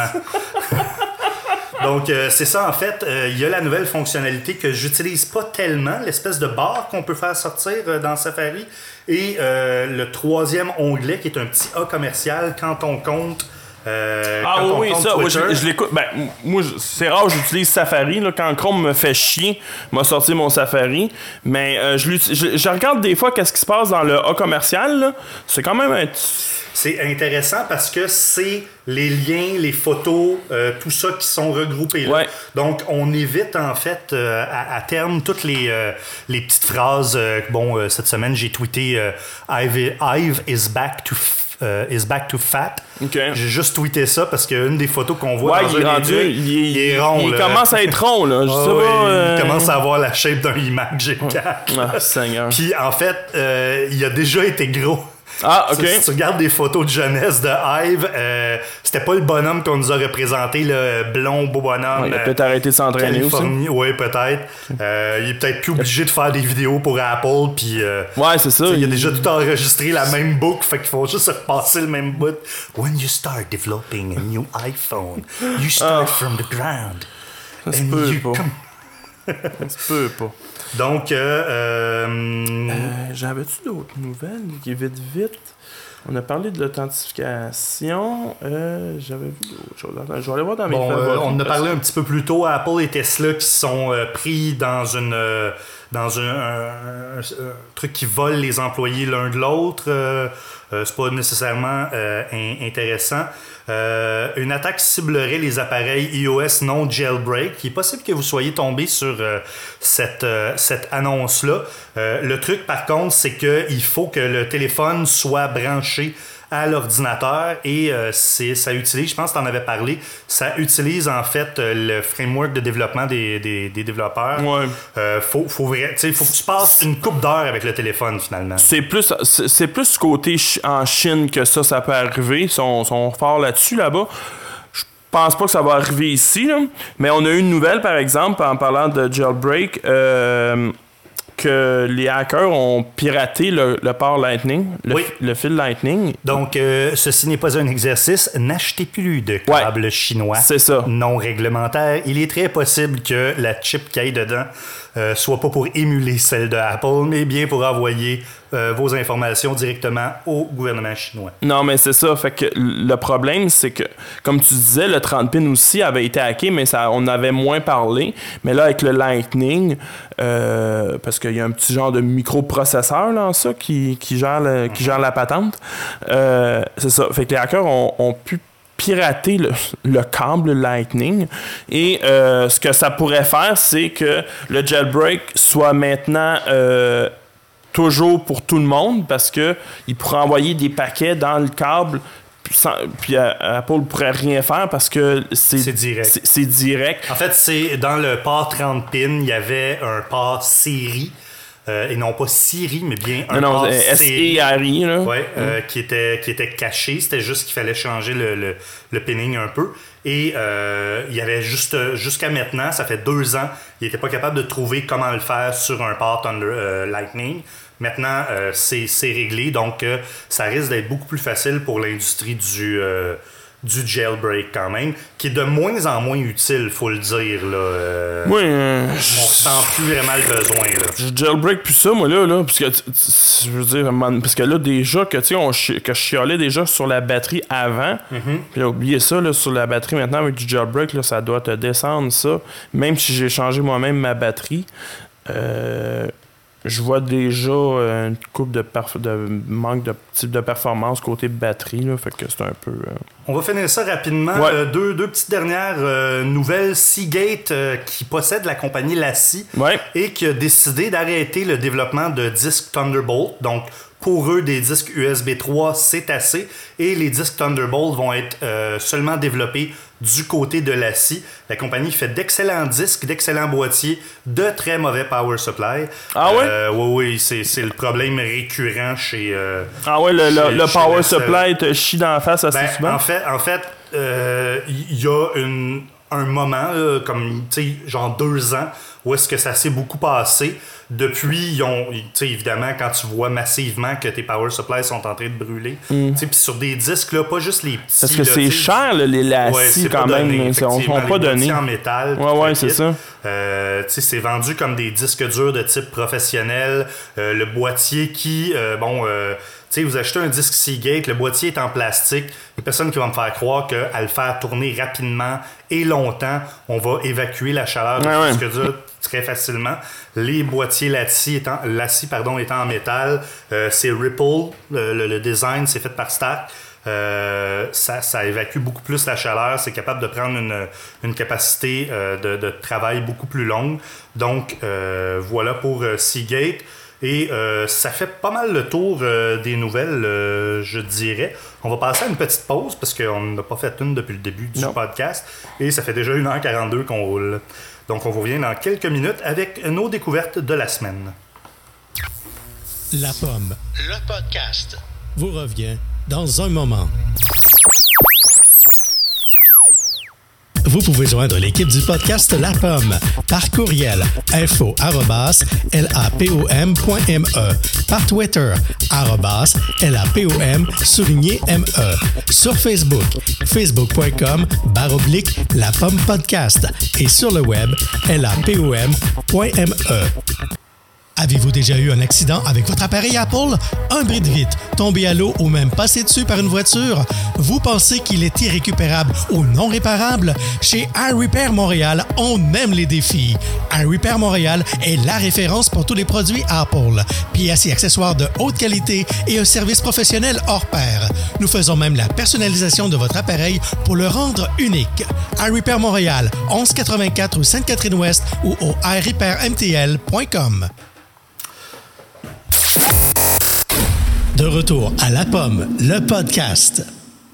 Donc, euh, c'est ça, en fait. Euh, il y a la nouvelle fonctionnalité que j'utilise pas tellement, l'espèce de barre qu'on peut faire sortir euh, dans Safari. Et euh, le troisième onglet, qui est un petit A commercial, quand on compte... Euh, ah quand oui, on compte ça, ouais, Twitter. je, je l'écoute. Ben, moi, je, c'est rare, j'utilise Safari. Là, quand Chrome me fait chier, m'a sorti mon Safari. Mais euh, je, je, je regarde des fois qu'est-ce qui se passe dans le A commercial. Là. C'est quand même un... C'est intéressant parce que c'est les liens, les photos, euh, tout ça qui sont regroupés là. Ouais. Donc, on évite en fait euh, à, à terme toutes les, euh, les petites phrases. Euh, bon, euh, cette semaine, j'ai tweeté euh, Ive, Ive is back to f- uh, is back to fat. Okay. J'ai juste tweeté ça parce qu'une des photos qu'on voit ouais, dans il un est rendu, des il, il, il est rond. Il là. commence à être rond, là. Je Ah sais ouais, pas, euh... Il commence à avoir la shape d'un iMac G quatre. Ah, Seigneur. Puis en fait, euh, il a déjà été gros. Ah, ok. Si tu regardes des photos de jeunesse de Ive, euh, c'était pas le bonhomme qu'on nous a représenté, le blond beau bonhomme. Ouais, il a peut-être arrêté de s'entraîner aussi. Oui, peut-être. Euh, il est peut-être plus obligé de faire des vidéos pour Apple. Puis, euh, ouais, c'est ça. Il il a déjà tout enregistré la même boucle, fait qu'il faut juste repasser le même bout. When you start developing a new iPhone, you start oh. from the ground. Ça se and peut you pas. come... Ça se peut pas. Donc, euh, euh, euh, j'avais-tu d'autres nouvelles qui vite vite? On a parlé de l'authentification. Euh, j'avais vu d'autres choses. Attends, je vais aller voir dans mes bon, favoris. euh, on en a parlé un petit peu plus tôt. Apple et Tesla qui sont euh, pris dans une euh, dans un, un, un, un truc qui vole les employés l'un de l'autre. Euh, euh, c'est pas nécessairement euh, in- intéressant. Euh, une attaque ciblerait les appareils iOS non jailbreak. Il est possible que vous soyez tombé sur euh, cette, euh, cette annonce-là. Euh, le truc, par contre, c'est qu'il faut que le téléphone soit branché à l'ordinateur et euh, c'est, ça utilise, je pense que tu en avais parlé, ça utilise en fait euh, le framework de développement des, des, des développeurs. Ouais. Euh, faut, faut, vrai, faut que tu passes une couple d'heures avec le téléphone finalement. C'est plus, c'est, c'est plus côté ch- en Chine que ça, ça peut arriver. Ils sont, sont forts là-dessus, là-bas. Je pense pas que ça va arriver ici, là. Mais on a eu une nouvelle, par exemple, en parlant de jailbreak, euh, que les hackers ont piraté le, le port Lightning, le, oui. le fil Lightning. Donc, euh, ceci n'est pas un exercice. N'achetez plus de câbles ouais, chinois c'est ça. non réglementaires. Il est très possible que la chip qu'il y ait dedans euh, soit pas pour émuler celle de Apple, mais bien pour envoyer euh, vos informations directement au gouvernement chinois. Non, mais c'est ça. Fait que le problème, c'est que, comme tu disais, le trente pin aussi avait été hacké, mais ça, on avait moins parlé. Mais là, avec le Lightning, euh, parce qu'il y a un petit genre de microprocesseur là, en ça, qui, qui, gère, le, qui gère la patente, euh, c'est ça. Fait que les hackers ont, ont pu pirater le, le câble Lightning et euh, ce que ça pourrait faire, c'est que le jailbreak soit maintenant euh, toujours pour tout le monde parce que il pourrait envoyer des paquets dans le câble puis, sans, puis euh, Apple ne pourrait rien faire parce que c'est, c'est direct. C'est, c'est direct. En fait, c'est dans le port trente pins, il y avait un port série. Euh, et non pas Siri, mais bien un non, non, S E R I, là. Ouais, euh, mm. qui, était, qui était caché. C'était juste qu'il fallait changer le, le, le pinning un peu. Et euh, il y avait juste jusqu'à maintenant, ça fait deux ans, il n'était pas capable de trouver comment le faire sur un port Thunder euh, Lightning. Maintenant, euh, c'est, c'est réglé, donc euh, ça risque d'être beaucoup plus facile pour l'industrie du... Euh, du jailbreak quand même, qui est de moins en moins utile, faut le dire. Là. Euh, oui, euh, on sent plus vraiment le besoin. Là. Je jailbreak plus ça, moi, là, là parce que, je veux dire, parce que là, déjà, que, tu sais, que je chialais déjà sur la batterie avant, mm-hmm. puis là, oubliez ça, là, sur la batterie maintenant, avec du jailbreak, là, ça doit te descendre, ça, même si j'ai changé moi-même ma batterie. Euh... Je vois déjà euh, une coupe de, perf- de manque de type de performance côté batterie, là, fait que c'est un peu... Euh... On va finir ça rapidement. Ouais. Euh, deux, deux petites dernières euh, nouvelles. Seagate, euh, qui possède la compagnie Lassie, Ouais. et qui a décidé d'arrêter le développement de disques Thunderbolt. Donc, pour eux, des disques U S B trois, c'est assez. Et les disques Thunderbolt vont être euh, seulement développés du côté de Lassie. La compagnie fait d'excellents disques, d'excellents boîtiers, de très mauvais power supply. Ah ouais? Euh, oui, oui, c'est, c'est le problème récurrent chez... Euh, ah ouais, le, chez, le, le chez power Lassie. supply te chie dans la face assez Ben, souvent. en fait, en fait, il euh, y a une, un moment, là, comme, tu sais, genre deux ans, où est-ce que ça s'est beaucoup passé. Depuis, ils ont, tu sais, évidemment, quand tu vois massivement que tes power supplies sont en train de brûler, mm. tu sais, puis sur des disques, là, pas juste les petits. Parce que là, c'est cher, là, les Lassie, ouais, c'est quand pas même. Donné, on ne sont pas donnés. en métal. Ouais, ouais, c'est ça. Euh, tu sais, c'est vendu comme des disques durs de type professionnel. Euh, le boîtier qui, euh, bon, euh, tu sais, vous achetez un disque Seagate, le boîtier est en plastique. Il n'y a personne qui va me faire croire qu'à le faire tourner rapidement et longtemps, on va évacuer la chaleur de ouais, ce disque dur très facilement. Les boîtiers Lassie étant, Lassie, pardon, étant en métal, euh, c'est Ripple, le, le, le design, c'est fait par Stark. Euh, ça, ça évacue beaucoup plus la chaleur, c'est capable de prendre une, une capacité euh, de, de travail beaucoup plus longue. Donc, euh, voilà pour euh, Seagate. Et euh, ça fait pas mal le tour euh, des nouvelles, euh, je dirais. On va passer à une petite pause parce qu'on n'a pas fait une depuis le début du non. podcast. Et ça fait déjà une heure quarante-deux qu'on roule. Donc, on vous revient dans quelques minutes avec nos découvertes de la semaine. La Pomme, le podcast, vous revient dans un moment. Vous pouvez joindre l'équipe du podcast La Pomme par courriel info arobase lapom point me, par Twitter arobase lapom souligné me, sur Facebook facebook point com barre oblique La Pomme Podcast et sur le web lapom point me. Avez-vous déjà eu un accident avec votre appareil Apple? Un bris de vitre, tombé à l'eau ou même passé dessus par une voiture? Vous pensez qu'il est irrécupérable ou non réparable? Chez iRepair Montréal, on aime les défis. iRepair Montréal est la référence pour tous les produits Apple. Pièces et accessoires de haute qualité et un service professionnel hors pair. Nous faisons même la personnalisation de votre appareil pour le rendre unique. iRepair Montréal, onze quatre-vingt-quatre rue Sainte-Catherine-Ouest ou au i repair m t l point com. De retour à La Pomme, le podcast.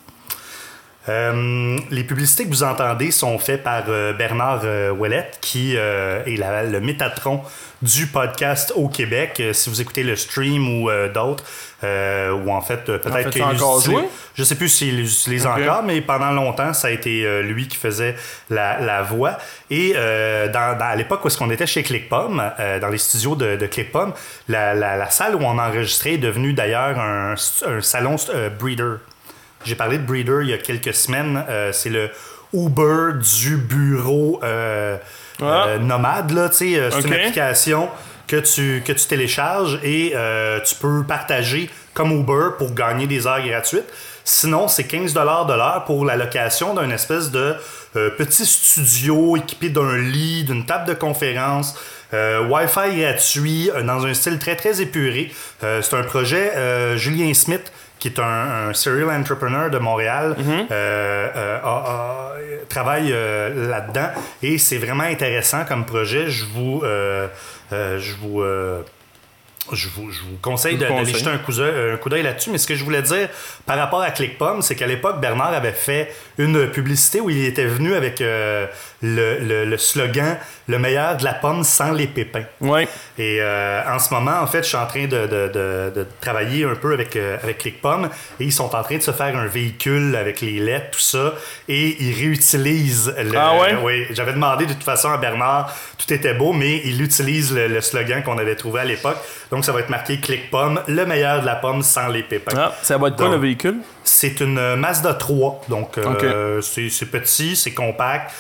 Euh, les publicités que vous entendez sont faites par euh, Bernard euh, Ouellette, qui euh, est la, le Métatron du podcast au Québec. Euh, si vous écoutez le stream ou euh, d'autres, euh, ou en fait, euh, peut-être qu'il encore joué? Je sais plus s'il les utilise okay. encore, mais pendant longtemps, ça a été euh, lui qui faisait la, la voix. Et euh, dans, dans, à l'époque où est-ce qu'on était chez ClickPom, euh, dans les studios de, de ClickPom, la, la, la salle où on enregistrait est devenue d'ailleurs un, un salon euh, Breeder. J'ai parlé de Breeder il y a quelques semaines. Euh, c'est le Uber du bureau euh, ah. euh, nomade. Là, c'est okay. une application que tu, que tu télécharges et euh, tu peux partager comme Uber pour gagner des heures gratuites. Sinon, c'est quinze dollars de l'heure pour la location d'un espèce de euh, petit studio équipé d'un lit, d'une table de conférence. Euh, Wi-Fi gratuit, euh, dans un style très, très épuré. Euh, c'est un projet euh, Julien Smith, qui est un, un serial entrepreneur de Montréal, mm-hmm. euh, euh, a, a, travaille euh, là-dedans. Et c'est vraiment intéressant comme projet. Je vous... Euh, euh, je vous euh, Je vous, je vous conseille de, d'aller jeter un coup, d'œil, un coup d'œil là-dessus. Mais ce que je voulais dire par rapport à ClickPom, c'est qu'à l'époque, Bernard avait fait une publicité où il était venu avec euh, le, le, le slogan « Le meilleur de la pomme sans les pépins ». Ouais. Et euh, en ce moment, en fait, je suis en train de, de, de, de travailler un peu avec, euh, avec ClickPom et ils sont en train de se faire un véhicule avec les lettres, tout ça, et ils réutilisent le... Ah ouais? Euh, oui, j'avais demandé de toute façon à Bernard, tout était beau, mais il utilise le, le slogan qu'on avait trouvé à l'époque. Donc, ça va être marqué ClickPom, le meilleur de la pomme sans les pépins. Ah, ça va être quoi, donc, le véhicule? C'est une Mazda trois. Donc, okay. euh, c'est, c'est petit, c'est compact.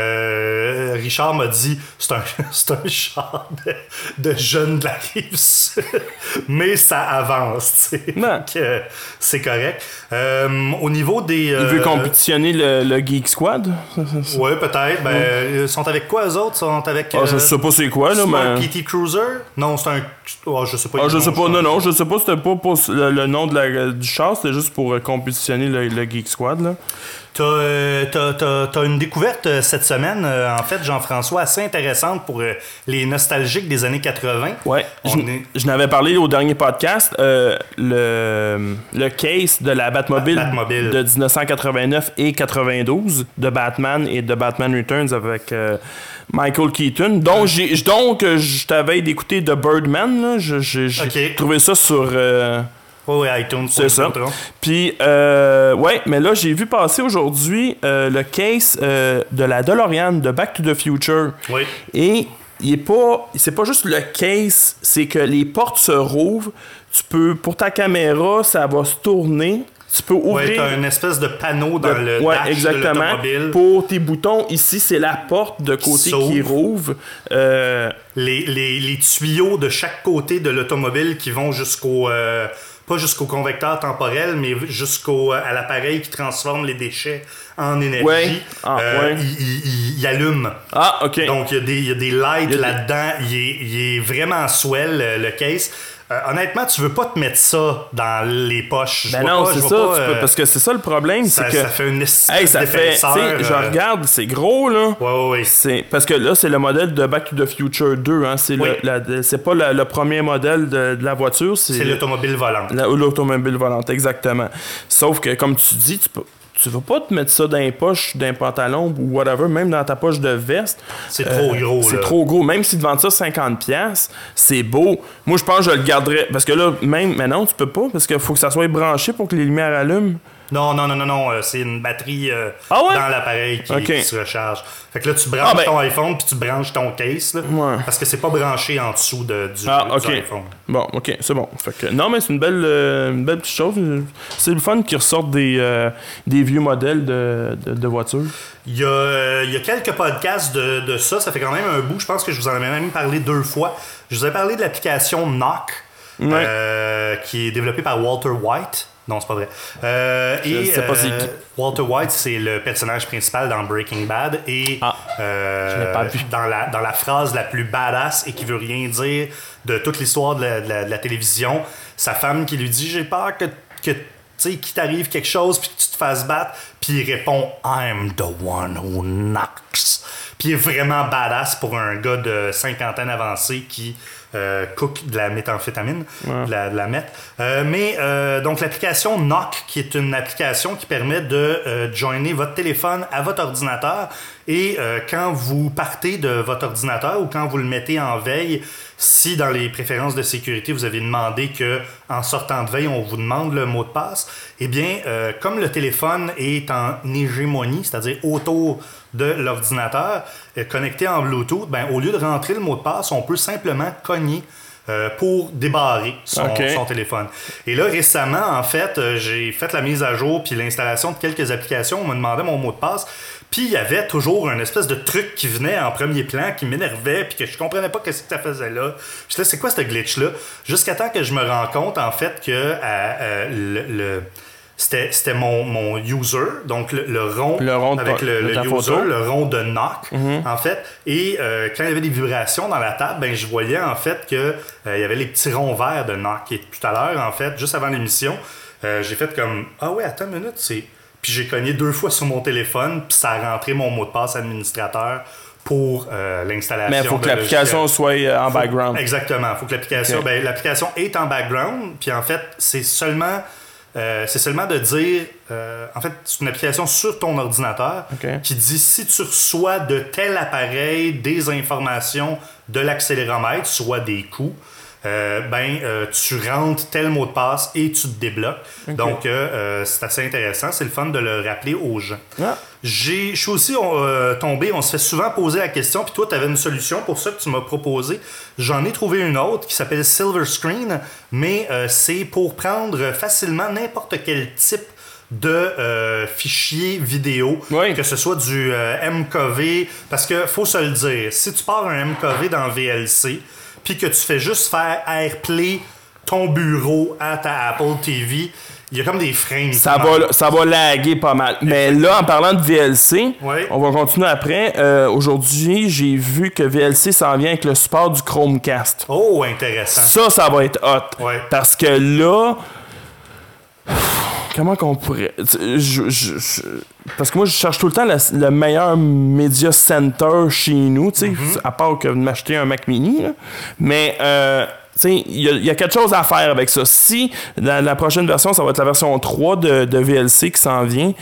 Euh, Richard m'a dit c'est un, c'est un char de, de jeunes de la Rive-Sud, mais ça avance. Donc, euh, c'est correct. Euh, au niveau des. Euh, Il veut compétitionner le, le Geek Squad? Oui, peut-être. Ben, mm. Ils sont avec quoi, eux autres? Ils sont avec. Ah, je sais pas c'est quoi, là, c'est mais. un P T Cruiser? Non, c'est un, Oh, je sais pas. Ah, je sais nom, pas, je non, non, je sais pas, c'était pas pour le, le nom de la, du char, c'était juste pour euh, compétitionner le, le Geek Squad, là. T'as, euh, t'as, t'as, t'as une découverte euh, cette semaine, euh, en fait, Jean-François, assez intéressante pour euh, les nostalgiques des années quatre-vingts. Ouais, je, est... je n'avais parlé au dernier podcast, euh, le, le case de la Batmobile, Batmobile de dix-neuf cent quatre-vingt-neuf et quatre-vingt-douze de Batman et de Batman Returns avec euh, Michael Keaton. Donc, j'ai, donc je t'avais d'écouter The Birdman, là. Je, je, j'ai okay. trouvé ça sur... Euh, Oui, oui, iTunes. C'est ça. Puis, euh, ouais, mais là, j'ai vu passer aujourd'hui euh, le case euh, de la DeLorean de Back to the Future. Oui. Et il est pas, c'est pas juste le case, c'est que les portes se rouvrent. Tu peux, pour ta caméra, ça va se tourner. Tu peux ouvrir. Ouais, t'as une espèce de panneau dans de, le ouais, dash exactement. de l'automobile. Pour tes boutons, ici, c'est la porte de côté Sauf qui rouvre. Euh, les, les, les tuyaux de chaque côté de l'automobile qui vont jusqu'au... Euh, pas jusqu'au convecteur temporel, mais jusqu'au à l'appareil qui transforme les déchets en énergie. Ouais. Ah, euh, ouais. il, il, il allume. Ah, OK. Donc, il y a des, il y a des lights il y a là-dedans. Des... Il, est, il est vraiment swell, le, le case. Euh, honnêtement, tu veux pas te mettre ça dans les poches. Ben non, pas, c'est ça. pas, euh, peux, parce que c'est ça le problème. Ça, c'est que, ça fait une hey, ça fait, euh... Je regarde, c'est gros, là. Ouais, ouais, ouais. C'est, parce que là, c'est le modèle de Back to the Future deux. Hein. C'est, oui. le, la, c'est pas la, le premier modèle de, de la voiture. C'est, c'est l'automobile volante. La, l'automobile volante, exactement. Sauf que, comme tu dis, tu peux... Tu vas pas te mettre ça dans les poches d'un pantalon ou whatever, même dans ta poche de veste. C'est euh, trop gros, C'est là. trop gros. Même si tu vends ça cinquante dollars, c'est beau. Moi, je pense que je le garderais. Parce que là, même, mais non, tu peux pas, parce qu'il faut que ça soit branché pour que les lumières allument. Non, non, non, non, non. C'est une batterie euh, ah ouais? dans l'appareil qui, okay. qui se recharge. Fait que là, tu branches ah ben... ton iPhone puis tu branches ton case, là, ouais. parce que c'est pas branché en dessous de, du, ah, du okay. iPhone. Bon, OK, c'est bon. Fait que, non, mais c'est une belle, euh, une belle petite chose. C'est le fun qu'ils ressortent des, euh, des vieux modèles de, de, de voitures. Il y, a, euh, il y a quelques podcasts de, de ça. Ça fait quand même un bout. Je pense que je vous en avais même parlé deux fois. Je vous ai parlé de l'application Knock, ouais. euh, qui est développée par Walter White. Non, c'est pas vrai. Euh, et sais pas euh, Walter White, c'est le personnage principal dans Breaking Bad. Et ah, euh, pas vu. Dans, la, dans la phrase la plus badass et qui veut rien dire de toute l'histoire de la, de la, de la télévision, sa femme qui lui dit « J'ai peur que, que tu sais, qu'il t'arrive quelque chose puis que tu te fasses battre. » Puis il répond « I'm the one who knocks. » Puis il est vraiment badass pour un gars de cinquantaine avancée qui... Euh, cook de la méthamphétamine, ouais. de, la, de la meth. Euh, mais euh, donc l'application Knock, qui est une application qui permet de euh, joiner votre téléphone à votre ordinateur et euh, quand vous partez de votre ordinateur ou quand vous le mettez en veille, si dans les préférences de sécurité vous avez demandé que en sortant de veille on vous demande le mot de passe, eh bien euh, comme le téléphone est en hégémonie, c'est-à-dire autour de l'ordinateur euh, connecté en Bluetooth, ben, au lieu de rentrer le mot de passe, on peut simplement cogner euh, pour débarrer son, okay. son téléphone. Et là, récemment, en fait, euh, j'ai fait la mise à jour puis l'installation de quelques applications. On me demandait mon mot de passe. Puis il y avait toujours un espèce de truc qui venait en premier plan, qui m'énervait, puis que je comprenais pas qu'est-ce que ça faisait là. Je disais, c'est quoi ce glitch-là? Jusqu'à temps que je me rends compte, en fait, que euh, euh, le... le C'était, c'était mon, mon user, donc le, le rond, le rond avec ta, le, le user, photo. le rond de Knock, mm-hmm. en fait. Et euh, quand il y avait des vibrations dans la table, ben, je voyais en fait qu'il euh, y avait les petits ronds verts de Knock. Et tout à l'heure, en fait, juste avant l'émission, euh, j'ai fait comme « Ah ouais, attends une minute, c'est... » Puis j'ai cogné deux fois sur mon téléphone, puis ça a rentré mon mot de passe administrateur pour euh, l'installation. Mais il faut que l'application soit euh, en faut, background. Exactement. Il faut que l'application... Okay. Ben, l'application est en background, puis en fait, c'est seulement... Euh, c'est seulement de dire, euh, en fait, c'est une application sur ton ordinateur okay. qui dit si tu reçois de tel appareil des informations de l'accéléromètre, soit des coups, euh, ben euh, tu rentres tel mot de passe et tu te débloques. Okay. Donc, euh, euh, c'est assez intéressant. C'est le fun de le rappeler aux gens. Ah. J'ai, je suis aussi euh, tombé, on se fait souvent poser la question, puis toi, tu avais une solution pour ça que tu m'as proposé. J'en ai trouvé une autre qui s'appelle Silver Screen, mais euh, c'est pour prendre facilement n'importe quel type de euh, fichier vidéo, oui. que ce soit du euh, M K V, parce que faut se le dire, si tu pars un M K V dans V L C, puis que tu fais juste faire AirPlay ton bureau à ta Apple T V, il y a comme des frames. Ça va, ça va laguer pas mal. Mais là, en parlant de V L C, ouais. on va continuer après. Euh, aujourd'hui, j'ai vu que V L C s'en vient avec le support du Chromecast. Oh, intéressant. Ça, ça va être hot. Ouais. Parce que là... Comment qu'on pourrait... Je, je, je, parce que moi, je cherche tout le temps le, le meilleur media center chez nous, tu sais, mm-hmm. à part que de m'acheter un Mac Mini. Là. Mais... Euh, il y, y a quelque chose à faire avec ça. Si la, la prochaine version, ça va être la version trois de, de V L C qui s'en vient,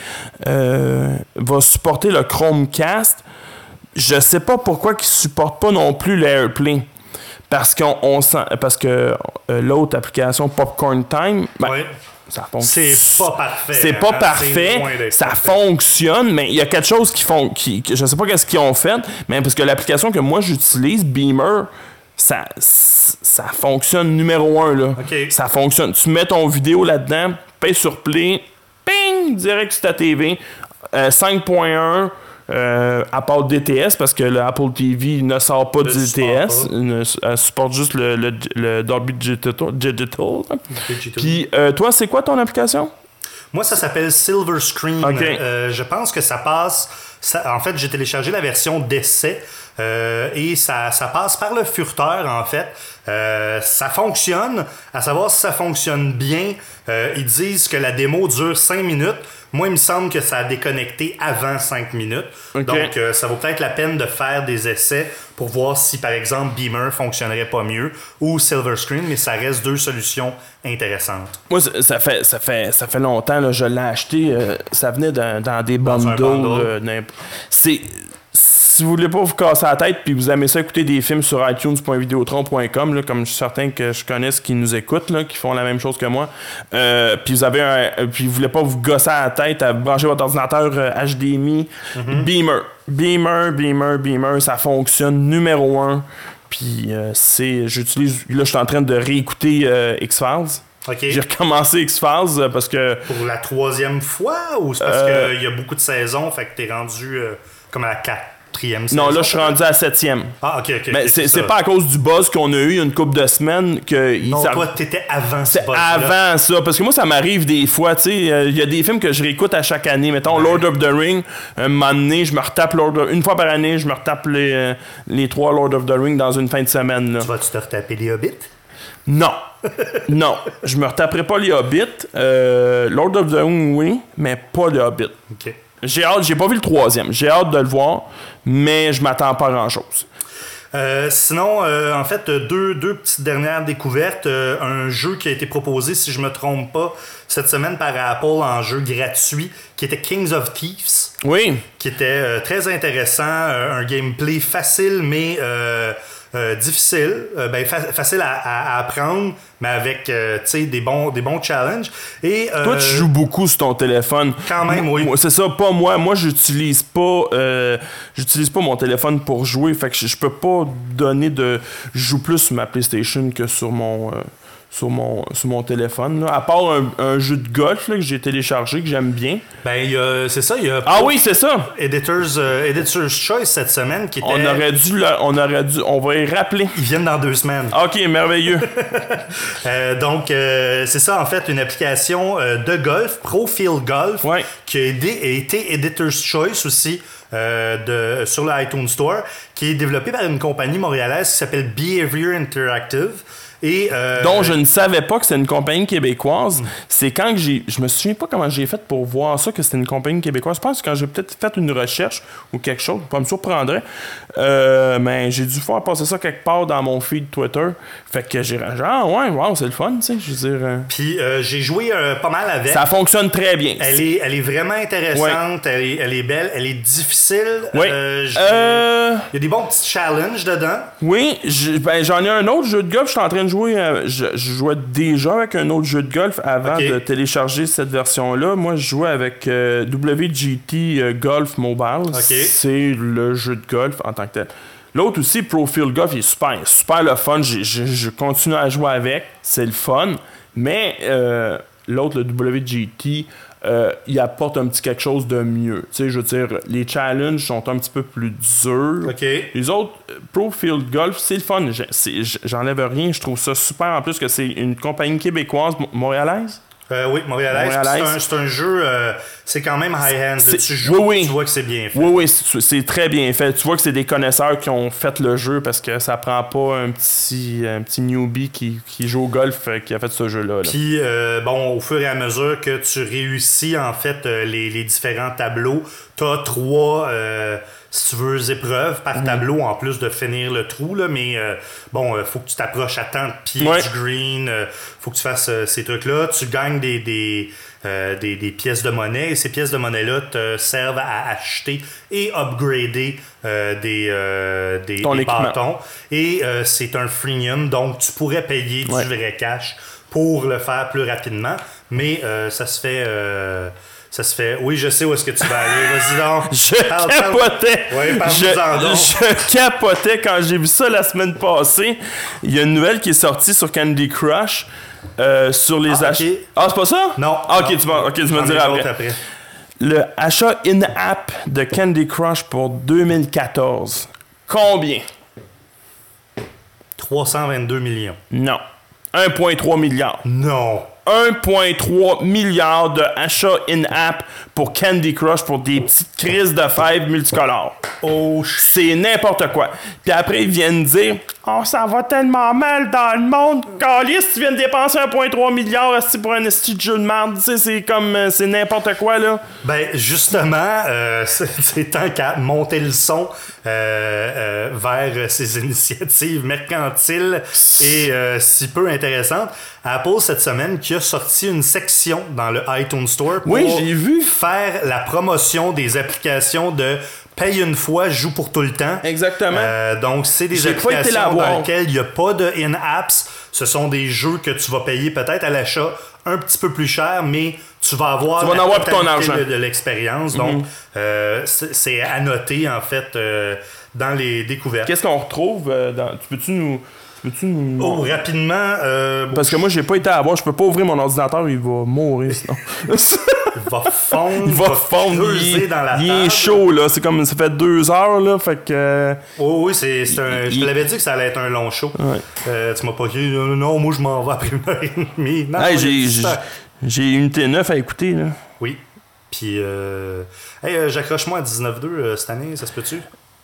euh, va supporter le Chromecast, je sais pas pourquoi ils ne supportent pas non plus l'AirPlay. Parce, qu'on, on sent, parce que euh, l'autre application Popcorn Time, ben, ouais. ça fonctionne. C'est pas parfait. C'est pas hein, parfait. C'est ça parfait. Fonctionne, mais il y a quelque chose qui font. Qui, je sais pas qu'est-ce qu'ils ont fait, mais parce que l'application que moi j'utilise, Beamer, Ça, ça fonctionne numéro un, là. Okay. Ça fonctionne. Tu mets ton vidéo là-dedans, payes sur Play, ping, direct sur ta T V. Euh, cinq point un, euh, à part D T S, parce que le Apple T V ne sort pas du D T S. Ne, elle supporte juste le, le, le Dolby Digital. Digital. Puis, euh, toi, c'est quoi ton application? Moi, ça s'appelle Silver Screen. Okay. Euh, je pense que ça passe... Ça, en fait, j'ai téléchargé la version d'essai. Euh, et ça, ça passe par le furteur, en fait. Euh, ça fonctionne. À savoir si ça fonctionne bien, euh, ils disent que la démo dure cinq minutes. Moi, il me semble que ça a déconnecté avant cinq minutes. Okay. Donc, euh, ça vaut peut-être la peine de faire des essais pour voir si, par exemple, Beamer fonctionnerait pas mieux ou Silver Screen, mais ça reste deux solutions intéressantes. Moi, ça fait, ça fait, ça fait longtemps, là, je l'ai acheté. Euh, ça venait dans, dans des bundles. Dans un bundle. Euh, c'est... Si vous voulez pas vous casser la tête puis vous aimez ça écouter des films sur iTunes point vidéotron point com, là, comme je suis certain que je connais qui nous écoutent, là, qui font la même chose que moi, euh, puis vous avez un, puis vous voulez pas vous gosser la tête à brancher votre ordinateur euh, H D M I, mm-hmm. Beamer, Beamer, Beamer, Beamer, ça fonctionne numéro un. Puis euh, c'est, j'utilise, là je suis en train de réécouter euh, X-Files. Okay. J'ai recommencé X-Files parce que... Pour la troisième fois ou c'est parce euh... qu'il y a beaucoup de saisons, fait que t'es rendu euh, comme à la quatre? Non, là, je suis rendu à la septième. Ah, ok, ok. Mais okay, c'est, c'est, c'est pas à cause du buzz qu'on a eu il y a une couple de semaines que... Non, ça... toi, t'étais avant ce buzz. Avant ça, parce que moi, ça m'arrive des fois, tu sais, il euh, y a des films que je réécoute à chaque année. Mettons, ouais. Lord of the Rings, un moment donné, je me retape Lord of... Une fois par année, je me retape les, euh, les trois Lord of the Rings dans une fin de semaine. Là. Tu vas-tu te retaper les Hobbits? Non. Non, je me retaperai pas les Hobbits. Euh, Lord of the Rings, oui, mais pas les Hobbits. OK. J'ai hâte, j'ai pas vu le troisième. J'ai hâte de le voir, mais je m'attends pas à grand-chose. Euh, sinon, euh, en fait, deux, deux petites dernières découvertes. Euh, un jeu qui a été proposé, si je me trompe pas, cette semaine par Apple en jeu gratuit, qui était Kings of Thieves. Oui. Qui était euh, très intéressant. Euh, un gameplay facile, mais... Euh, Euh, difficile, euh, ben, fa- facile à, à, à apprendre, mais avec euh, des, bons, des bons challenges. Et, euh, toi, tu joues beaucoup sur ton téléphone. Quand même, moi, oui. Moi, c'est ça, pas moi. Moi, j'utilise pas euh, j'utilise pas mon téléphone pour jouer. Fait que je, je peux pas donner de... Je joue plus sur ma PlayStation que sur mon... Euh, sur mon, sur mon téléphone. Là. À part un, un jeu de golf là, que j'ai téléchargé, que j'aime bien. Ben, y a, c'est ça. Y a ah oui, c'est ça! Editor's, euh, Editor's Choice cette semaine qui était... On aurait dû... Le, on aurait dû... On va y rappeler. Ils viennent dans deux semaines. OK, merveilleux. euh, donc, euh, c'est ça, en fait, une application euh, de golf, Profile Golf, ouais. qui a, aidé, a été Editor's Choice aussi euh, de, sur le iTunes Store, qui est développée par une compagnie montréalaise qui s'appelle Behavior Interactive. Et euh... dont je ne savais pas que c'était une compagnie québécoise. Mm. C'est quand que j'ai... Je me souviens pas comment j'ai fait pour voir ça, que c'était une compagnie québécoise. Je pense que quand j'ai peut-être fait une recherche ou quelque chose, ça me surprendrait. Euh, mais j'ai dû faire passer ça quelque part dans mon feed Twitter. Fait que j'ai... Ah ouais, wow, c'est le fun, tu sais, je veux dire... Euh... Puis euh, j'ai joué euh, pas mal avec. Ça fonctionne très bien. Elle est, elle est vraiment intéressante, ouais. elle, est, elle est belle, elle est difficile. Oui. Euh, euh... Il y a des bons petits challenges dedans. Oui, ben, j'en ai un autre jeu de golf, je suis en train de jouer, euh, je, je jouais déjà avec un autre jeu de golf avant okay. de télécharger cette version-là. Moi, je jouais avec euh, W G T euh, Golf Mobile. Okay. C'est le jeu de golf en tant que tel. L'autre aussi, Profile Golf, il est super, super le fun. Je, je, je continue à jouer avec, c'est le fun. Mais euh, l'autre, le W G T, euh, il apporte un petit quelque chose de mieux. Tu sais, je veux dire, les challenges sont un petit peu plus durs. OK. Les autres, euh, Pro Field Golf, c'est le fun. Je- c'est- J'enlève rien. Je trouve ça super. En plus que c'est une compagnie québécoise, mo- montréalaise. Euh, oui, Montréalaise. Montréalaise. C'est un, c'est un jeu, euh, c'est quand même high-end. C'est- Tu joues, oui, oui. tu vois que c'est bien fait. Oui, oui, c'est c'est très bien fait. Tu vois que c'est des connaisseurs qui ont fait le jeu parce que ça prend pas un petit, un petit newbie qui, qui joue au golf euh, qui a fait ce jeu-là. là. Puis, euh, bon, au fur et à mesure que tu réussis, en fait, euh, les, les différents tableaux, tu as trois, euh, si tu veux, épreuves par tableau, en plus de finir le trou, là, mais euh, bon, il faut que tu t'approches à tant de pieds Ouais. du green, euh, faut que tu fasses euh, ces trucs-là. Tu gagnes des, des, euh, des, des pièces de monnaie, et ces pièces de monnaie-là te servent à acheter et upgrader euh, des, euh, des, Ton des équipement. bâtons. Et euh, c'est un freemium, donc tu pourrais payer du Ouais. vrai cash pour le faire plus rapidement, mais euh, ça se fait... euh, ça se fait... Oui, je sais où est-ce que tu vas aller. Vas-y donc. Je Parle, parle. capotais. Ouais, parle-nous je, en donc. je capotais quand j'ai vu ça la semaine passée. Il y a une nouvelle qui est sortie sur Candy Crush euh, sur les Ah, achats. ok. Ah, c'est pas ça? Non. Ah, ok, non. tu vas, ok, tu J'en me ai diras d'autres après. après. Le achat in-app de Candy Crush pour deux mille quatorze. Combien? trois cent vingt-deux millions. Non. un virgule trois milliard. Non. un virgule trois milliard de achats in-app pour Candy Crush pour des petites crises de fèves multicolores. Oh, ch- C'est n'importe quoi. Puis après, ils viennent dire « Oh, ça va tellement mal dans le monde. Calice, tu viens de dépenser un virgule trois milliard aussi pour un esti de jeu de merde. » Tu sais, c'est comme... euh, c'est n'importe quoi, là. Ben, justement, euh, c'est c'est tant qu'à monter le son euh, euh, vers ces initiatives mercantiles et euh, si peu intéressantes. Apple, cette semaine, qui a sorti une section dans le iTunes Store pour Oui, j'ai vu. faire la promotion des applications de paye une fois, joue pour tout le temps. Exactement. Euh, donc, c'est des J'ai pas été la applications voir. dans lesquelles il n'y a pas de in-apps. Ce sont des jeux que tu vas payer peut-être à l'achat un petit peu plus cher, mais tu vas avoir Tu vas en la avoir pour ton totalité argent. de, de l'expérience. Donc, euh, c'est c'est à noter, en fait, euh, dans les découvertes. Qu'est-ce qu'on retrouve euh, dans... Tu peux-tu nous... Tu peux-tu nous... Oh, rapidement, euh, bon, Parce que moi, j'ai pas été à voir. Je peux pas ouvrir mon ordinateur. Il va mourir, sinon. il va fondre, Il va fondre. creuser Il, est- dans la il table. est chaud, là. C'est comme... Ça fait deux heures, là. Fait que... euh, Oh, oui, c'est c'est un. Il- Je te l'avais dit que ça allait être un long show. Ouais. Euh, tu m'as pas dit, non, non, moi je m'en vais après une heure et demie. Non, Hey, il y a j'ai, du j'ai, temps. j'ai Unité neuf à écouter, là. Oui. Puis, euh... hey, euh, j'accroche-moi à dix-neuf deux euh, cette année, ça se peut-tu?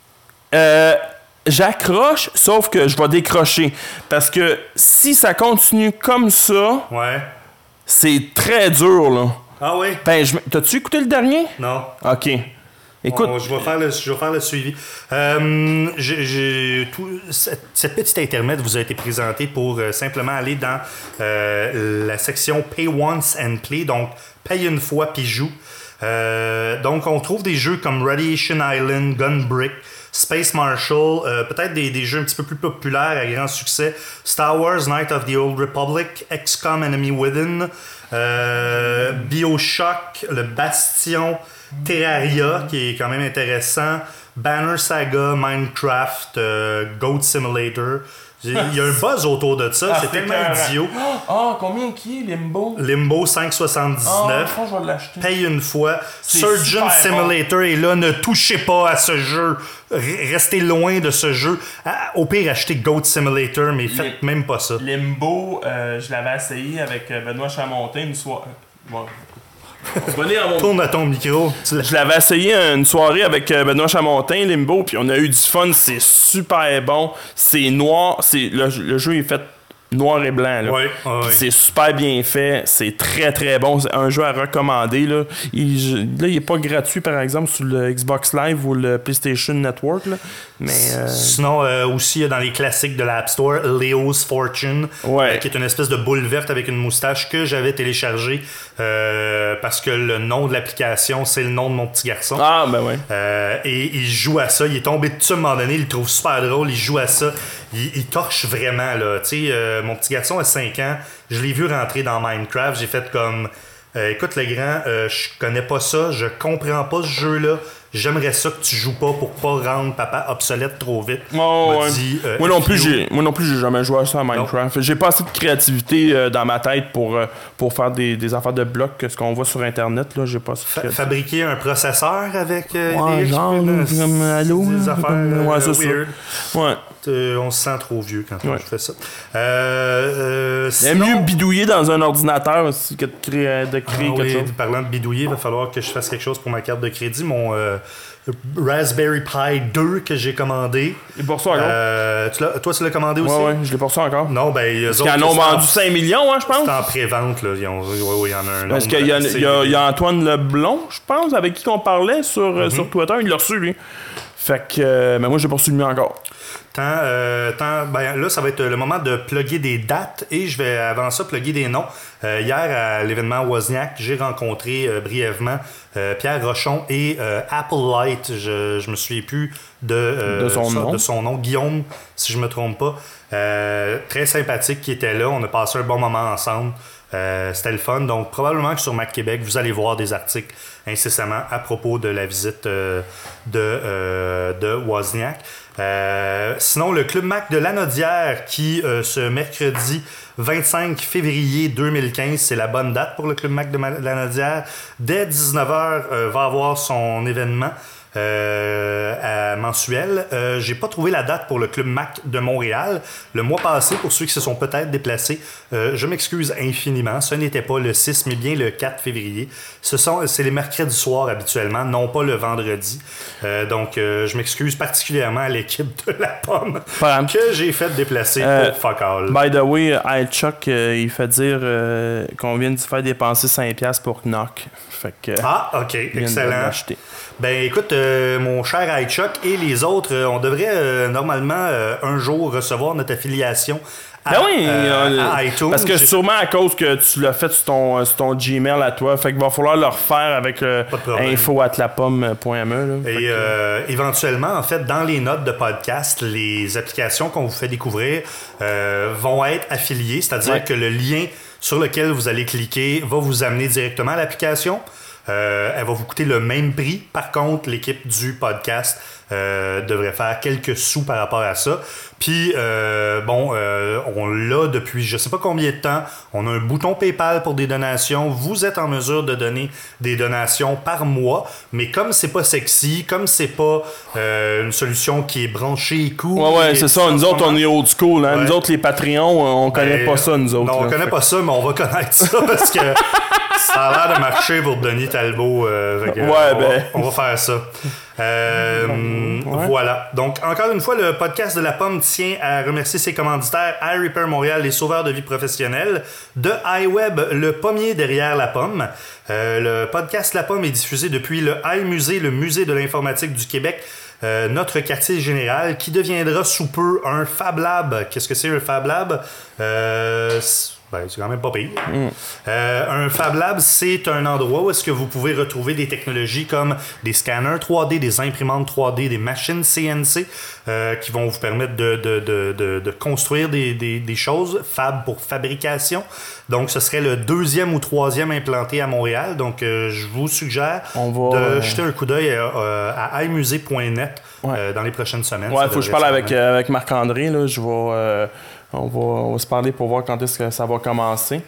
Euh, j'accroche, sauf que je vais décrocher. Parce que si ça continue comme ça, Ouais. c'est très dur, là. Ah oui? Ben, je... t'as-tu écouté le dernier? Non. OK. Écoute, On- je, vais faire le, je vais faire le suivi. Euh, j'ai- j'ai tout, cette, cette petite intermède vous a été présentée pour euh, simplement aller dans euh, la section Pay Once and Play, donc paye une fois puis joue. Euh, donc on trouve des jeux comme Radiation Island, Gunbrick, Space Marshal, euh, peut-être des, des jeux un petit peu plus populaires à grand succès, Star Wars, Knight of the Old Republic, X COM Enemy Within, euh, BioShock, le Bastion, Terraria, qui est quand même intéressant, Banner Saga, Minecraft, euh, Goat Simulator. Il y a un buzz autour de ça, c'est tellement idiot. Ah, combien qui est Limbo? Limbo cinq soixante-dix-neuf. je vais l'acheter. Paye une fois. C'est Surgeon super Simulator est là. Ne touchez pas à ce jeu. R- Restez loin de ce jeu. Ah, au pire, achetez Goat Simulator, mais faites même pas ça. Limbo, euh, je l'avais essayé avec euh, Benoît Chamontin une soirée. Bon. Venez à mon... Tourne à ton micro. Tu l'as- Je l'avais essayé une soirée avec euh, Benoît Chamontin, Limbo, puis on a eu du fun. C'est super bon. C'est noir. C'est le, le jeu est fait noir et blanc. Là. Ouais, ouais, Puis ouais. c'est super bien fait. C'est très très bon. C'est un jeu à recommander. Là, il, je- là, il est pas gratuit, par exemple, sur le Xbox Live ou le PlayStation Network. Là. Mais euh, Sinon, euh, aussi, il y a dans les classiques de l'App Store, Leo's Fortune, Ouais. euh, qui est une espèce de boule verte avec une moustache que j'avais téléchargé euh, parce que le nom de l'application, c'est le nom de mon petit garçon. ah, ben ouais. Euh, et il joue à ça. Il est tombé dessus à un moment donné. Il le trouve super drôle. Il joue à ça. Il, il torche vraiment. Là. Tu sais, euh, mon petit garçon a cinq ans. Je l'ai vu rentrer dans Minecraft. J'ai fait comme... euh, écoute, le grand, euh, je connais pas ça. Je comprends pas ce jeu-là. j'aimerais ça que tu joues pas pour pas rendre papa obsolète trop vite. Oh, ouais. dit, euh, moi, non plus, j'ai, moi non plus, j'ai jamais joué à ça à Minecraft. Non. J'ai pas assez de créativité euh, dans ma tête pour, euh, pour faire des, des affaires de blocs que ce qu'on voit sur Internet. Là, j'ai pas Fa- fabriquer un processeur avec euh, ouais, des genre, X P, comme Halo, des affaires comme, ouais, euh, c'est weird. Ça. Ouais. Euh, on se sent trop vieux quand ouais. on fait ça. Euh, euh, Il est mieux bidouiller dans un ordinateur aussi que de créer, de créer ah, quelque oui, chose. Parlant de bidouiller, il va falloir que je fasse quelque chose pour ma carte de crédit. Mon euh, Raspberry Pi deux que j'ai commandé. Il est pour ça encore. Euh, tu l'as, toi, tu l'as commandé aussi? Ouais, ouais, je l'ai pour ça encore. Non, ben, eux Parce qu'ils en ont vendu cinq millions, hein, je pense. C'est en pré-vente, là. Ils ont, oui, oui, il y en a un. Parce qu'il y a, il y, a, il y a Antoine Leblond, je pense, avec qui on parlait sur, mm-hmm. sur Twitter. Il l'a reçu, lui. Fait que, euh, mais moi, j'ai pas reçu le mien encore. Tant, euh, tant, ben là, ça va être le moment de plugger des dates et je vais avant ça plugger des noms. Euh, hier, à l'événement Wozniak, j'ai rencontré euh, brièvement euh, Pierre Rochon et euh, Apple Light. Je, je me souviens plus de, euh, de, son ça, nom. de son nom. Guillaume, si je me trompe pas. Euh, très sympathique qui était là. On a passé un bon moment ensemble. Euh, c'était le fun. Donc, probablement que sur Mac Québec, vous allez voir des articles incessamment à propos de la visite euh, de, euh, de Wozniak. Euh, sinon, le Club Mac de Lanaudière qui, euh, ce mercredi vingt-cinq février deux mille quinze, c'est la bonne date pour le Club Mac de Lanaudière, dès dix-neuf heures, euh, va avoir son événement euh, à mensuel. Euh, j'ai pas trouvé la date pour le Club Mac de Montréal. Le mois passé, pour ceux qui se sont peut-être déplacés, euh, je m'excuse infiniment. Ce n'était pas le six, mais bien le quatre février. Ce sont, c'est les mercredis soirs habituellement, non pas le vendredi. Euh, donc, euh, je m'excuse particulièrement à l'équipe de La Pomme que j'ai fait déplacer euh, pour fuck all. By the way, iChuck, euh, il fait dire euh, qu'on vient de faire dépenser cinq dollars pour Knock. Fait que, ah, ok, excellent. Ben écoute, euh, mon cher iChuck et les autres, euh, on devrait euh, normalement euh, un jour recevoir notre affiliation à, ben oui, euh, à iTunes. Parce que sûrement à cause que tu l'as fait sur ton, sur ton Gmail à toi, fait qu'il va falloir le refaire avec euh, info arobase la pomme point m e. Et euh, éventuellement, en fait, dans les notes de podcast, les applications qu'on vous fait découvrir euh, vont être affiliées, c'est-à-dire ouais. que le lien sur lequel vous allez cliquer va vous amener directement à l'application. Euh, elle va vous coûter le même prix. Par contre, l'équipe du podcast euh, devrait faire quelques sous par rapport à ça. Puis, euh, bon, euh, on l'a depuis je sais pas combien de temps. On a un bouton PayPal pour des donations. Vous êtes en mesure de donner des donations par mois. Mais comme c'est pas sexy, comme c'est pas euh, une solution qui est branchée et cool. Ouais, ouais, c'est ça. Nous autres, on est old school. Hein? Ouais. Nous autres, les Patreons, on connaît ben, pas ça, nous autres. Non, on là, connaît fait... pas ça, mais on va connaître ça parce que ça a l'air de marcher pour Denis Talbot. Euh, que, ouais, on, ben. va, on va faire ça. Euh, ouais. Voilà. Donc, encore une fois, le podcast de La Pomme tient à remercier ses commanditaires iRepair Montréal, les sauveurs de vie professionnels, de iWeb, le pommier derrière La Pomme. Euh, le podcast La Pomme est diffusé depuis le iMusée, le musée de l'informatique du Québec, euh, notre quartier général, qui deviendra sous peu un Fab Lab. Qu'est-ce que c'est un Fab Lab? Euh... Ben, c'est quand même pas pire. Mm. Euh, un Fab Lab, c'est un endroit où est-ce que vous pouvez retrouver des technologies comme des scanners trois D, des imprimantes trois D, des machines C N C euh, qui vont vous permettre de, de, de, de, de construire des, des, des choses. Fab pour fabrication. Donc, ce serait le deuxième ou troisième implanté à Montréal. Donc, euh, je vous suggère On va, de euh... jeter un coup d'œil à, à imusée point net ouais. euh, dans les prochaines semaines. Ouais, il faut que je parle avec, euh, avec Marc-André. Là. Je vais... Euh... On va, on va se parler pour voir quand est-ce que ça va commencer.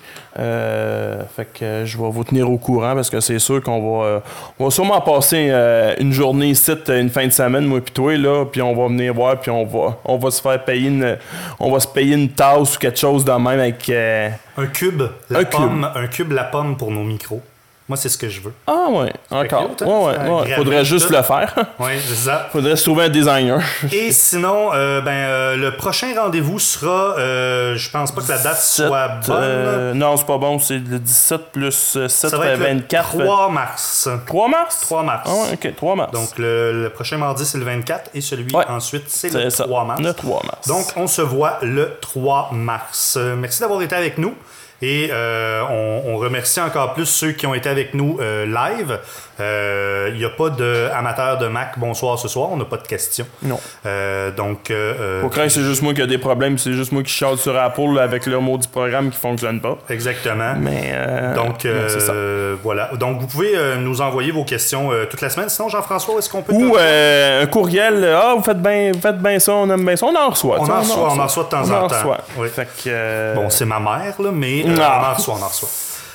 Euh, fait que euh, je vais vous tenir au courant parce que c'est sûr qu'on va, euh, on va sûrement passer euh, une journée ici, une fin de semaine, moi puis toi, là, puis on va venir voir, puis on va, on va se faire payer une, on va se payer une tasse ou quelque chose de même avec euh, un cube, la un pomme, cube. un cube la pomme pour nos micros. Moi, c'est ce que je veux. Ah ouais, encore. Cute, hein? Ouais, ouais, ouais. Faudrait juste tout. le faire. Oui, c'est ça. Faudrait se trouver un designer. Et sinon, euh, ben, euh, le prochain rendez-vous sera, euh, je pense pas que la date dix-sept, soit bonne. Euh, non, c'est pas bon. C'est le dix-sept plus sept, ça va être vingt-quatre. Le trois mars. trois mars? trois mars. Ah ouais, ok, trois mars. Donc, le, le prochain mardi, c'est le vingt-quatre et celui ouais. ensuite, c'est, c'est le ça. trois mars. Le trois mars. Donc, on se voit le trois mars. Euh, merci d'avoir été avec nous. Et euh, on, on remercie encore plus ceux qui ont été avec nous euh, live. Il euh, n'y a pas d'amateurs de Mac bonsoir ce soir, on n'a pas de questions. Non. Euh, donc. Euh, Pour craindre, c'est juste moi qui a des problèmes, c'est juste moi qui chiale sur Apple avec leur maudit programme qui fonctionne pas. Exactement. Mais. Euh, donc, euh, c'est ça. Euh, voilà. Donc, vous pouvez euh, nous envoyer vos questions euh, toute la semaine. Sinon, Jean-François, est-ce qu'on peut. Ou euh, un courriel. Ah, vous faites bien faites bien ça, on aime bien ça. On en reçoit. On en reçoit, on en reçoit de temps on en en temps. reçoit. Oui. Fait que, euh... Bon, c'est ma mère, là, mais euh, on en reçoit, on en reçoit.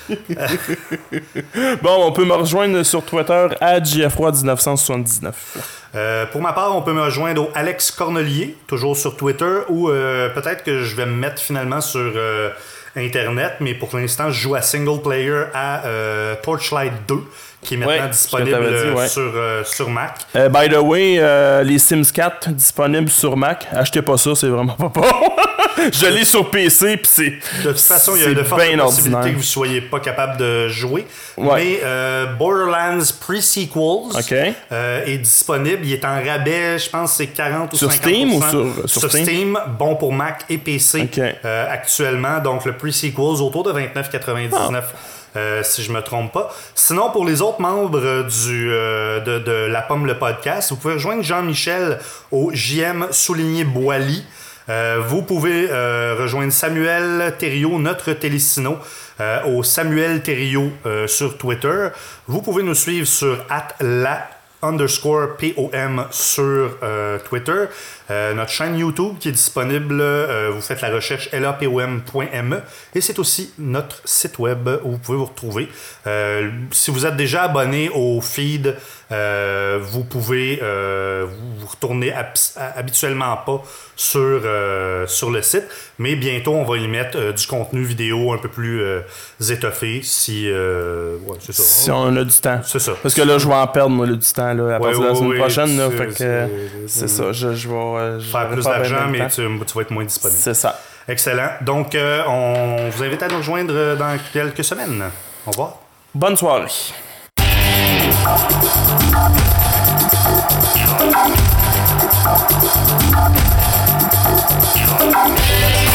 Bon, on peut me rejoindre sur Twitter à J F Roy dix-neuf cent soixante-dix-neuf. Euh, pour ma part, on peut me rejoindre au Alex Cornelier, toujours sur Twitter, ou euh, peut-être que je vais me mettre finalement sur euh, Internet, mais pour l'instant, je joue à single player à euh, Torchlight deux, qui est maintenant ouais, disponible dit, ouais. sur, euh, sur Mac. Euh, by the way, euh, les Sims quatre disponibles sur Mac, achetez pas ça, c'est vraiment pas bon. Je l'ai sur P C, pis c'est. De toute façon, il y a de fortes possibilités que vous soyez pas capable de jouer. Ouais. Mais euh, Borderlands Pre-Sequels okay. euh, est disponible. Il est en rabais, je pense c'est quarante ou sur cinquante pour cent. Steam ou sur, sur, sur Steam? Steam, bon pour Mac et P C okay. euh, actuellement. Donc le Pre-Sequels autour de vingt-neuf quatre-vingt-dix-neuf. Ah. Euh, si je me trompe pas. Sinon, pour les autres membres du, euh, de, de La Pomme le podcast, vous pouvez rejoindre Jean-Michel au J M souligné Boily. Euh, vous pouvez euh, rejoindre Samuel Thériault, notre Télésino, euh, au Samuel Thériault euh, sur Twitter. Vous pouvez nous suivre sur arobase la underscore P O M sur euh, Twitter. Euh, notre chaîne YouTube qui est disponible, euh, vous faites la recherche L A P O M point M E et c'est aussi notre site web où vous pouvez vous retrouver. Euh, si vous êtes déjà abonné au feed, euh, vous pouvez euh, vous retourner ab- habituellement pas sur, euh, sur le site, mais bientôt on va y mettre euh, du contenu vidéo un peu plus euh, étoffé si, euh, ouais, c'est ça. si on a du temps. C'est ça. Parce que là, je vais en perdre moi, là, du temps là, à partir ouais, de la semaine ouais, prochaine. Là, c'est, fait que, c'est, c'est ça, je, je vais je faire plus d'argent, mais tu, tu vas être moins disponible. C'est ça. Excellent. Donc, euh, on vous invite à nous rejoindre dans quelques semaines. Au revoir. Bonne soirée. Yeah.